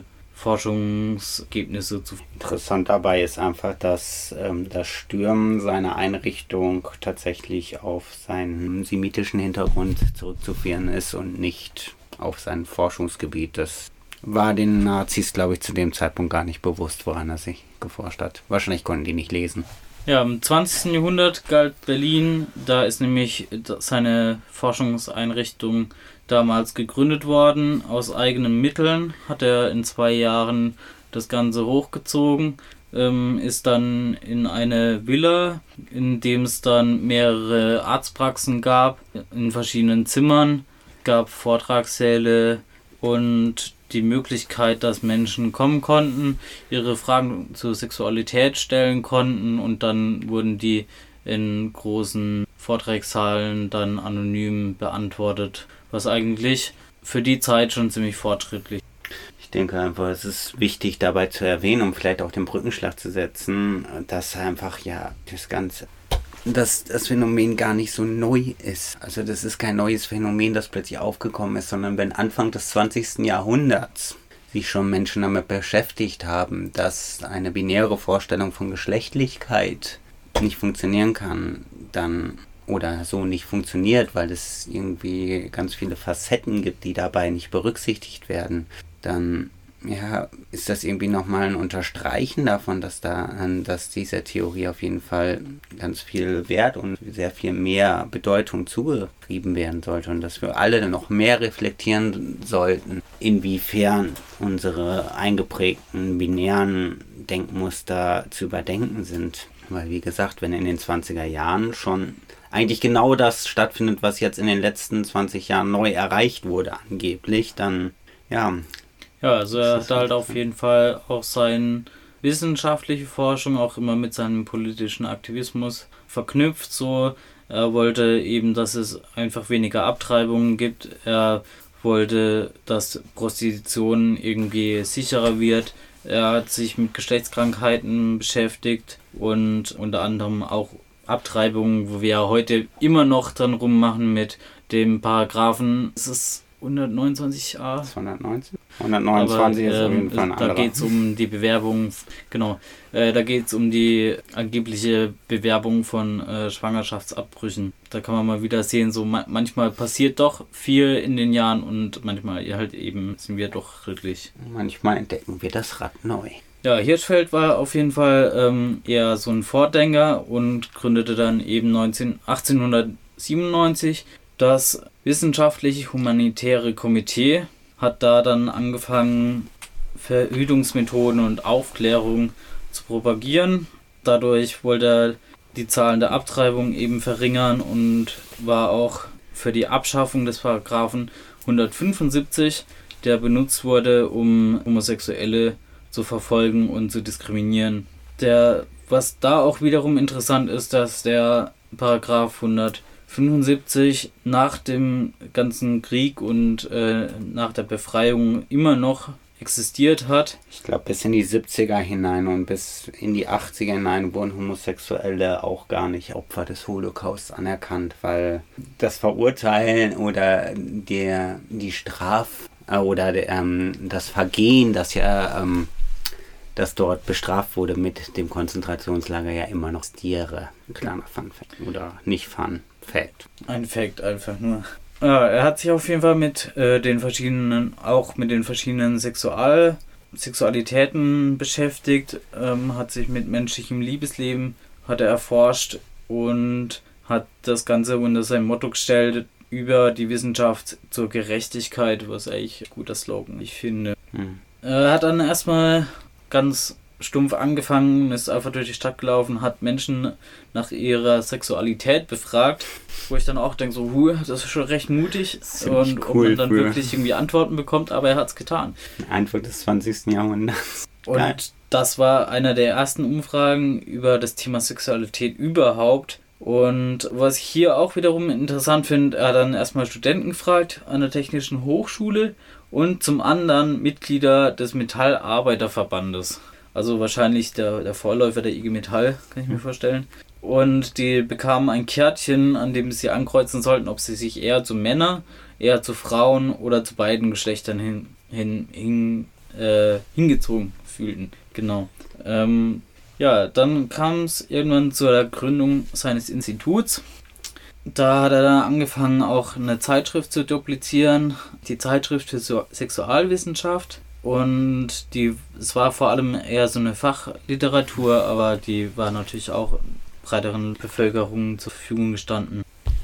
Forschungsergebnisse zu finden. Interessant dabei ist einfach, dass ähm, das Stürmen seiner Einrichtung tatsächlich auf seinen semitischen Hintergrund zurückzuführen ist und nicht auf sein Forschungsgebiet. Das war den Nazis, glaube ich, zu dem Zeitpunkt gar nicht bewusst, woran er sich geforscht hat. Wahrscheinlich konnten die nicht lesen. Ja, im zwanzigsten Jahrhundert galt Berlin, da ist nämlich seine Forschungseinrichtung damals gegründet worden. Aus eigenen Mitteln hat er in zwei Jahren das Ganze hochgezogen, ähm, ist dann in eine Villa, in dem es dann mehrere Arztpraxen gab, in verschiedenen Zimmern, gab Vortragssäle und die Möglichkeit, dass Menschen kommen konnten, ihre Fragen zur Sexualität stellen konnten, und dann wurden die in großen Vortragssaalen dann anonym beantwortet, was eigentlich für die Zeit schon ziemlich fortschrittlich ist. Ich denke einfach, es ist wichtig dabei zu erwähnen, um vielleicht auch den Brückenschlag zu setzen, dass einfach ja das Ganze, dass das Phänomen gar nicht so neu ist. Also das ist kein neues Phänomen, das plötzlich aufgekommen ist, sondern wenn Anfang des zwanzigsten Jahrhunderts sich schon Menschen damit beschäftigt haben, dass eine binäre Vorstellung von Geschlechtlichkeit nicht funktionieren kann, dann oder so nicht funktioniert, weil es irgendwie ganz viele Facetten gibt, die dabei nicht berücksichtigt werden, dann ja, ist das irgendwie nochmal ein Unterstreichen davon, dass da, dass dieser Theorie auf jeden Fall ganz viel Wert und sehr viel mehr Bedeutung zugeschrieben werden sollte und dass wir alle noch mehr reflektieren sollten, inwiefern unsere eingeprägten binären Denkmuster zu überdenken sind. Weil wie gesagt, wenn in den zwanziger Jahren schon eigentlich genau das stattfindet, was jetzt in den letzten zwanzig Jahren neu erreicht wurde angeblich, dann ja... Ja, also er hat halt auf jeden Fall auch seine wissenschaftliche Forschung auch immer mit seinem politischen Aktivismus verknüpft. So, er wollte eben, dass es einfach weniger Abtreibungen gibt. Er wollte, dass Prostitution irgendwie sicherer wird. Er hat sich mit Geschlechtskrankheiten beschäftigt und unter anderem auch Abtreibungen, wo wir ja heute immer noch dran rummachen mit dem Paragraphen. Es ist hundertneunundzwanzig a. hundertneunzehn? hundertneunundzwanzig Aber, ist auf jeden äh, Fall ein Da anderer. geht es um die Bewerbung, genau, äh, da geht es um die angebliche Bewerbung von äh, Schwangerschaftsabbrüchen. Da kann man mal wieder sehen, so ma- manchmal passiert doch viel in den Jahren und manchmal halt eben sind wir doch wirklich. Manchmal entdecken wir das Rad neu. Ja, Hirschfeld war auf jeden Fall ähm, eher so ein Vordenker und gründete dann eben neunzehn, achtzehnhundertsiebenundneunzig das Wissenschaftlich-Humanitäre Komitee, hat da dann angefangen, Verhütungsmethoden und Aufklärung zu propagieren. Dadurch wollte er die Zahlen der Abtreibung eben verringern und war auch für die Abschaffung des Paragraphen hundertfünfundsiebzig, der benutzt wurde, um Homosexuelle zu verfolgen und zu diskriminieren. Der, was da auch wiederum interessant ist, dass der Paragraph hundertfünfundsiebzig nach dem ganzen Krieg und äh, nach der Befreiung immer noch existiert hat. Ich glaube, bis in die siebziger hinein und bis in die achtziger hinein wurden Homosexuelle auch gar nicht Opfer des Holocaust anerkannt, weil das Verurteilen oder der, die Straf äh, oder der, ähm, das Vergehen, das ja ähm, das dort bestraft wurde mit dem Konzentrationslager, ja immer noch Stiere. Kleiner Fun Fact. Oder nicht Fun Fact. Ein Fact einfach nur. Ja, er hat sich auf jeden Fall mit äh, den verschiedenen, auch mit den verschiedenen Sexual, Sexualitäten beschäftigt, ähm, hat sich mit menschlichem Liebesleben, hat er erforscht und hat das Ganze unter sein Motto gestellt, über die Wissenschaft zur Gerechtigkeit, was eigentlich ein guter Slogan, ich finde. Hm. Er hat dann erstmal ganz stumpf angefangen, ist einfach durch die Stadt gelaufen, hat Menschen nach ihrer Sexualität befragt, wo ich dann auch denke, so, huh, das ist schon recht mutig und ob cool man dann früher. wirklich irgendwie Antworten bekommt, aber er hat es getan. Anfang des zwanzigsten Jahrhunderts. Und Geil. das war einer der ersten Umfragen über das Thema Sexualität überhaupt. Und was ich hier auch wiederum interessant finde, er hat dann erstmal Studenten gefragt an der Technischen Hochschule und zum anderen Mitglieder des Metallarbeiterverbandes. Also wahrscheinlich der, der Vorläufer der I G Metall, kann ich mir vorstellen. Und die bekamen ein Kärtchen, an dem sie ankreuzen sollten, ob sie sich eher zu Männern, eher zu Frauen oder zu beiden Geschlechtern hin, hin, hin, äh, hingezogen fühlten. Genau. Ähm, ja, dann kam es irgendwann zur Gründung seines Instituts. Da hat er dann angefangen, auch eine Zeitschrift zu duplizieren, die Zeitschrift für so- Sexualwissenschaft. Und die, es war vor allem eher so eine Fachliteratur, aber die war natürlich auch breiteren Bevölkerung zur Verfügung gestanden.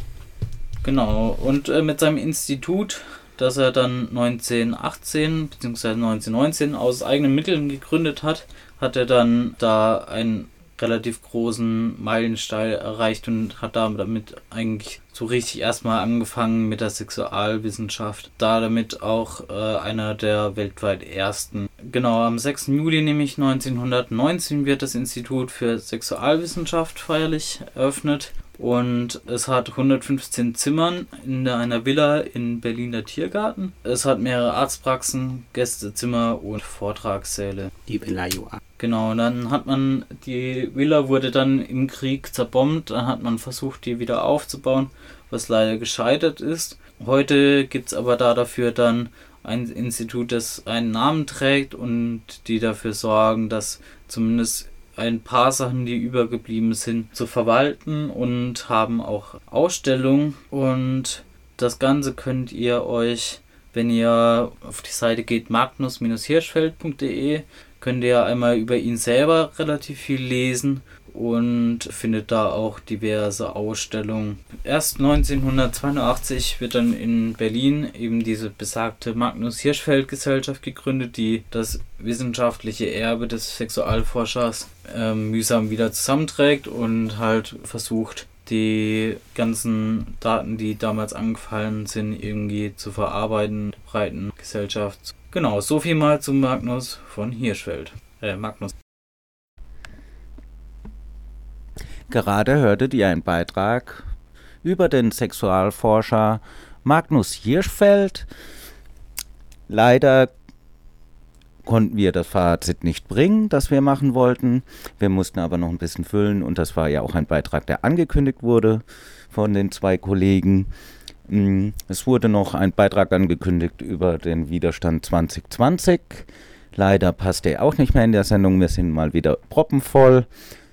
Genau, und äh, mit seinem Institut, das er dann neunzehnhundertachtzehn bzw. neunzehnhundertneunzehn aus eigenen Mitteln gegründet hat, hat er dann da einen relativ großen Meilenstein erreicht und hat damit eigentlich so richtig erstmal angefangen mit der Sexualwissenschaft. Da damit auch äh, einer der weltweit ersten. Genau, am sechsten Juli nämlich neunzehnhundertneunzehn wird das Institut für Sexualwissenschaft feierlich eröffnet. Und es hat hundertfünfzehn Zimmern in einer Villa in Berliner Tiergarten. Es hat mehrere Arztpraxen, Gästezimmer und Vortragssäle. Die Villa Joa. Genau, und dann hat man, die Villa wurde dann im Krieg zerbombt, dann hat man versucht, die wieder aufzubauen, was leider gescheitert ist. Heute gibt es aber da dafür dann ein Institut, das einen Namen trägt und die dafür sorgen, dass zumindest ein paar Sachen, die übergeblieben sind, zu verwalten und haben auch Ausstellungen. Und das Ganze könnt ihr euch, wenn ihr auf die Seite geht, magnus hirschfeld punkt de, könnt ihr einmal über ihn selber relativ viel lesen und findet da auch diverse Ausstellungen. Erst neunzehnhundertzweiundachtzig wird dann in Berlin eben diese besagte Magnus-Hirschfeld-Gesellschaft gegründet, die das wissenschaftliche Erbe des Sexualforschers äh, mühsam wieder zusammenträgt und halt versucht, die ganzen Daten, die damals angefallen sind, irgendwie zu verarbeiten, der breiten Gesellschaft. Genau, so viel mal zu Magnus von Hirschfeld. Äh, Magnus. Gerade hörtet ihr einen Beitrag über den Sexualforscher Magnus Hirschfeld. Leider konnten wir das Fazit nicht bringen, das wir machen wollten. Wir mussten aber noch ein bisschen füllen und das war ja auch ein Beitrag, der angekündigt wurde von den zwei Kollegen. Es wurde noch ein Beitrag angekündigt über den Widerstand zwanzig zwanzig. Leider passt der auch nicht mehr in der Sendung, wir sind mal wieder proppenvoll.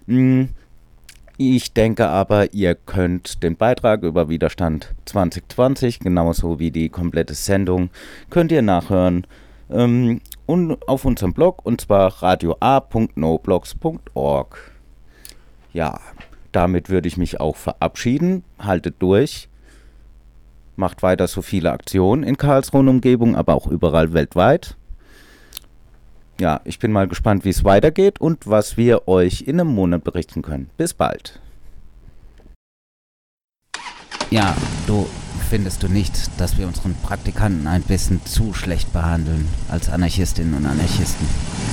Ich denke aber, ihr könnt den Beitrag über Widerstand zwanzig zwanzig, genauso wie die komplette Sendung, könnt ihr nachhören ähm, und auf unserem Blog, und zwar radio a punkt noblogs punkt org. Ja, damit würde ich mich auch verabschieden. Haltet durch. Macht weiter so viele Aktionen in Karlsruhe und Umgebung, aber auch überall weltweit. Ja, ich bin mal gespannt, wie es weitergeht und was wir euch in einem Monat berichten können. Bis bald. Ja, du, findest du nicht, dass wir unseren Praktikanten ein bisschen zu schlecht behandeln als Anarchistinnen und Anarchisten?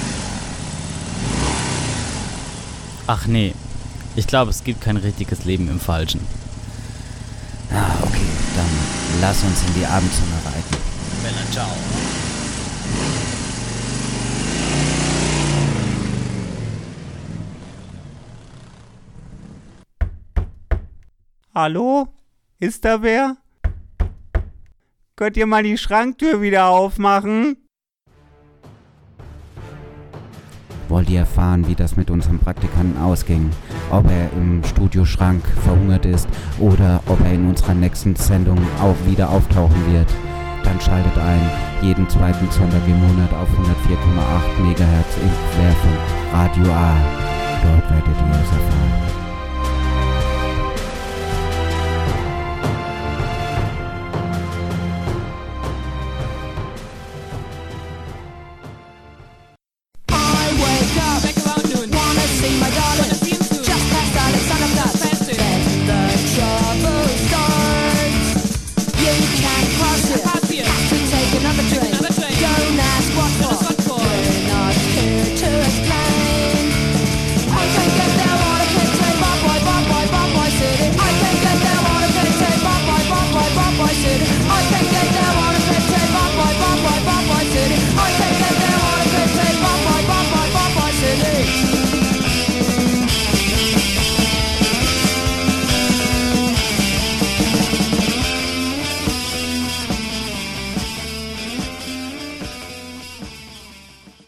Ach nee, ich glaube, es gibt kein richtiges Leben im Falschen. Ah, okay, dann lass uns in die Abendsonne reiten. Bella, ciao. Hallo? Ist da wer? Könnt ihr mal die Schranktür wieder aufmachen? Wollt ihr erfahren, wie das mit unserem Praktikanten ausging? Ob er im Studioschrank verhungert ist oder ob er in unserer nächsten Sendung auch wieder auftauchen wird? Dann schaltet ein, jeden zweiten Sonntag im Monat auf hundertvier Komma acht Megahertz in Querfunk Radio A. Dort werdet ihr es erfahren.